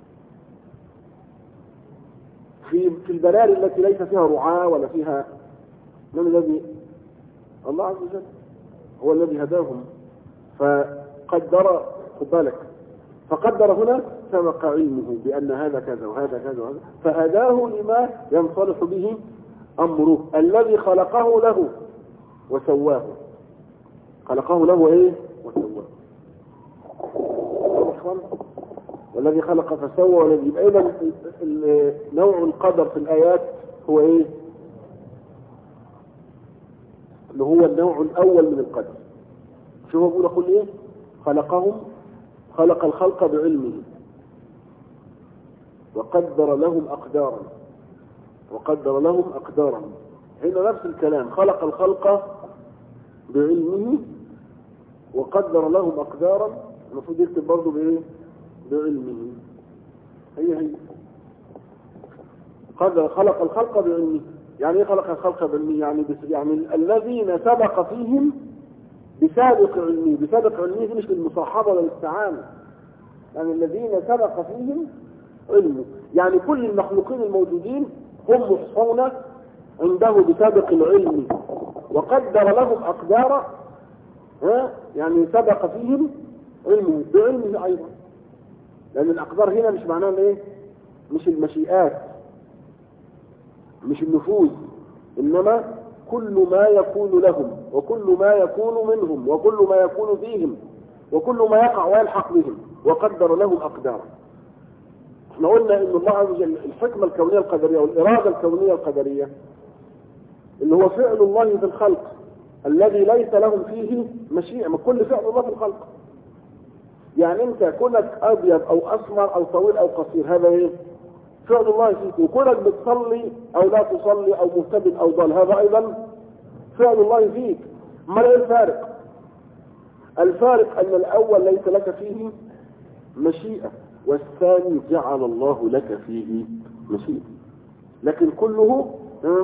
في البراري التي ليس فيها رعاة ولا فيها، من الذي؟ الله عز وجل هو الذي هداهم. فقدر، خد بالك، فقدر هنا سبق علمه بأن هذا كذا وهذا كذا وهذا، فهداه لما ينصلح به أمره الذي خلقه له وسواه. خلقه له ايه وسواه. والذي خلق فسوى والذي يبقى اذا نوع القدر في الايات هو ايه؟ اللي هو النوع الاول من القدر. شو هو بيقول اقول ايه؟ خلق الخلق بعلمه وقدر لهم اقدارا. هنا نفس الكلام، خلق الخلق بعلمه وقدر لهم اقدارا. المفروض يكتب برضه بايه؟ بعلمه. هي خلق الخلق بعلمه. يعني ايه خلق الخلق بعلمه؟ يعني الذين سبق فيهم بسابق علمه مش للمصاحبه ولا للتعامل. يعني الذين سبق فيهم علمه، يعني كل المخلوقين الموجودين هم محصون عنده بسابق العلم وقدر لهم اقدارا. يعني سبق فيهم علمه بعلمه ايضا، لان الاقدار هنا مش معناها ايه؟ مش المشيئات، مش النفوذ، انما كل ما يكون لهم وكل ما يكون منهم وكل ما يكون فيهم وكل ما يقع ويلحق بهم وقدر لهم اقدارا. احنا قلنا ان الله عز وجل الحكمه الكونيه القدريه والاراده الكونيه القدريه اللي هو فعل الله في الخلق الذي ليس لهم فيه مشيئه، ما كل فعل الله في الخلق. يعني انت كونك ابيض او اسمر او طويل او قصير، هذا ايه؟ فعل الله فيك. وكونك بتصلي او لا تصلي او مهتدي او ضال، هذا ايضا فعل الله فيك. ما ايه الفارق؟ الفارق ان الاول ليس لك فيه مشيئه والثاني جعل الله لك فيه مشيئه، لكن كله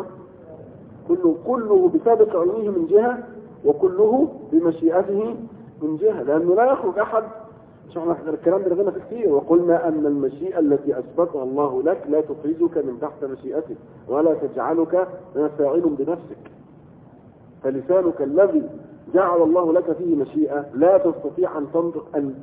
بسابق علمه من جهه وكله بمشيئته من جهه، لانه لا يخرج احد. مش احنا الكلام ده لغينا فيه كتير، وقلنا ان المشيئه التي اثبتها الله لك لا تخرجك من تحت مشيئته ولا تجعلك فاعل بنفسك. فلسانك الذي جعل الله لك فيه مشيئه لا تستطيع ان تنطق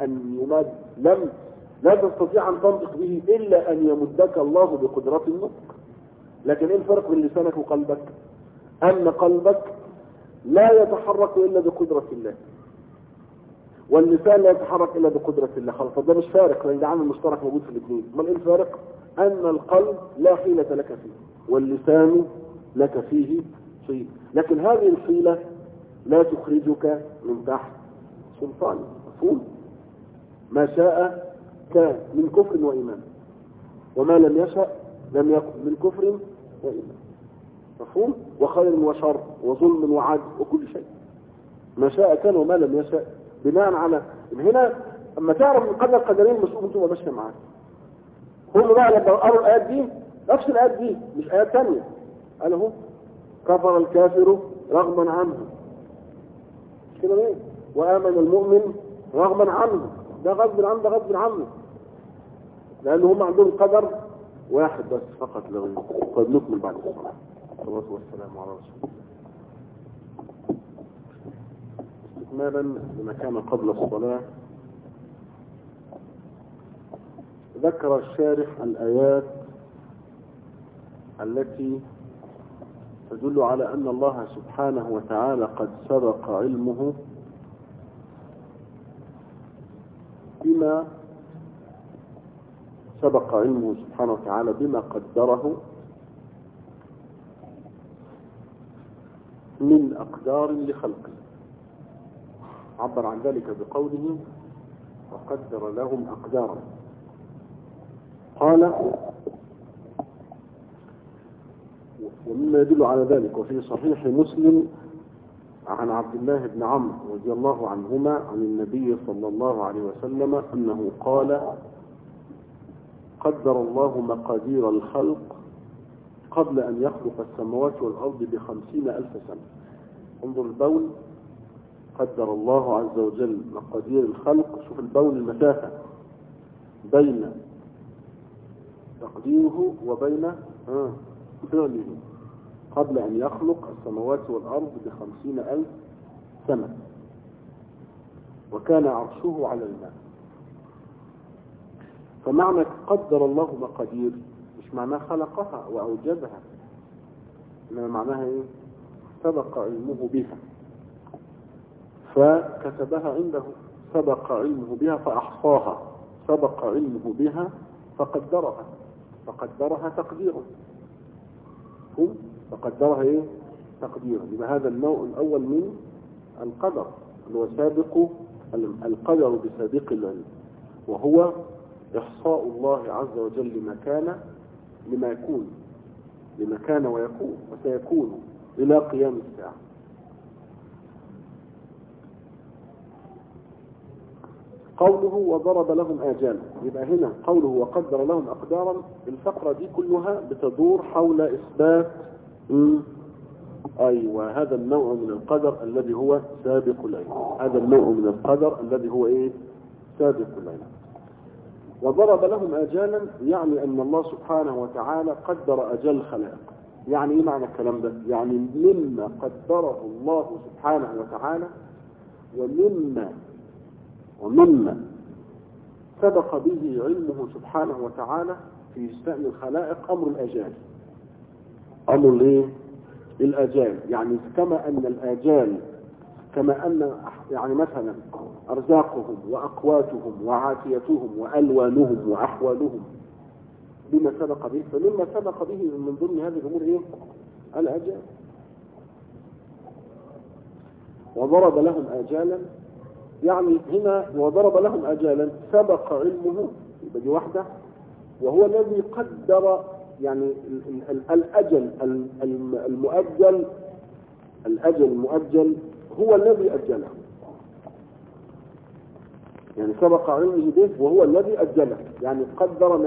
لا تستطيع ان تنطق به الا ان يمدك الله بقدرة النطق. لكن ايه الفرق بين لسانك وقلبك؟ ان قلبك لا يتحرك الا بقدرة الله، واللسان لا يتحرك الا بقدرة الله. خلاص، ده مش فارق، لان ده عامل مشترك موجود في الاثنين. امال ايه الفارق؟ ان القلب لا حيلة لك فيه واللسان لك فيه حيلة، لكن هذه الحيلة لا تخرجك من تحت سلطان. مفهوم؟ ما شاء كان من كفر وإيمان، وما لم يشأ لم يكن من كفر وإيمان. مفهوم؟ وخير وشر وظلم وعدل وكل شيء. ما شاء كان وما لم يشأ بناء على هنا. اما تعرف من قدر قدرين مسؤول انتم ماشيه معاك. هم بقى لما قرأوا الآيات دي، نفس الآيات دي مش آيات ثانيه، قال اهو كفر الكافر رغما عنه، مش كده ليه؟ وآمن المؤمن رغما عنه. ده غصب عنه، ده غصب عنه، لأن هم عندهم قدر واحد بس فقط لا غير. قد نكمل بعد الصلاة. الصلاة والسلام على رسول الله. استكمالا لما كان قبل الصلاة، ذكر الشارح الآيات التي تدل على أن الله سبحانه وتعالى قد سبق علمه بما سبحانه وتعالى بما قدره من أقدار لخلقه. عبر عن ذلك بقوله وقدر لهم أقدارا. قال ومما يدل على ذلك وفي صحيح مسلم عن عبد الله بن عمرو رضي الله عنهما عن النبي صلى الله عليه وسلم أنه قال قدر الله مقادير الخلق قبل أن يخلق السماوات والأرض ب50,000 سنة. انظر البول، قدر الله عز وجل مقادير الخلق. شوف البول المسافة بين تقديره وبين فعله قبل أن يخلق السماوات والأرض ب50,000 سنة، وكان عرشه على الماء. فمعنى قدر الله مقادير مش معناه خلقها وأوجدها، إنما معناها إيه؟ سبق علمه بها. فكتبها عنده، سبق علمه بها فأحصاها، سبق علمه بها فقدرها تقديرا. فقدرها ايه؟ تقديرا. يبقى هذا النوع الأول من القدر اللي هو سابق القدر بسابق العلم، وهو إحصاء الله عز وجل لما كان ويكون وسيكون إلى قيام الساعة. قوله وضرب لهم آجالا، يبقى هنا قوله وقدر لهم أقدارا، الفقرة دي كلها بتدور حول إثبات أيوة هذا النوع من القدر الذي هو سابق العلم. هذا النوع من القدر الذي هو إيه؟ سابق العلم. وضرب لهم آجالا يعني أن الله سبحانه وتعالى قدر أجل الخلائق. يعني إيه معنى الكلام ده؟ يعني مما قدره الله سبحانه وتعالى ومما سبق به علمه سبحانه وتعالى في شأن الخلائق أمر الآجال. أمر الايه؟ الآجال. يعني كما أن يعني مثلا أرزاقهم وأقواتهم وعافيتهم وألوانهم وأحوالهم بما سبق به، فمما سبق به من ضمن هذه الأمور إيه؟ الآجال. وضرب لهم آجالا، يعني هنا وضرب لهم آجالا سبق علمه، يبقى دي واحدة، وهو الذي قدر يعني الأجل المؤجل هو الذي أجله. يعني سبق علمه به وهو الذي أجله، يعني قدر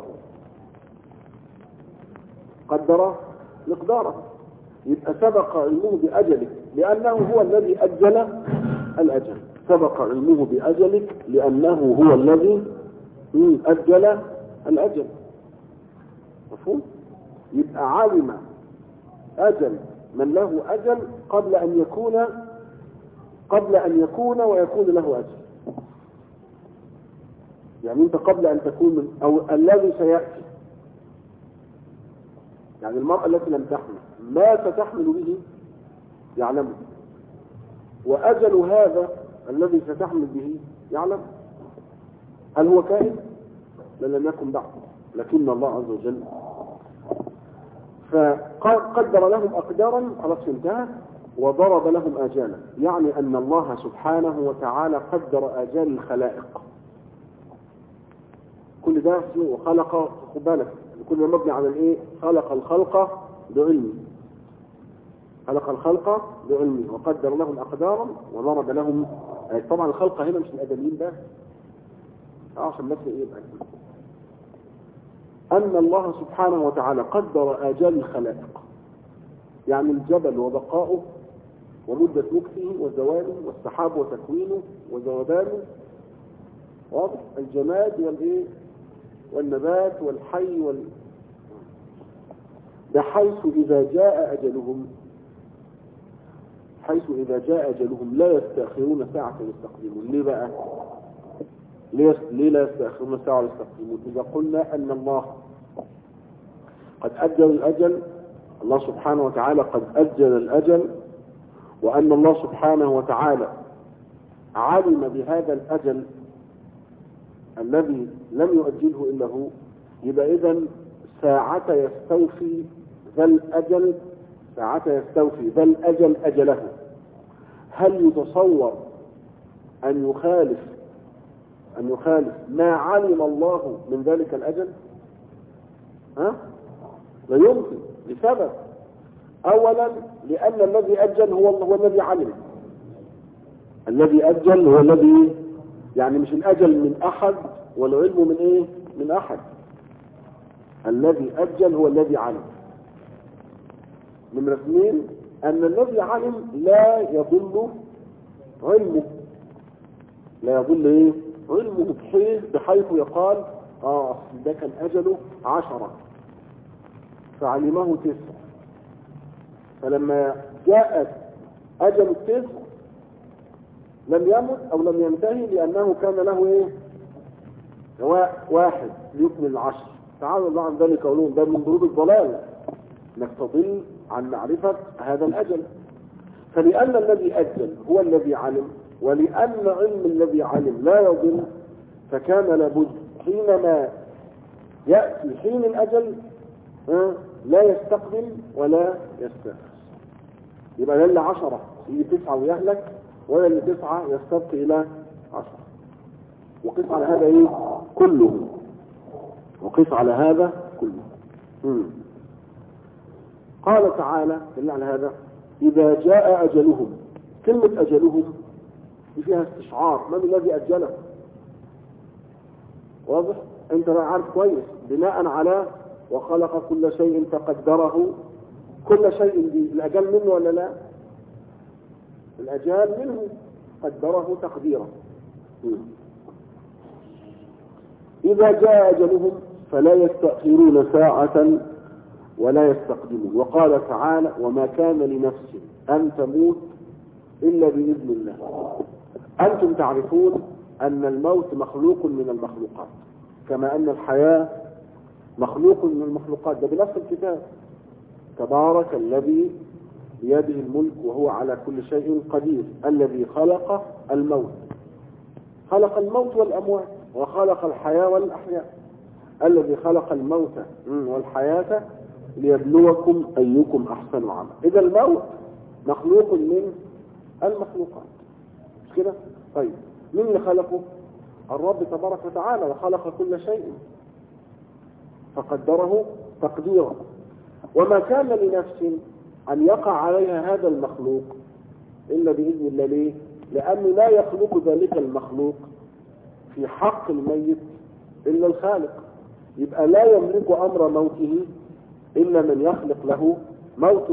مقداره. يبقى سبق علمه بأجله لأنه هو الذي أجل الأجل. سبق علمه بأجلك لأنه هو الذي أجل الأجل. مفهوم؟ يبقى علم أجل من له أجل قبل أن يكون ويكون له أجل. يعني أنت قبل أن تكون أو الذي سيأتي، يعني المرأة التي لم تحمل ما ستحمل به يعلمه، وأجل هذا الذي ستحمل به يعلم. هل هو كائن؟ لم يكن بعد، لكن الله عز وجل فقدر لهم أقدارا، خلاص انتهى. وضرب لهم آجالا، يعني أن الله سبحانه وتعالى قدر آجال الخلائق. كل ده وخلق، خد بالك كل ما مبني على الايه؟ خلق الخلق بعلمه وقدر لهم أقدارا وضرب لهم. طبعا الخلق هنا مش الأدميين بس، عشان بس ايه يبقى أن الله سبحانه وتعالى قدر آجال الخلائق، يعني الجبل وبقاؤه ومدة مكثه وزواله والسحاب وتكوينه وذوبانه، واضح؟ الجماد والإيه؟ والنبات والحي بحيث إذا جاء أجلهم لا يستأخرون ساعة يستقدمون. ليه بقى؟ ليه لا يستأخرون ساعة يستقدمون؟ إذا قلنا أن الله قد أجل الأجل، الله سبحانه وتعالى قد أجل الأجل، وأن الله سبحانه وتعالى علم بهذا الأجل الذي لم يؤجله إلا هو، يبقى إذن ساعة يستوفي ذا الأجل أجله. هل يتصور أن يخالف ما علم الله من ذلك الأجل؟ لا يمكن، لسبب. أولا لأن الذي أجل هو الذي علم. الذي أجل هو الذي، يعني مش الأجل من أحد والعلم من إيه؟ من أحد. الذي أجل هو الذي علم. نمرة 2 أن الذي علم لا يضل علمه، علمه بحيث يقال ده كان أجله 10 فعلمه 9، فلما جاءت أجل 9 لم يمت أو لم ينتهي لأنه كان له إيه؟ 1 ليكمل 10. تعالوا الله عن ذلك قولون ده من ضروب الضلال، انك تضل عن معرفة هذا الأجل. فلأن الذي أجل هو الذي علم، ولأن علم الذي علم لا يضل، فكان لابد حينما يأتي حين الأجل لا يستقبل ولا يستأخر. يبقى ده اللي 10 يجي 9 ويهلك، ولا اللي 9 يستبقي إلى 10. وقف على هذا إيه كله، وقف على هذا كله. قال تعالى دل على هذا: إذا جاء أجلهم. كلمة أجلهم فيها استشعار من الذي أجله. واضح؟ أنت بقى عارف كويس بناء على وخلق كل شيء فقدره. كل شيء دي الأجل منه ولا لا؟ الأجال منه، قدره تقديرا. إذا جاء أجلهم فلا يستأخرون ساعة ولا يستقدمون. وقال تعالى: وما كان لنفس أن تموت إلا بإذن الله. أنتم تعرفون أن الموت مخلوق من المخلوقات، كما أن الحياة مخلوق من المخلوقات. ده بنفس الكتاب: تبارك الذي بيده الملك وهو على كل شيء قدير، الذي خلق الموت. خلق الموت والأموات، وخلق الحياة والأحياء. الذي خلق الموت والحياة ليبلوكم أيكم أحسن عملا. إذا الموت مخلوق من المخلوقات، مش كده؟ طيب مين اللي خلقه؟ الرب تبارك وتعالى، وخلق كل شيء فقدره تقديرا. وما كان لنفس أن يقع عليها هذا المخلوق إلا بإذن الله. ليه؟ لأنه لا يخلق ذلك المخلوق في حق الميت إلا الخالق. يبقى لا يملك أمر موته إلا من يخلق له موته.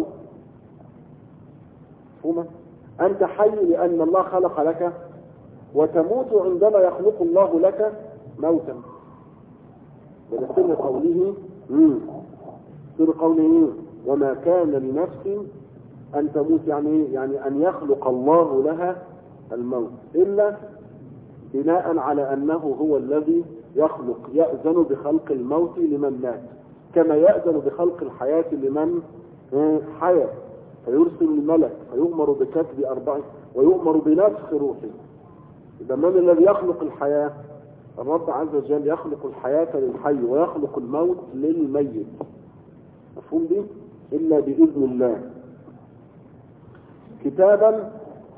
فهمت؟ أنت حي لأن الله خلق لك، وتموت عندما يخلق الله لك موتا. وده سر قوله سر قوله وما كان لنفس أن تموت. يعني أن يخلق الله لها الموت إلا بناء على أنه هو الذي يخلق، يأذن بخلق الموت لمن مات، كما يأذن بخلق الحياة لمن حيا، فيرسل الملك فيؤمر بكتب 4 ويؤمر بنفخ روحه. إذا من الذي يخلق الحياة؟ الرب عز وجل يخلق الحياة للحي ويخلق الموت للميت. مفهوم دي؟ إلا بإذن الله. كتابا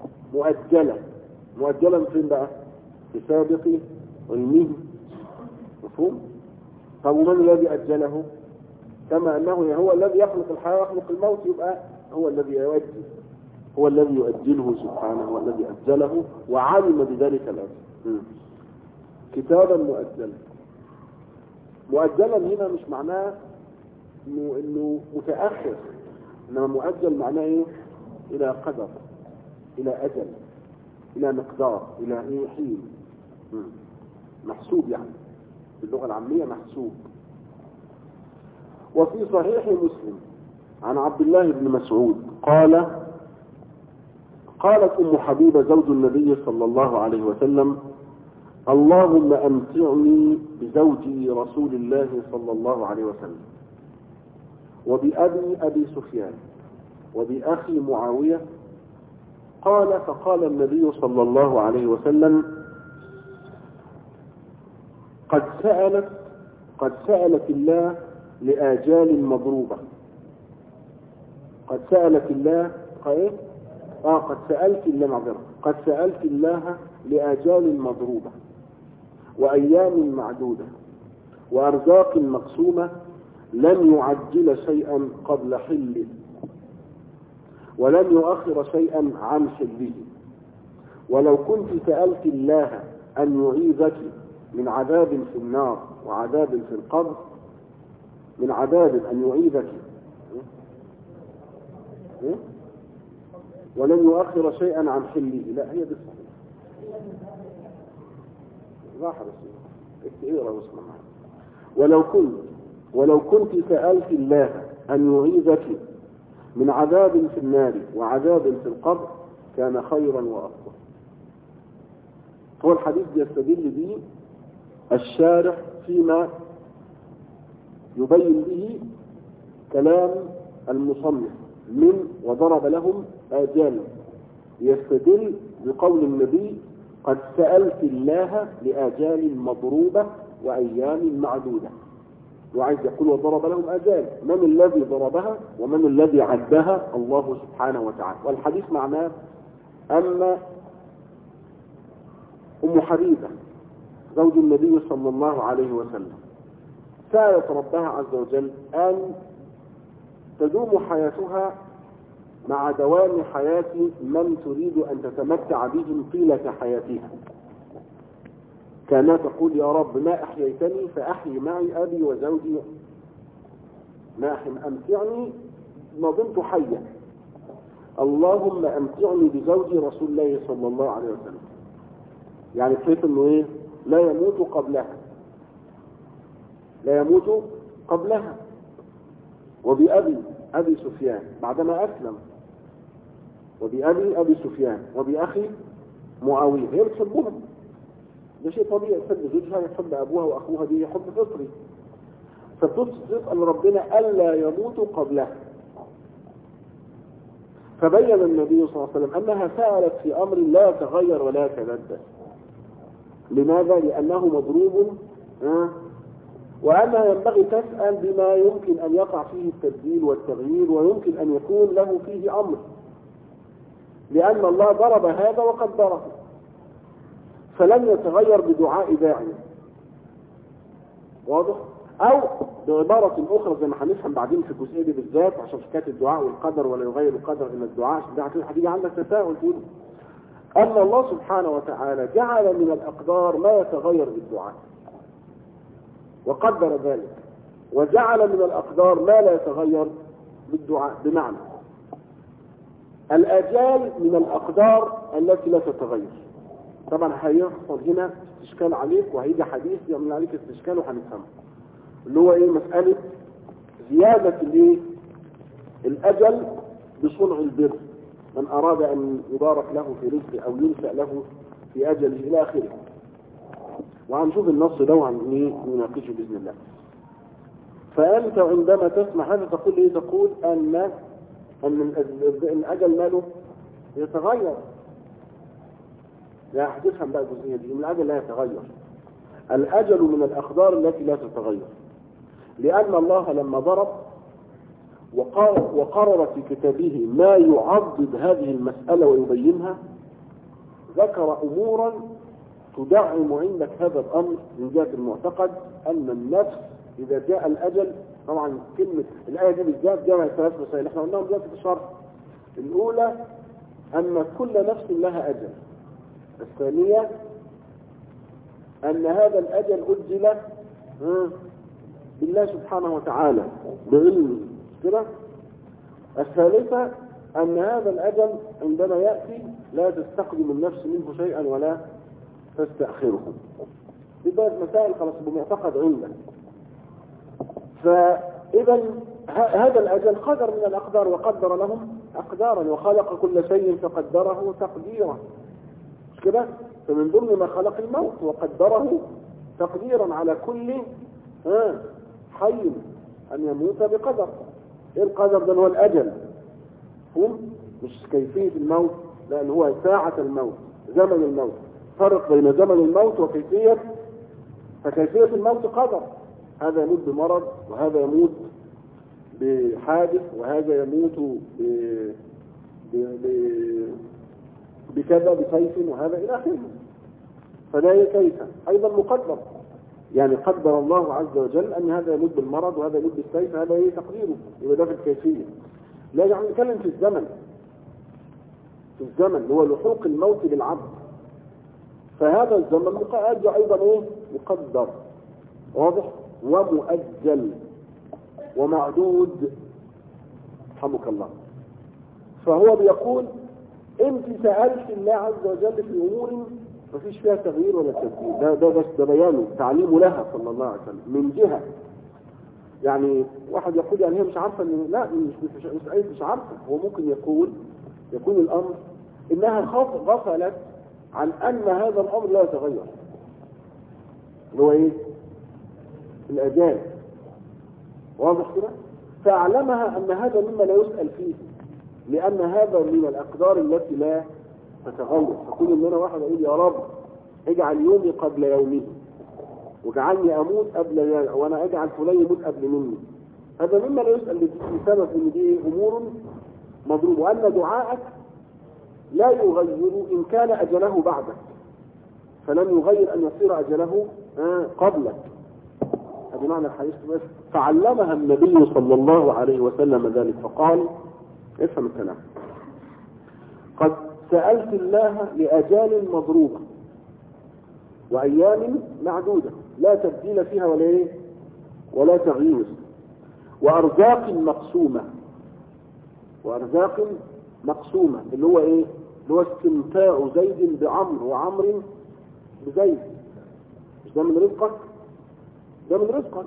مؤجلا فين بقى؟ في سابق علمه. مفهوم؟ طب ومن الذي أجله؟ كما أنه هو الذي يخلق الحياة ويخلق الموت، يبقى هو الذي يؤجل، هو الذي يؤجله سبحانه، والذي أجله وعلم بذلك الأجل. كتابا مؤجلا هنا مش معناه إنه متأخر، إنما مؤجل معناه إيه؟ إلى قدر، إلى أجل، إلى مقدار، إلى حين، محسوب، يعني باللغة العامية محسوب. وفي صحيح مسلم عن عبد الله بن مسعود قالت أم حبيبة زوج النبي صلى الله عليه وسلم: اللهم أمتعني بزوجي رسول الله صلى الله عليه وسلم، وبأبي أبي سفيان، وبأخي معاوية. فقال النبي صلى الله عليه وسلم: قد سألت الله لآجال مضروبة. قد سألت الله قد سألت الله لآجال مضروبة، وأيام معدودة، وأرزاق مقسومة، لن يعجل شيئا قبل حله، ولن يؤخر شيئا عن حله. ولو كنت سألت الله أن يعيذك من عذاب في النار وعذاب في القبر، من عذاب أن يعيذك ولن يؤخر شيئا عن حله. لا، هي دي الصحيح. راح بس اقرا واسمع معي. ولو كنت سألت الله أن يعيذك من عذاب في النار وعذاب في القبر كان خيرا وأفضل. هو الحديث يستدل به الشارح فيما يبين به كلام المصنف من وضرب لهم آجالا. يستدل بقول النبي قد سألت الله لآجال مضروبة وأيام معدودة، وعايز يقول وضرب لهم آجال. من الذي ضربها ومن الذي عدها؟ الله سبحانه وتعالى. والحديث معناه أن أم حبيبة زوج النبي صلى الله عليه وسلم سألت ربها عز وجل أن تدوم حياتها مع دوام حياة من تريد أن تتمتع بهم طيلة حياتها. كانت تقول يا رب ما أحييتني فأحيي معي أبي وزوجي، ما أمتعني ما دمت حيا، اللهم أمتعني بزوجي رسول الله صلى الله عليه وسلم. يعني بحيث أنه إيه؟ لا يموت قبلها، لا يموت قبلها. وبأبي سفيان بعدما أسلم، وبأبي سفيان، وبأخي معاوية. هي بتحبهم، ده شيء طبيعي، تحب زوجها يحب أبوها وأخوها، دي حب فطري. فتسأل ربنا ألا يموتوا قبلها. فبين النبي صلى الله عليه وسلم أنها سألت في أمر لا يتغير ولا يتبدل. لماذا؟ لأنه مضروب، وأنها ينبغي تسأل بما يمكن أن يقع فيه التبديل والتغيير، ويمكن أن يكون له فيه أمر، لأن الله ضرب هذا وقدره، فلم يتغير بدعاء داعي. واضح؟ أو بعبارة أخرى زي ما هنفهم بعدين في الجزئية دي بالذات، عشان حكاية الدعاء والقدر ولا يغير القدر إلا الدعاء، عشان ده هتيجي عندك تساؤل تقول أن الله سبحانه وتعالى جعل من الأقدار ما يتغير بالدعاء وقدر ذلك، وجعل من الأقدار ما لا يتغير بالدعاء. بمعنى الآجال من الأقدار التي لا تتغير. طبعا هيحصل هنا استشكال عليك، وهيجي حديث يعمل عليك استشكال وهنفهمه، اللي هو ايه؟ مسألة زيادة الايه؟ الأجل بصنع البر، من أراد أن يبارك له في رزقه أو ينسأ له في أجله إلى آخره. وهنشوف النص ده ونناقشه بإذن الله. فأنت عندما تسمع هذا تقول إيه؟ تقول أن الأجل ماله يتغير. لا هتفهم بقى الجزئية دي، إن الأجل لا يتغير. الأجل من الأقدار التي لا تتغير، لأن الله لما ضرب وقرر في كتابه ما يعضد هذه المسألة ويبينها، ذكر أمورا تدعم عندك هذا الأمر من جهة المعتقد أن النفس إذا جاء الأجل. طبعا كلمة الآية دي بالذات جمع ثلاث مسائل احنا قلناهم دلوقتي في الشرح. الأولى أن كل نفس لها أجل. الثانية أن هذا الأجل أجل بالله سبحانه وتعالى بعلمه كده. الثالثة أن هذا الأجل عندما يأتي لا تستقدم النفس منه شيئا ولا تستأخره. دي بقى مسائل خلاص بمعتقد عندك. فإذا هذا الأجل قدر من الأقدار، وقدر لهم أقدارا، وخلق كل شيء فقدره تقديرا، مش كده؟ فمن ضمن ما خلق الموت وقدره تقديرا على كل حي أن يموت بقدر. إيه القدر ده؟ هو الأجل، هم مش كيفية الموت، لأن هو ساعة الموت، زمن الموت. فرق بين زمن الموت وكيفية. فكيفية الموت قدر، هذا يموت بمرض، وهذا يموت بحادث، وهذا يموت بكذا بسيف، وهذا إلى آخره. فلا كيف أيضا مقدر، يعني قدر الله عز وجل أن هذا يموت بالمرض وهذا يموت بالسيف، هذا هي تقديره، يبقى ده في الكيفية. لا يعني نتكلم في الزمن، في الزمن هو لحوق الموت بالعبد. فهذا الزمن مقدر أيضا إيه؟ مقدر، واضح، ومؤجل ومعدود، رحمك الله. فهو بيقول انت سألت الله عز وجل في امور ما فيش فيها تغيير ولا تبديل. ده بس ده بيانه تعليمه لها صلى الله عليه وسلم من جهة. يعني واحد يقول يعني هي مش عارفة ان لا مش عارفة. هو ممكن يكون الامر انها غفلت عن ان هذا الامر لا يتغير، اللي هو ايه؟ الاجال، واضح كده؟ فاعلمها ان هذا مما لا يسأل فيه، لان هذا من الاقدار التي لا تتغير. فكل ان انا واحد اقول يا رب اجعل يومي قبل يومه، واجعلني اموت قبل، وانا اجعل فلان يموت قبل مني، هذا مما لا يسأل بسبب ان دي امور مضروب، وان دعاءك لا يغير ان كان اجله بعدك، فلن يغير ان يصير اجله قبلك. هذا معنى الحديث. فعلمها النبي صلى الله عليه وسلم ذلك، فقال افهم الكلام: قد سألت الله لأجال مضروبة وأيام معدودة لا تبديل فيها ولا تغيير، وأرزاق مقسومة. وأرزاق مقسومة اللي هو ايه؟ اللي هو استمتاع زيد بعمر وعمر بزيد. مش ده من رزقك؟ ده من رزقك.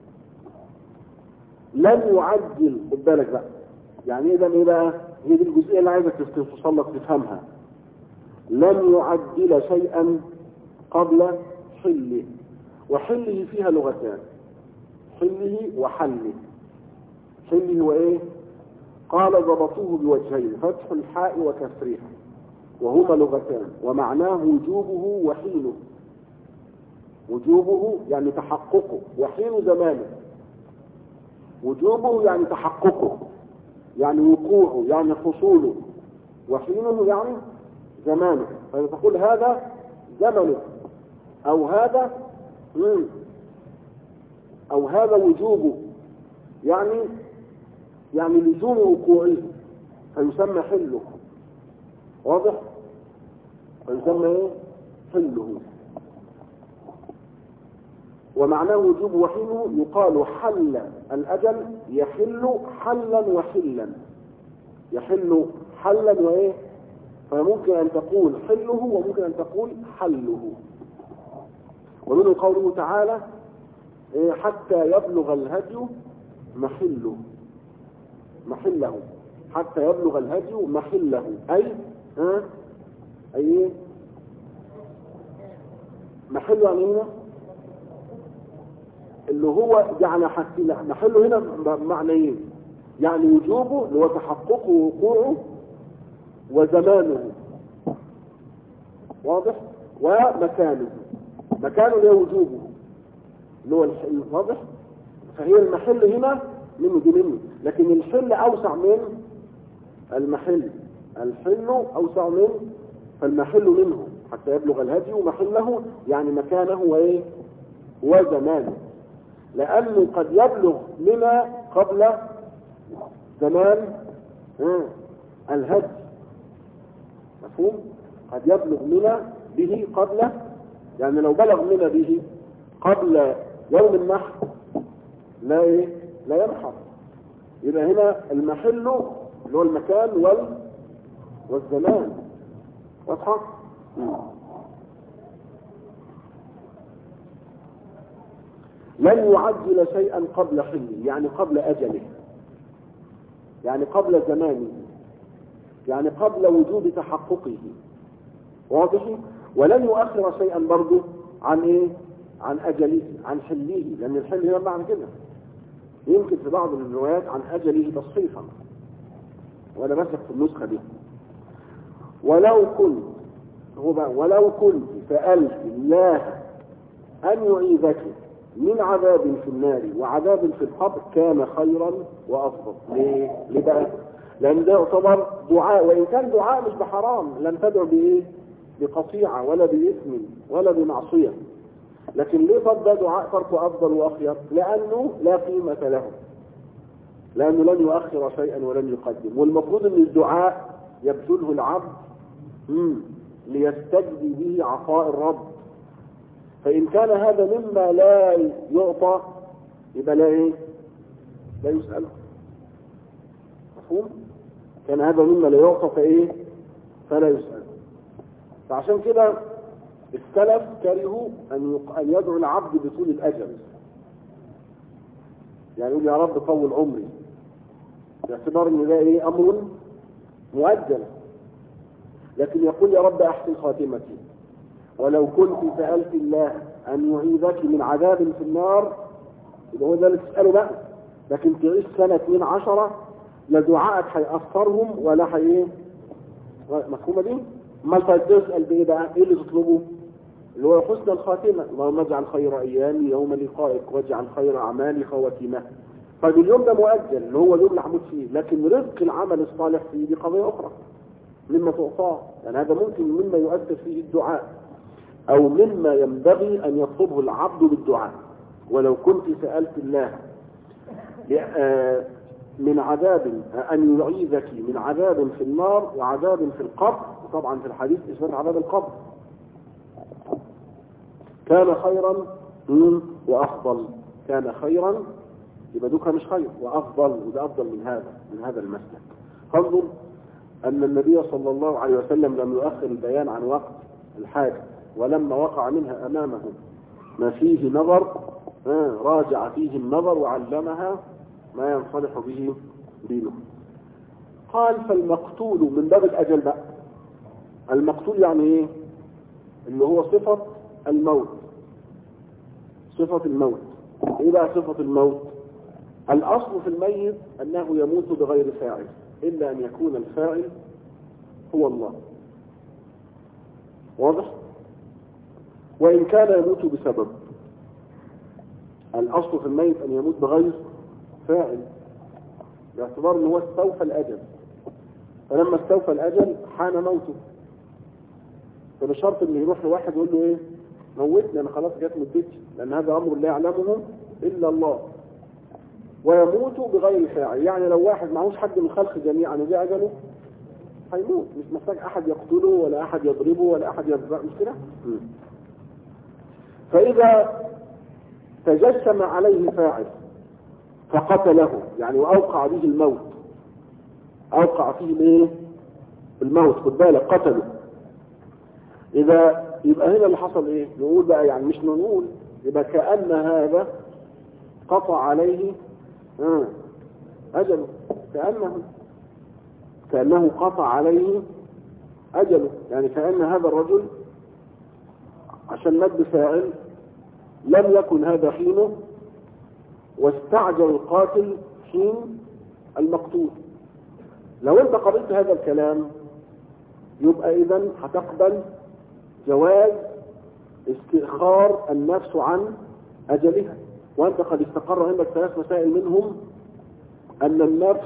لن يعجل، خد بالك بقى، يعني ايه بقى؟ هي دي الجزئيه اللي عايزك توصل تفهمها. لن يعجل شيئا قبل حله، وحله فيها لغتان: حله وحله. حله وايه؟ قال ضبطوه بوجهين: فتح الحاء وكسرها، وهما لغتان، ومعناه وجوبه وحينه. وجوبه يعني تحققه، وحين زمانه. وجوبه يعني تحققه، يعني وقوعه، يعني حصوله، وحينه يعني زمانه. فتقول هذا زمنه، او هذا وجوبه، يعني لزوم وقوعه، فيسمى حله. واضح؟ فيسمى ايه؟ حله. ومعناه وجوب وحينه. يقال حل الأجل، يحل حلا وحلا. يحل حلا وايه؟ فممكن ان تقول حله، وممكن ان تقول حله. ومنه قوله تعالى: حتى يبلغ الهدي محله. حتى يبلغ الهدي محله، اي محله يعني هنا اللي هو يعني محله هنا معنيين: يعني وجوبه اللي هو تحققه ووقوعه، وزمانه. واضح؟ ومكانه. مكانه اللي هو وجوبه اللي هو الحل. واضح؟ فهي المحل هنا منه، لكن الحل اوسع من المحل. الحل اوسع من، فالمحل منه. حتى يبلغ الهدي محله يعني مكانه وايه؟ وزمانه. لانه قد يبلغ منى قبل زمان الهدي. مفهوم؟ قد يبلغ منى به قبل، يعني لو بلغ منى به قبل يوم النحر لا ينحر. يبقى هنا المحل اللي هو المكان والزمان. واضحة؟ لن يعجل شيئا قبل حله، يعني قبل أجله، يعني قبل زمانه، يعني قبل وجود تحققه. واضح؟ ولن يؤخر شيئا برضه عن عن أجله، عن حله، لأن الحل هنا معنى كده. يمكن في بعض الروايات عن أجله تصحيحا، وأنا مسك في النسخة دي: ولو كنت سألت الله أن يعيذك من عذاب في النار وعذاب في القبر كان خيرا وأفضل. ليه بقى؟ لأن ده يعتبر دعاء، وإن كان دعاء مش بحرام، لم تدعو بقطيعة ولا بإثم ولا بمعصية، لكن ليه طب ده دعاء تركه أفضل وأخير؟ لأنه لا قيمة له، لأنه لن يؤخر شيئا ولن يقدم. والمفروض أن الدعاء يبذله العبد ليستجدي به عطاء الرب. فإن كان هذا مما لا يعطى يبقى لا يسأله. مفهوم؟ كان هذا مما لا يعطى فلا يسأله. فعشان كده السلف كرهوا أن يدعو العبد بطول الأجل، يعني يقول يا رب طول عمري، باعتبار ان ده أمر مؤجل. لكن يقول يا رب أحسن خاتمتي. ولو كنت سألت الله أن يعيذك من عذاب في النار، يبقى هو ده اللي تسأله بقى. لكن تعيش سنة 12 لا دعائك هيأثرهم ولا مفهومة دي؟ ما تسأل بإيه بقى؟ إيه اللي تطلبه؟ اللي هو حسن الخاتمة. اللهم اجعل خير أيامي يوم لقائك واجعل خير أعمالي خواتمه. طيب اليوم ده مؤجل اللي هو اليوم اللي هموت فيه، لكن رزق العمل الصالح فيه دي قضية أخرى مما تعطاه. يعني هذا ممكن مما يؤثر فيه الدعاء، أو مما ينبغي أن يطلبه العبد بالدعاء. ولو كنت سألت الله من عذاب أن يعيذك من عذاب في النار وعذاب في القبر، طبعا في الحديث إثبات عذاب القبر، كان خيرا وأفضل. كان خيرا يبقى دوكا مش خير، وأفضل وده أفضل من هذا المسلك. فانظر أن النبي صلى الله عليه وسلم لم يؤخر البيان عن وقت الحاجة، ولما وقع منها أمامه ما فيه نظر راجع فيه النظر وعلمها ما ينصلح به دينه. قال فالمقتول من باب الأجل بقى. المقتول يعني ايه؟ اللي هو صفة الموت. صفة الموت ايه بقى صفة الموت؟ الأصل في الميت أنه يموت بغير فاعل، إلا أن يكون الفاعل هو الله. واضح؟ وإن كان يموت بسبب. الأصل في الميت أن يموت بغير فاعل، باعتبار أنه هو استوفى الأجل، فلما استوفى الأجل حان موته. فمش شرط أن يروح لواحد يقول له إيه موتني أنا خلاص جات مدتي، لأن هذا أمر لا يعلمه إلا الله. ويموت بغير فاعل، يعني لو واحد معهوش حد من الخلق جميعا وجاء أجله هيموت، مش محتاج أحد يقتله ولا أحد يضربه ولا أحد يضربه، مش كده؟ فإذا تجسم عليه فاعل فقتله، يعني وأوقع به الموت، أوقع فيه الايه؟ الموت، خد بالك قتله. إذا يبقى هنا اللي حصل إيه؟ نقول بقى يعني مش نقول، يبقى كأن هذا قطع عليه أجله، كأنه قطع عليه أجله، يعني كأن هذا الرجل عشان مات بفاعل لم يكن هذا حينه، واستعجل القاتل حين المقتول. لو انت قبلت هذا الكلام يبقى اذا هتقبل جواز استئخار النفس عن اجلها. وانت قد استقر عندك 3 مسائل، منهم ان النفس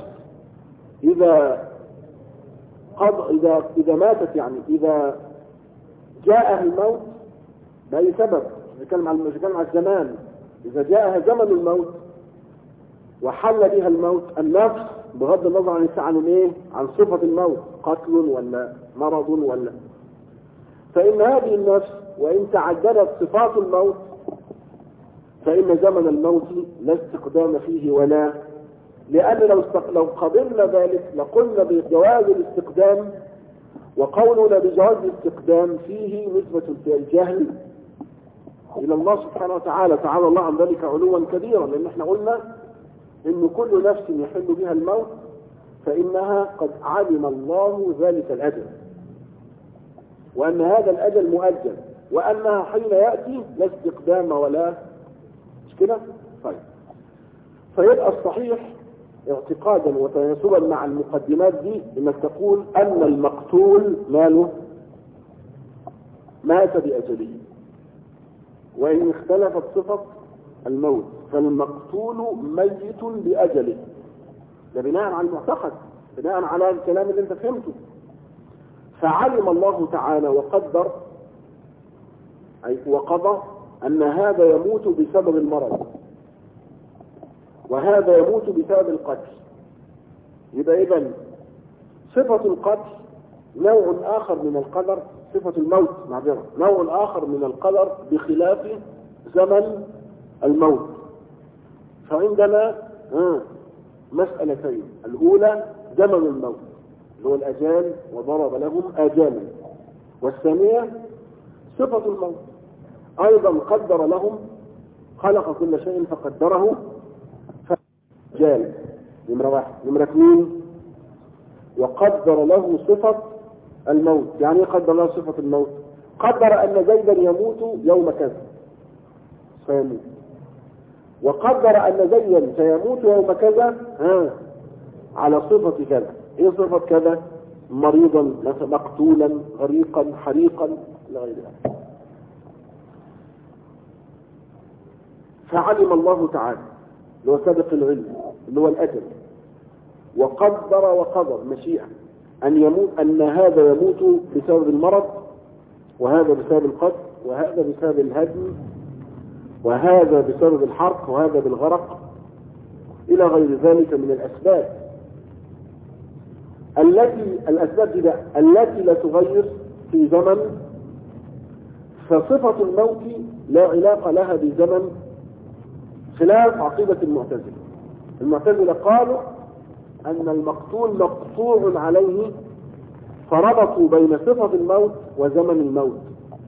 اذا ماتت، يعني اذا جاءها الموت بأي سبب، نتكلم عن الزمان، اذا جاءها زمن الموت وحل بها الموت، النفس بغض النظر عن صفة الموت، قتل ولا مرض ولا، فإن هذه النفس وإن تعددت صفات الموت فإن زمن الموت لا استقدام فيه ولا، لأن لو قبلنا ذلك لقلنا بجواز الاستقدام، وقولنا بجواز الاستقدام فيه نسبة الجهل إلى الله سبحانه وتعالى، تعالى الله عن ذلك علوا كبيرا. لأن احنا قلنا إن كل نفس يحل بها الموت فإنها قد علم الله ذلك الأجل، وأن هذا الأجل مؤجل، وأنها حين يأتي لا استقدام ولا، مش كده؟ طيب، فيبقى الصحيح اعتقادا وتناسبا مع المقدمات دي انك تقول ان المقتول ماله مات بأجله، وإن اختلفت صفة الموت فالمقتول ميت بأجله. ده بناء على المعتقد، بناء على الكلام اللي انت فهمته. فعلم الله تعالى وقدر أي وقضى أن هذا يموت بسبب المرض وهذا يموت بسبب القتل. يبقى إذن صفة القتل نوع آخر من القدر، صفة الموت معذرة نوع آخر من القدر بخلاف زمن الموت. فعندنا مسألتين، الأولى زمن الموت اللي هو الأجال وضرب لهم آجالا، والثانية صفة الموت أيضا قدر لهم، خلق كل شيء فقدره فأجال. نمرة 1. نمرة 2 وقدر له صفة الموت. يعني قدر له صفة الموت؟ قدر أن زيدا يموت يوم كذا فيموت، وقدر أن زيدا سيموت يوم كذا على صفة كذا. ايه صفة كذا؟ مريضا مقتولا غريقا حريقا إلى غير ذلك. فعلم الله تعالى اللي هو سابق العلم اللي هو الأجل، وقدر وقدر مشيئة أن هذا يموت بسبب المرض، وهذا بسبب القتل، وهذا بسبب الهدم، وهذا بسبب الحرق، وهذا بالغرق إلى غير ذلك من الأسباب التي لا تغير في زمن. فصفة الموت لا علاقة لها بزمن، خلاف عقيدة المعتزلة. المعتزلة قالوا أن المقتول مقطوع عليه، فربطوا بين صفة الموت وزمن الموت.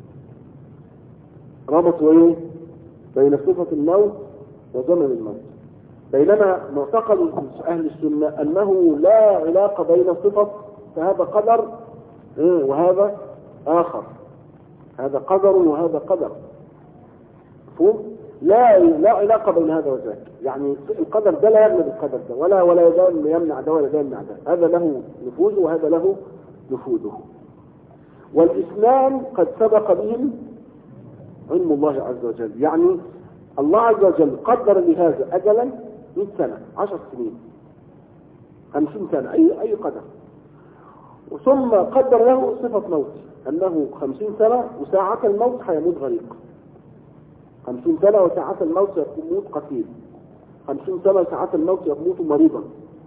ربطوا ايه بين صفة الموت وزمن الموت، بينما معتقد أهل السنة أنه لا علاقة بين صفة، فهذا قدر وهذا آخر، هذا قدر وهذا قدر، مفهوم؟ لا علاقة بين هذا وذاك. يعني القدر ده لا يغلب القدر ده، ولا يمنع ده ولا يمنع ده. هذا له نفوذه وهذا له نفوذه. والاثنان قد سبق بهم علم الله عز وجل. يعني الله عز وجل قدر لهذا أجلا 100 سنة، 10 سنين، 50 سنة، أي قدر. ثم قدر له صفة موت، أنه 50 سنة وساعة الموت حيموت غريق، 50 سنة وساعة الموت يموت قتيل، 50 سنة وساعة الموت يموت مريضا.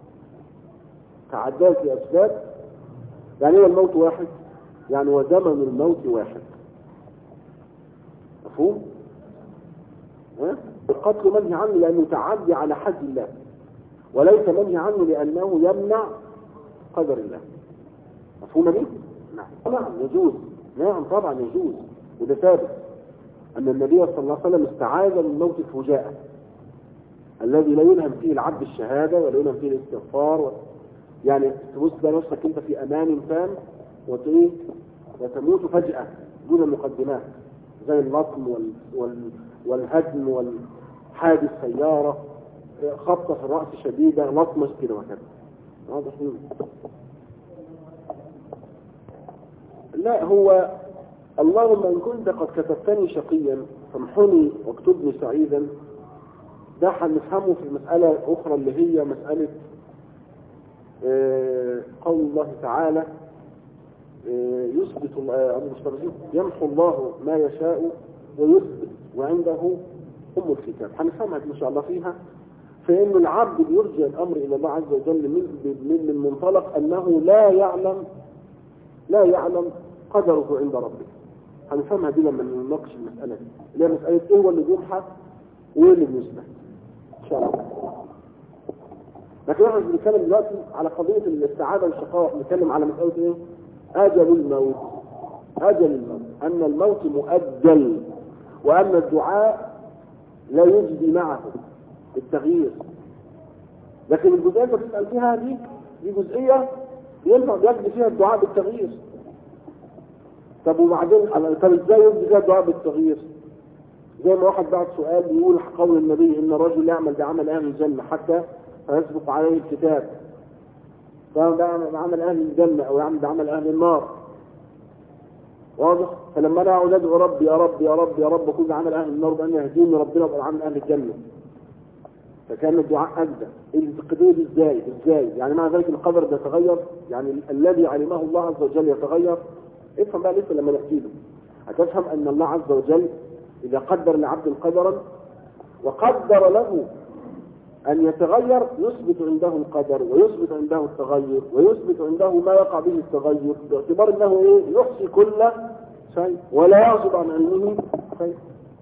تعداد في أسباب. يعني هو الموت واحد، يعني وزمن الموت واحد، مفهوم؟ القتل منهي عنه لأنه تعدي على حد الله، وليس منهي عنه لأنه يمنع قدر الله. مفهوم ليه؟ نعم يجوز، نعم طبعا يجوز. وده ثابت أن النبي صلى الله عليه وسلم استعاذ من موت الفجاءة الذي لا يلهم فيه العبد الشهادة ولا يلهم فيه الاستغفار. يعني تبص بقى نفسك انت في امان تام وتموت فجأة دون مقدمات، زي اللطم والهدم والحادث سيارة، خبطة في الرأس شديدة، لطمة كده وكذا. واضح؟ لا، هو اللهم إن كنت قد كتبتني شقيا فامحني واكتبني سعيدا. ده هنفهمه في المسألة الأخرى اللي هي مسألة قول الله تعالى يثبت يمحو الله ما يشاء ويثبت وعنده أم الكتاب. هنفهمها إن شاء الله فيها. فإن العبد يرجع الأمر إلى الله عز وجل من منطلق أنه لا يعلم قدره عند ربه. هنفهمها دي لما نناقش المسألة دي، اللي هي مسألة إيه هو اللي بيبحث وإيه اللي بيثبت إن شاء الله. لكن احنا بنتكلم دلوقتي على قضية السعادة والشقاء، بنتكلم على مسألة ايه؟ أجل الموت. أن الموت مؤجل، وأن الدعاء لا يجدي معه التغيير. لكن الجزئية اللي بتسأل فيها دي جزئية ينفع يجدي فيها الدعاء بالتغيير. طب وبعدين طب ازاي يجدي فيها الدعاء بالتغيير؟ زي ما واحد بعت سؤال يقول قول النبي إن الرجل يعمل بعمل أهل الجنة حتى فيسبق عليه الكتاب، فيعمل بعمل أهل الجنة أو يعمل بعمل أهل النار. واضح؟ فلما أنا أدعو ربي يا رب يا رب يا رب كل عمل أهل النار بأن يهديني ربنا بعمل أهل الجنة، فكان الدعاء أجدى. القضية دي إزاي؟ يعني مع ذلك القدر ده يتغير، يعني الذي علمه الله عز وجل يتغير. افهم بقى لسه لما نحكي له هتفهم أن الله عز وجل إذا قدر لعبد قدرا وقدر له أن يتغير يثبت عنده القدر ويثبت عنده التغير ويثبت عنده ما يقع به التغير، باعتبار أنه يحصي كل شيء ولا يعزب عن علمه شيء.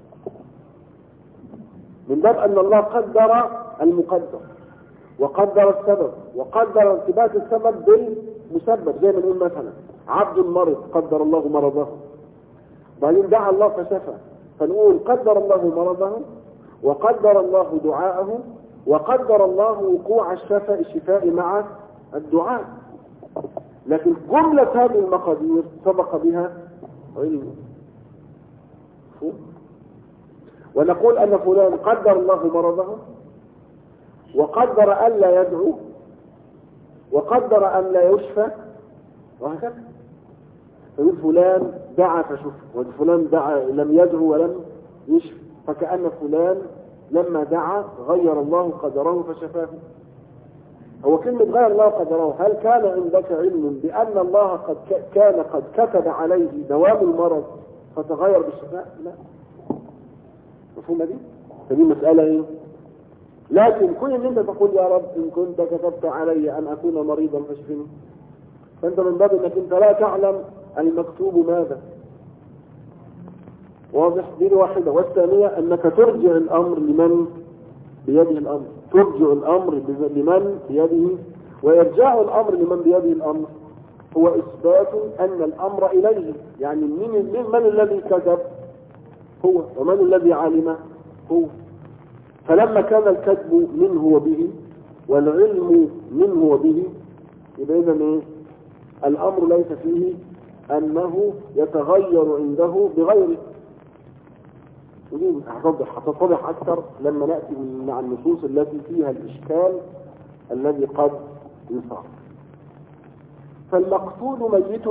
من باب أن الله قدر المقدر وقدر السبب وقدر ارتباط السبب بالمسبب. زي ما نقول مثلا عبد مرض قدر الله مرضه، بعدين دعا الله فشفى، فنقول قدر الله مرضه وقدر الله دعاءه وقدر الله وقوع الشفاء مع الدعاء. لكن جملة هذه المقادير سبق بها علم. ونقول أن فلان قدر الله مرضه وقدر أن لا يدعو وقدر أن لا يشفى وهكذا. فيقول فلان دعا فشفى، وفلان دعا لم يدعو ولم يشفى، فكأن فلان لما دعا غير الله قدره فشفاه. هو كلمة غير الله قدره، هل كان عندك علم بأن الله كان قد كتب عليه دوام المرض فتغير بالشفاء؟ لا. مفهوم دي؟ فدي مسألة ايه؟ لكن كل ان انت تقول يا رب ان كنت كتبت علي ان اكون مريضا فاشفني، فانت من باب انك انت لا تعلم المكتوب ماذا. واضح؟ دي الواحدة. والثانية انك ترجع الامر لمن بيده الامر، ترجع الامر لمن بيده، ويرجع الامر لمن بيده الامر هو اثبات ان الامر اليه. يعني من الذي كتب؟ هو. ومن الذي علم؟ هو. فلما كان الكتب منه وبه والعلم منه وبه، يبقى إذن ايه؟ الامر ليس فيه انه يتغير عنده بغيره. ودي هتتضح اكثر لما ناتي مع النصوص التي فيها الاشكال الذي قد يصار. فالمقتول ميت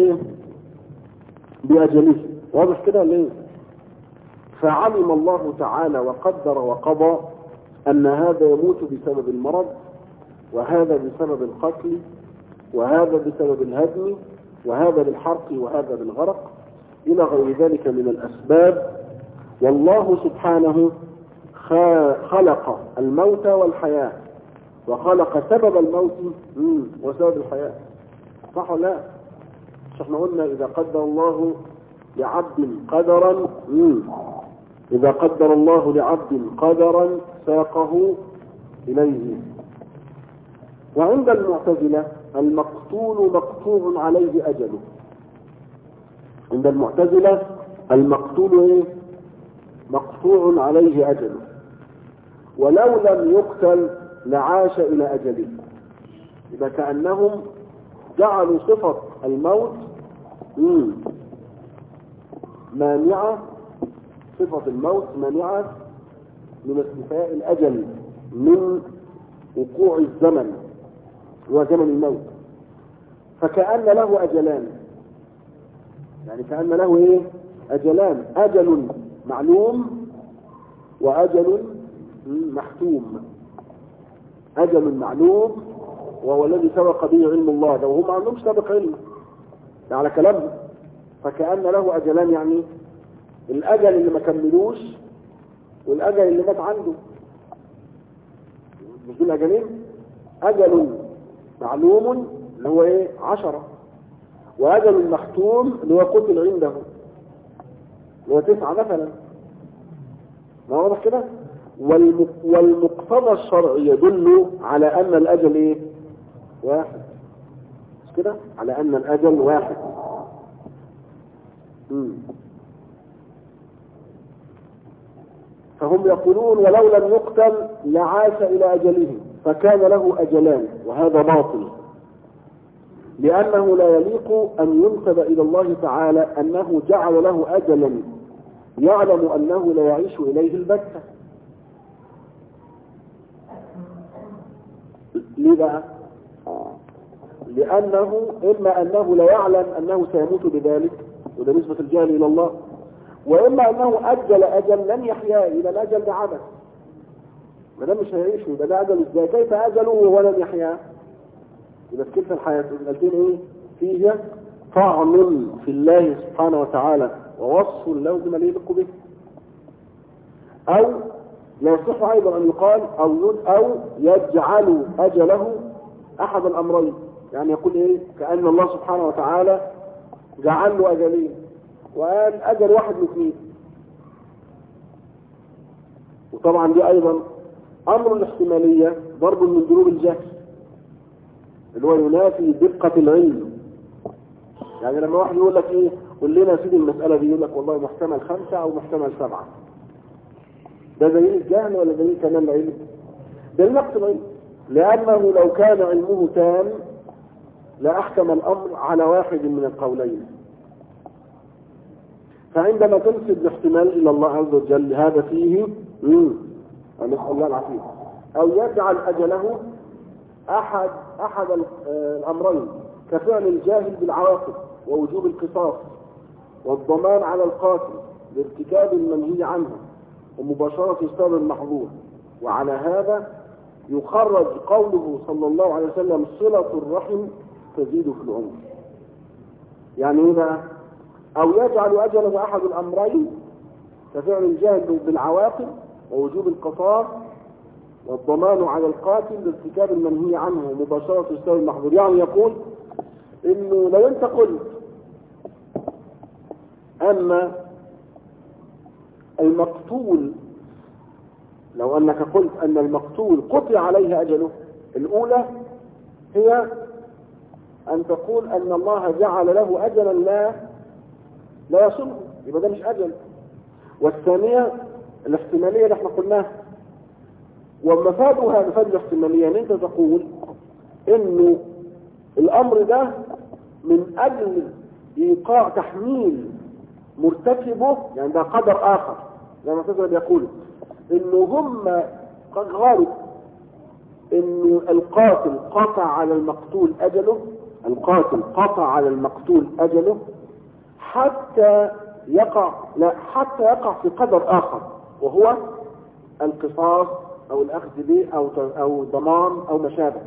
باجله. واضح كده ليه؟ فعلم الله تعالى وقدر وقضى ان هذا يموت بسبب المرض، وهذا بسبب القتل، وهذا بسبب الهدم، وهذا بالحرق، وهذا بالغرق، الى غير ذلك من الاسباب. والله سبحانه خلق الموت والحياة، وخلق سبب الموت وسبب الحياة. صح ولا لا؟ مش احنا قلنا اذا قدر الله لعبد قدرا إذا قدر الله لعبد قدرا ساقه إليه. وعند المعتزلة المقتول مقطوع عليه أجله. عند المعتزلة المقتول ايه؟ مقطوع عليه أجله، ولو لم يقتل لعاش إلى أجله. إذا كأنهم جعلوا صفة الموت مانعة، صفة الموت مانعة من استيفاء الأجل، من وقوع الزمن وزمن الموت. فكأن له أجلان، يعني كأن له ايه؟ أجلان، أجل معلوم وأجل محتوم. أجل معلوم وهو الذي سبق به علم الله، ده وهم ما عندهمش سابق علم، ده على كلامه. فكأن له أجلان، يعني الأجل اللي ما كملوش والأجل اللي مات عنده. مش دول أجلين؟ أجل معلوم اللي هو ايه؟ 10، وأجل محتوم اللي هو قتل عنده اللي هو 9 مثلا. ما واضح كده؟ والمقتضى الشرعي يدل على أن الأجل ايه؟ واحد. مش كده؟ على أن الأجل واحد. فهم يقولون ولو لم يقتل لعاش إلى أجله، فكان له أجلان، وهذا باطل، لأنه لا يليق أن ينسب إلى الله تعالى أنه جعل له أجلا يعلم أنه لا يعيش إليه البتة. ليه بقى؟ لأنه إما أنه لا يعلم أنه سيموت بذلك، وده نسبة الجهل إلى الله، وإما أنه أجل أجل لن يحيا، إلى الأجل ده عبث، ما دام مش هيعيش يبقى ده أجل إزاي؟ كيف أجله وهو لن يحيا؟ يبقى كيف الحياة؟ الأجلين إيه؟ فيه طعن في الله سبحانه وتعالى ووصف له بما يليق به. أو لا يصح أيضا أن يقال أو يجعل أجله أحد الأمرين، يعني يقول إيه؟ كأن الله سبحانه وتعالى جعل له أجلين وقال أجل واحد واثنين. وطبعا دي أيضا أمر الاحتمالية ضرب من ضروب الجهل اللي هو ينافي دقة العلم. يعني لما واحد يقول لك إيه؟ قل لنا سيدي المسألة دي، يقول لك والله محتمل 5 أو محتمل 7، ده دليل الجهل ولا دليل كمان العلم؟ دليل نقص العلم، لأنه لو كان علمه تام لأحكم الأمر على واحد من القولين. فعندما تنسب الاحتمال إلى الله عز وجل هذا فيه نسأل الله العافية، أو يجعل أجله أحد الأمرين، كفعل الجاهل بالعواقب ووجوب القصاص والضمان على القاتل لارتكاب المنهي عنه ومباشرة السبب المحظور. وعلى هذا يخرج قوله صلى الله عليه وسلم صلة الرحم تزيد في العمر. يعني ايه بقى؟ او يجعل اجله احد الامرين كفعل الجاهل بالعواقب ووجوب القصاص والضمان على القاتل لارتكاب المنهي عنه ومباشرة السبب المحظور. يعني يقول انه لو انت قلت ان المقتول، لو انك قلت ان المقتول قطع عليه اجله، الاولى هي ان تقول ان الله جعل له اجلا لا يصله، يبقى ده مش اجل. والثانية الاحتمالية اللي احنا قلناها، ومفادها مفاد الاحتمالية ان انت تقول انه الامر ده من اجل ايقاع تحميل مرتكبه، يعني ده قدر اخر زي ما تقدر يقول انه هم غالب انه القاتل قطع على المقتول اجله، القاتل قطع على المقتول اجله حتى يقع في قدر اخر، وهو القصاص او الاخذ به او ضمان او ما شابه.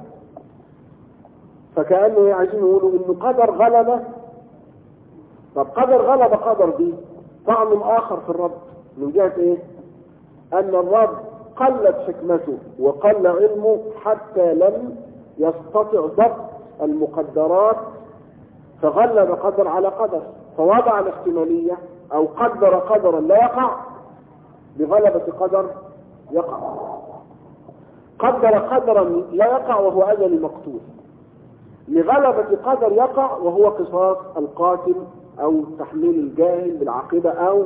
فكأنه عايزين يقولوا انه قدر غلبة. طب قدر غلبة قدر دي طعم اخر في الرب من جهة ايه؟ ان الرب قلت حكمته وقل علمه حتى لم يستطع ضبط المقدرات، فغلب قدر على قدر، فوضع الاحتمالية او قدر قدرا لا يقع بغلبة قدر يقع، قدر قدرا لا يقع وهو اجل المقتول لغلبة قدر يقع وهو قصاص القاتل او تحميل الجاهل بالعاقبة او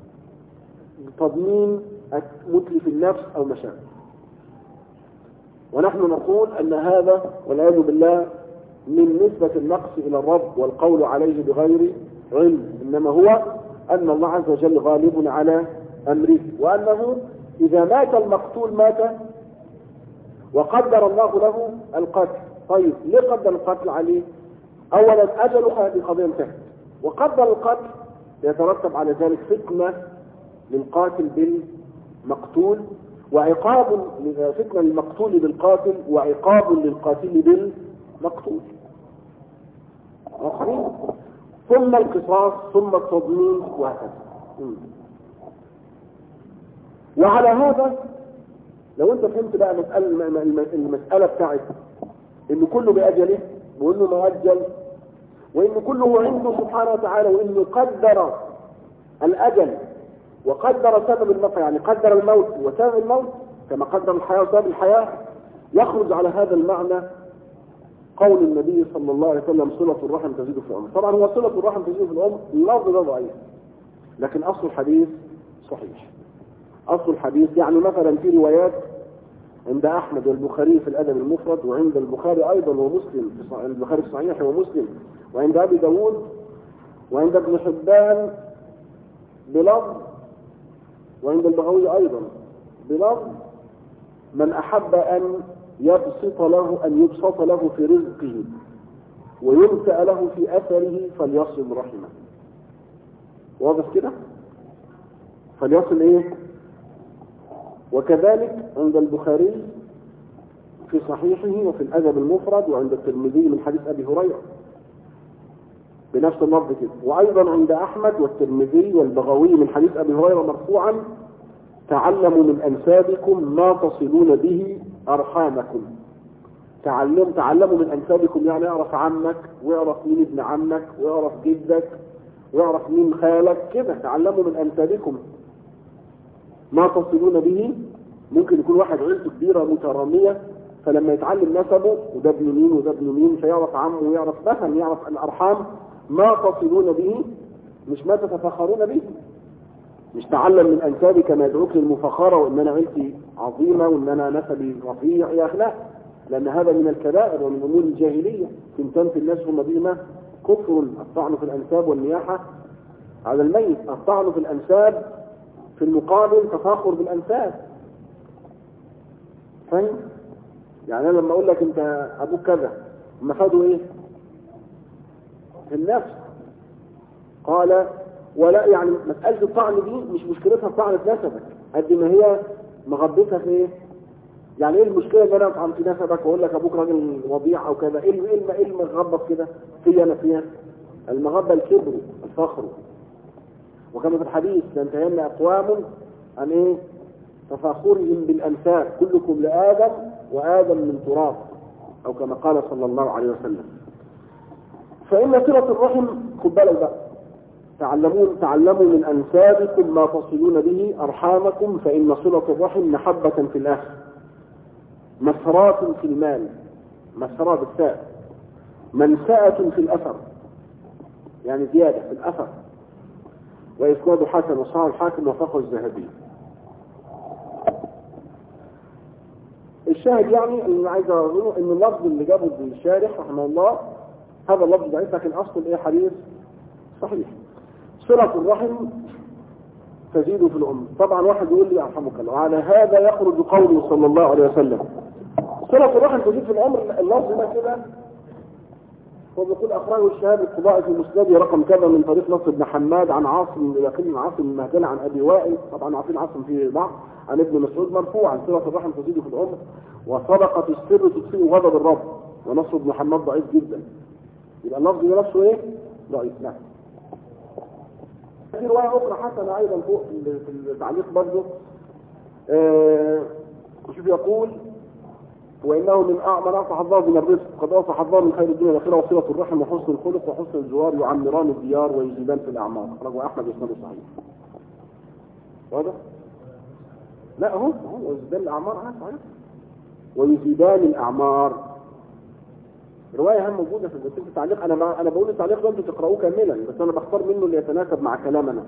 تضمين متلف النفس او مشاكل. ونحن نقول ان هذا والعياذ بالله من نسبة النقص الى الرب والقول عليه بغير علم، انما هو ان الله عز وجل غالب على امره، وانه اذا مات المقتول مات وقدر الله له القتل. طيب ليه قدر القتل عليه؟ اولا اجله هذه قضيه انتهت، وقدر القتل يترتب على ذلك فتنه للقاتل بالمقتول وعقاب، فتنه للمقتول بالقاتل وعقاب للقاتل بالمقتول، ثم القصاص ثم التضمين وهكذا. وعلى هذا لو انت فهمت بقى المسألة بتاعت انه كله بأجله وانه مؤجل وانه كله عنده سبحانه وتعالى، وانه قدر الأجل وقدر سبب الموت، يعني قدر الموت وسبب الموت كما قدر الحياة وسبب الحياة، يخرج على هذا المعنى قول النبي صلى الله عليه وسلم صلة الرحم تزيد في العمر. طبعا هو صلة الرحم تزيد في العمر اللفظ ده ضعيف، لكن أصل الحديث صحيح. أصل الحديث يعني مثلا في روايات عند أحمد والبخاري في الأدب المفرد، وعند البخاري أيضا ومسلم في البخاري في صحيح ومسلم، وعند أبي داود وعند ابن حبان بلفظ، وعند البغوي أيضا بلفظ من أحب أن يبسط له في رزقه وينسأ له في أثره فليصل رحمه. واضح كده؟ فليصل إيه؟ وكذلك عند البخاري في صحيحه وفي الأدب المفرد، وعند الترمذي من حديث أبي هريرة بنفس اللفظ كده، وأيضا عند أحمد والترمذي والبغوي من حديث أبي هريرة مرفوعا تعلموا من أنسابكم ما تصلون به أرحامكم. تعلموا من أنسابكم يعني اعرف عمك واعرف مين ابن عمك واعرف جدك واعرف مين خالك كده، تعلموا من أنسابكم ما تصلون به. ممكن يكون واحد عيلته كبيرة مترامية، فلما يتعلم نسبه وده ابن مين وده ابن مين فيعرف عمه ويعرف مثلا يعرف الأرحام ما تصلون به، مش ما تتفخرون به. مش تعلم من أنسابي كما يدعوك للمفاخرة وإن أنا عيلتي عظيمة وإن أنا نسبي رفيع يا أخلاق، لأن هذا من الكبائر ومن أمور الجاهلية. تنتمت الناس هم بهما كفر، الطعن في الأنساب والنياحة على الميت. الطعن في الأنساب في المقابل تفاخر بالأنساب. فاهم؟ يعني أنا لما أقول لك أنت أبوك كذا مفاده إيه؟ في النفس. قال ولا يعني مسألة الطعن دي مش مشكلتها طعن في نسبك قد ما هي مغبتها في ايه؟ يعني ايه المشكلة ان انا اطعن في نسبك واقول لك ابوك راجل وضيع او كذا؟ ايه المغبط كده في انا فيها؟ المغبة الكبر الفخر. وكما في الحديث لانتهينا اقوام عن ايه؟ تفاخرهم بالانساب، كلكم لآدم وآدم من تراب، او كما قال صلى الله عليه وسلم. فإن صلة الرحم خد بالك بقى، تعلموا من أنسابكم ما تصلون به أرحامكم، فإن صلة الرحم محبة في الأخ، مسرات في المال، مسرات بالساء، منسأة في الأثر، يعني زيادة في الأثر، وإسناد حسن وصححه الحاكم وفقه الذهبي. الشاهد يعني اللي عايز أقوله إن اللفظ اللي جابه الشارح رحمه الله هذا اللفظ ضعيف، لكن أصل إيه حديث صحيح. صلة الرحم تزيد في الأم. طبعا واحد يقول لي يرحمك الله، وعلى هذا يخرج قوله صلى الله عليه وسلم صلة الرحم تزيد في العمر. اللفظ ده كده هو بيقول أخرجه الشهاب الطباعي في مسنده رقم كذا من طريق نصر بن حماد عن عاصم يقين عاصم المهدلي عن أبي وائل، طبعا عارفين عاصم في بعض، عن ابن مسعود مرفوعا صلة الرحم تزيد في العمر وصدقة السر تطفئ غضب الرب. ونصر بن حماد ضعيف جدا، يبقى اللفظ ده نفسه ايه؟ ضعيف. نعم. في رواية أخرى حسنة أيضا فوق في التعليق برضه شوف يقول وإنه من أعصح الله من الرزق، قد أعصح الله من خير الدنيا والآخرة وصلة الرحم وحسن الخلق وحسن الجوار يعمران الديار ويزيدان في الأعمار. أخرجه أحمد بإسناد صحيح. واضح؟ لا هو ويزيدان الأعمار صحيح. ويزيدان الأعمار رواية هم موجودة في التعليق. أنا بقول التعليق ده أنتوا تقرأوه كاملا، بس أنا بختار منه اللي يتناسب مع كلامنا.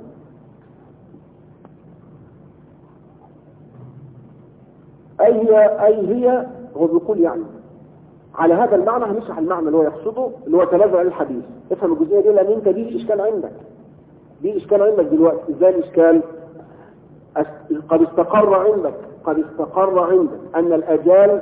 أي هي هو بيقول يعني على هذا المعنى هنشرح المعنى اللي هو يقصده اللي هو تنازل عن الحديث. افهم الجزئية دي لأن أنت دي إشكال عندك، دي إشكال عندك دلوقتي. إزاي الإشكال؟ قد استقر عندك أن الأجال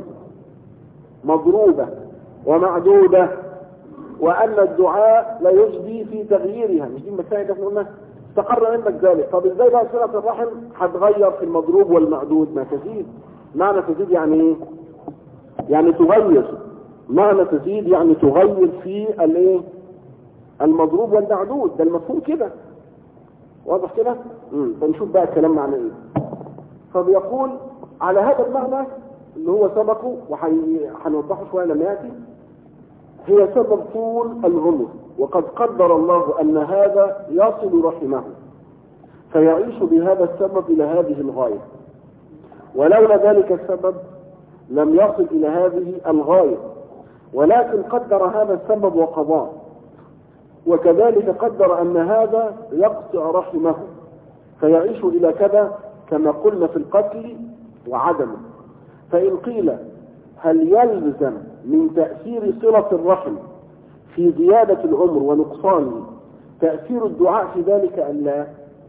مضروبة ومعدودة، وأن الدعاء لا يجدي في تغييرها. مش دي المسائل اللي احنا قلنا استقر عندك ذلك. طب ازاي بقى صلة الرحم هتغير في المضروب والمعدود؟ ما تزيد. معنى تزيد يعني ايه؟ يعني تغير. معنى تزيد يعني تغير في الايه؟ المضروب والمعدود. ده المفهوم كده واضح كده. فنشوف بقى الكلام معنى ايه. فبيقول على هذا المعنى اللي هو سبقه وهنوضحه شويه لما ياتي، هي سبب طول العمر، وقد قدر الله أن هذا يصل رحمه فيعيش بهذا السبب إلى هذه الغاية، ولولا ذلك السبب لم يصل إلى هذه الغاية، ولكن قدر هذا السبب وقضاه. وكذلك قدر أن هذا يقطع رحمه فيعيش إلى كذا كما قلنا في القتل وعدمه. فإن قيل هل يلزم من تأثير صلة الرحم في زيادة العمر ونقصانه تأثير الدعاء في ذلك أم لا؟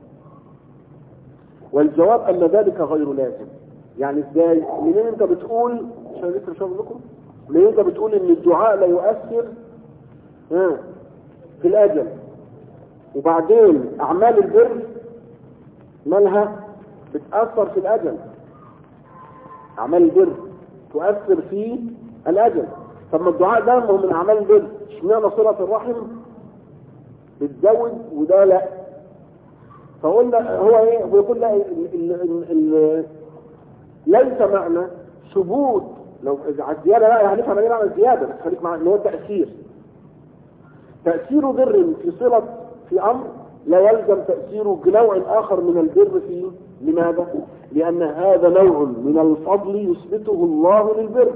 والجواب أن ذلك غير لازم. يعني ازاي؟ منين انت بتقول منين انت بتقول ان الدعاء لا يؤثر في الأجل، وبعدين أعمال البر مالها بتأثر في الأجل؟ أعمال البر تؤثر في الأجل. طب ما الدعاء ده هو من أعمال البر، اشمعنى صلة الرحم بتزود وده لا؟ فقلنا هو ايه؟ بيقول لا ليس معنى ثبوت، لو على الزيادة لا هنفهم ايه معنى الزيادة، بس خليك مع ان هو تأثير بر في صلة في أمر لا يلزم تأثيره بنوع آخر من البر فيه. لماذا؟ لأن هذا نوع من الفضل يثبته الله للبر.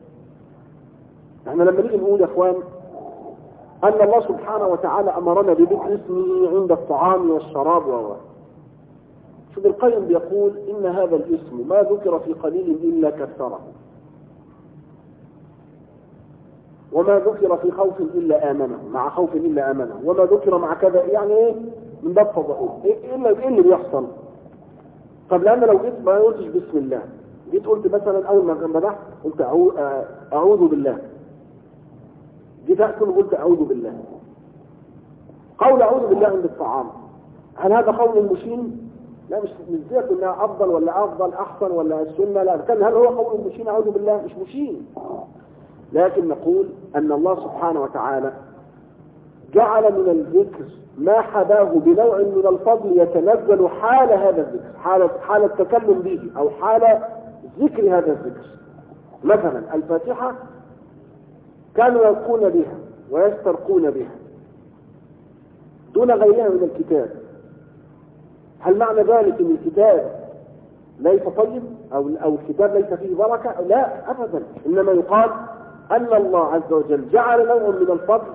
احنا لما نيجي نقول يا اخوان أن الله سبحانه وتعالى أمرنا بذكر اسمه عند الطعام والشراب شوف القيم بيقول إن هذا الاسم ما ذكر في قليل إلا كثره، وما ذكر في خوف إلا آمنه، مع خوف إلا آمنه، وما ذكر مع كذا، يعني إيه؟ من باب فضائل. إيه اللي بيحصل؟ طب لأن لو جيت ما قلتش بسم الله، جيت قلت مثلا أول ما بدأت قلت أعوذ بالله، جيت أكل وقلت أعوذ بالله، قول أعوذ بالله عند الطعام، هل هذا قول مشين؟ لا، مش زي انها افضل ولا افضل احسن ولا السنه، لا، كان هل هو قول مشين؟ اعوذ بالله مش مشين. لكن نقول ان الله سبحانه وتعالى جعل من الذكر ما حباه بنوع من الفضل يتنزل حال هذا الذكر، حال التكلم به او حال ذكر هذا الذكر. مثلا الفاتحه كانوا يرقون بها ويسترقون بها دون غيرها من الكتاب. هل معنى ذلك ان الكتاب ليس طيب او الكتاب ليس فيه بركه؟ لا ابدا، انما يقال ان الله عز وجل جعل نوع من الفضل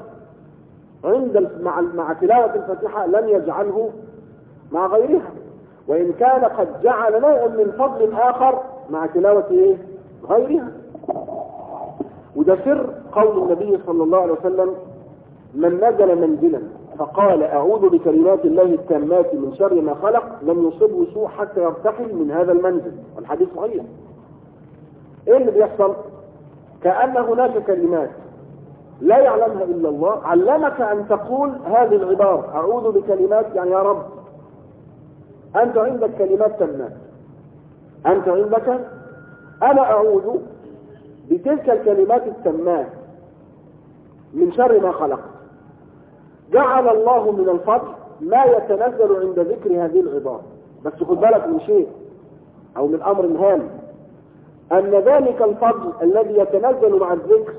مع تلاوه الفاتحه لم يجعله مع غيرها، وان كان قد جعل نوع من فضل اخر مع تلاوه غيرها. وده سر قول النبي صلى الله عليه وسلم: من نزل منزلا فقال أعوذ بكلمات الله التامات من شر ما خلق لم يصبه سوء حتى يرتحل من هذا المنزل. والحديث صحيح. ايه اللي بيحصل؟ كأن هناك كلمات لا يعلمها إلا الله علمك أن تقول هذه العبارة: أعوذ بكلمات، يعني يا رب أنت عندك كلمات تامات، أنت عندك، أنا أعوذ بتلك الكلمات التامات من شر ما خلق. جعل الله من الفضل ما يتنزل عند ذكر هذه العبارة. بس خد بالك من شيء او من امر هام، ان ذلك الفضل الذي يتنزل مع الذكر،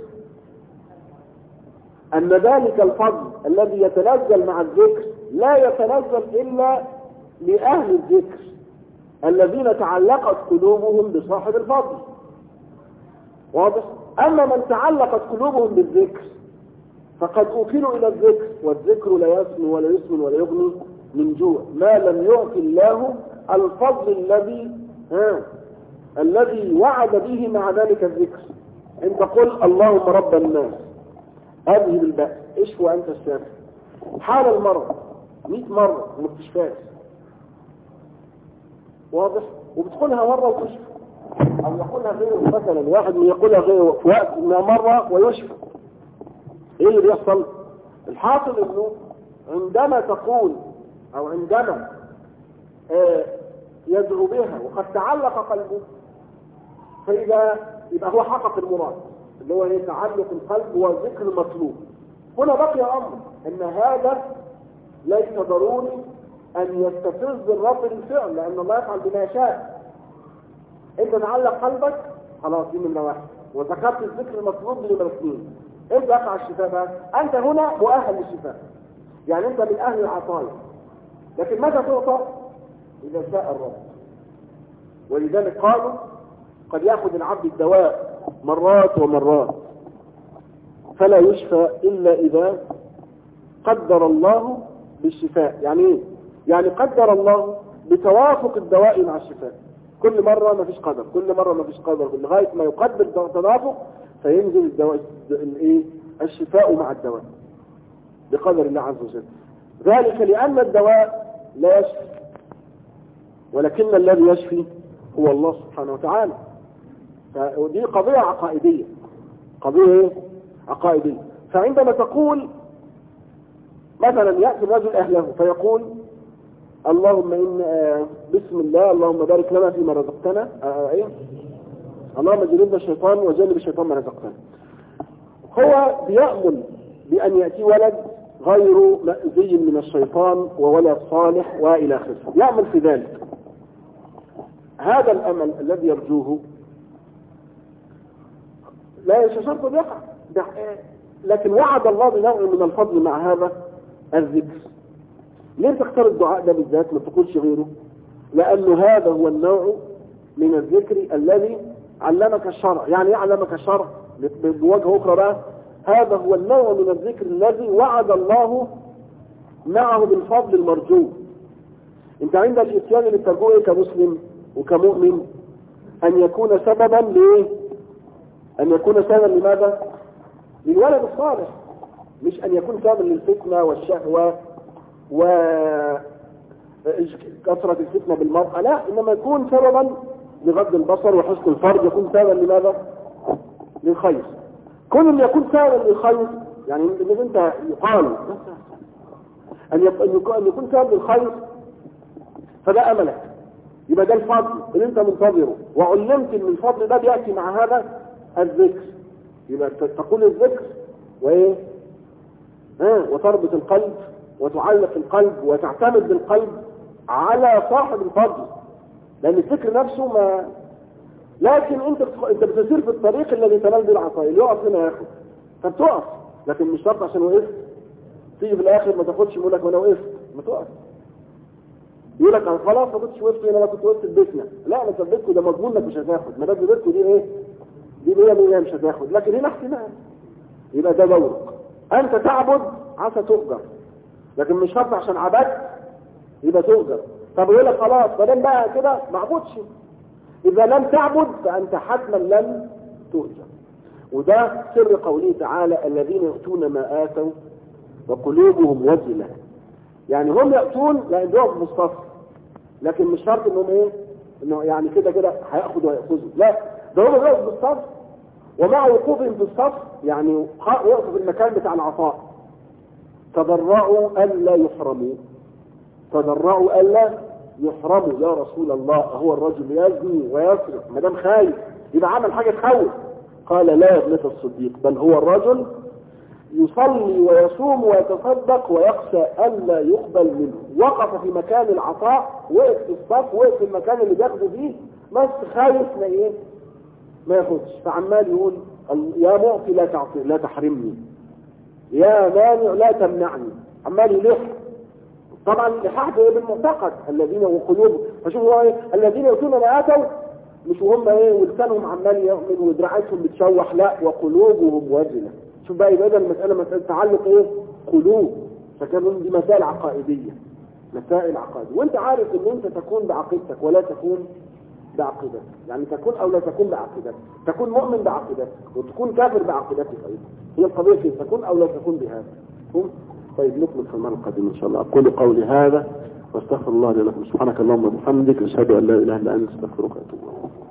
ان ذلك الفضل الذي يتنزل مع الذكر لا يتنزل الا لاهل الذكر الذين تعلقت قلوبهم بصاحب الفضل. واضح؟ اما من تعلقت قلوبهم بالذكر فقد أوكلوا إلى الذكر، والذكر لا يسمن ولا يسمن ولا يغني من جوع ما لم يعطي الله الفضل الذي وعد به مع ذلك الذكر. انت قل اللهم رب الناس اذهب البأس اشف وانت الشافي، حال المرض 100 مرة وما بتشفاش. واضح؟ وبتقولها مرة وتشفى، او يقولها غيره، مثلا واحد يقولها غيره في وقت مرة ويشفى. ايه اللي بيحصل؟ الحاصل انه عندما تقول او عندما يدعو بها وقد تعلق قلبه، فإذا يبقى هو حقق المراد اللي هو تعلق القلب وذكر المطلوب. هنا بقي امر ان هذا ليس ضروري ان يستفز الرب للفعل، لان الله يفعل بما يشاء. انت تعلق قلبك خلاص، دي نمرة واحد، وذكرت الذكر المطلوب لنمرة 2. انت يقع الشفاء بقى، انت هنا مؤهل للشفاء، يعني انت من اهل العطايا. لكن متى تعطى؟ اذا شاء الرب. ولذلك قالوا قد ياخذ العبد الدواء مرات ومرات فلا يشفى الا اذا قدر الله بالشفاء. يعني ايه؟ يعني قدر الله بتوافق الدواء مع الشفاء. كل مرة ما فيش قدر، كل مرة ما فيش قدر، لغاية ما يقدر توافق فينزل الدواء الشفاء مع الدواء بقدر الله عز وجل. ذلك لأن الدواء لا يشفي، ولكن الذي يشفي هو الله سبحانه وتعالى. ودي قضية عقائدية، قضية عقائدية. فعندما تقول مثلا يأتي الرجل أهله فيقول اللهم إن بسم الله اللهم بارك لنا فيما رزقتنا، اللهم جنبنا الشيطان وجنب الشيطان ما رزقتنا. هو بيأمل بأن يأتي ولد غير مأذي من الشيطان وولد صالح وإلى آخره، يأمل في ذلك. هذا الأمل الذي يرجوه لا يشرط يقع، لكن وعد الله بنوع من الفضل مع هذا الذكر. ليه تختار الدعاء ده بالذات ما تقولش غيره؟ لأنه هذا هو النوع من الذكر الذي علمك الشرع. يعني يعلمك الشرع بوجه أخرى بقى، هذا هو النوع من الذكر الذي وعد الله معه بالفضل المرجو. انت عندك الاتيان اللي بترجوه كمسلم وكمؤمن ان يكون سببا ليه؟ ان يكون سببا لماذا؟ للولد الصالح، مش ان يكون سببا للفتنة والشهوة وكثرة الفتنة بالمرأة، لا، انما يكون سببا لغض البصر وحسن الفرج، يكون سببا لماذا؟ للخير. كل اللي يكون سببا للخير يعني انت يقال أن يكون سبب الخير، فده أملك، يبقى ده الفضل اللي أنت منتظره، وعلمت أن الفضل ده بيأتي مع هذا الذكر. يبقى تقول الذكر وإيه؟ وتربط القلب وتعلق القلب وتعتمد بالقلب على صاحب الفضل، لأن الذكر نفسه ما، لكن أنت بتسير في الطريق الذي تنال بالعصاية، اللي يقف هنا ياخد، فبتقف، لكن مش شرط عشان وقفت تيجي في الآخر ما تاخدش، يقول لك ما أنا وقفت، ما تقف. يقول لك أنا خلاص ما كنتش وقفت هنا، ما كنت وقفت في بيتنا، لا أنا ثبتكم، ده مضمون انك مش هتاخد، ما دام ثبتكم دي إيه؟ دي 100% مش هتاخد، لكن هنا احتمال، يبقى ده دورك. أنت تعبد عسى تؤجر، لكن مش شرط عشان عبدت يبقى تؤجر. طب يقول لك خلاص ما دام بقى كده ما عبدش، إذا لم تعبد فأنت حتما لن تؤجر. وده سر قوله تعالى الذين يؤتون ما آتوا وقلوبهم وجلة، يعني هم يأتون لأن دول مصطفى، لكن مش شرط انهم ايه، انه يعني كده هياخدوا ويأخذوا، لا ده هم وقفوا في الصف، ومع وقوفهم في الصف يعني وقفوا في المكان بتاع العطاء، تضرعوا ألا يحرموا، تضرعوا ألا يحرموا. يا رسول الله هو الرجل يزني ويسرق ما دام خايف يبقى عمل حاجة تخوف؟ قال لا يا ابنة الصديق، بل هو الرجل يصلي ويصوم ويتصدق ويخشى ألا يقبل منه. وقف في مكان العطاء، وقف في الصف، وقف في المكان اللي بياخده فيه، بس خايف ما ياخدش، فعمال يقول يا معطي لا تعطي لا تحرمني، يا مانع لا تمنعني، عمال يلح. طبعا اللحاح ده بالمعتقد الذين وقلوبهم، فشوفوا ايه الذين يؤتون ما آتوا، مش هم ايه ولسانهم عمال يعمل ودراعتهم بتشوح، لا وقلوبهم وجلة. شوف بقى يبقى المسألة مسألة تعلق ايه؟ قلوب. فكانوا دي مسائل عقائدية، مسائل عقائدية، وانت عارف ان انت تكون بعقيدتك ولا تكون بعقيدتك، يعني تكون او لا تكون بعقيدتك، تكون مؤمن بعقيدتك وتكون كافر بعقيدتك ايضا، هي القضية كيف تكون او لا تكون بهذا. طيب نكمل في المرة القادمة ان شاء الله. اقول قولي هذا واستغفر الله لي ولكم، سبحانك اللهم وبحمدك، اشهد ان لا اله الا انت، استغفرك واتوب اليك.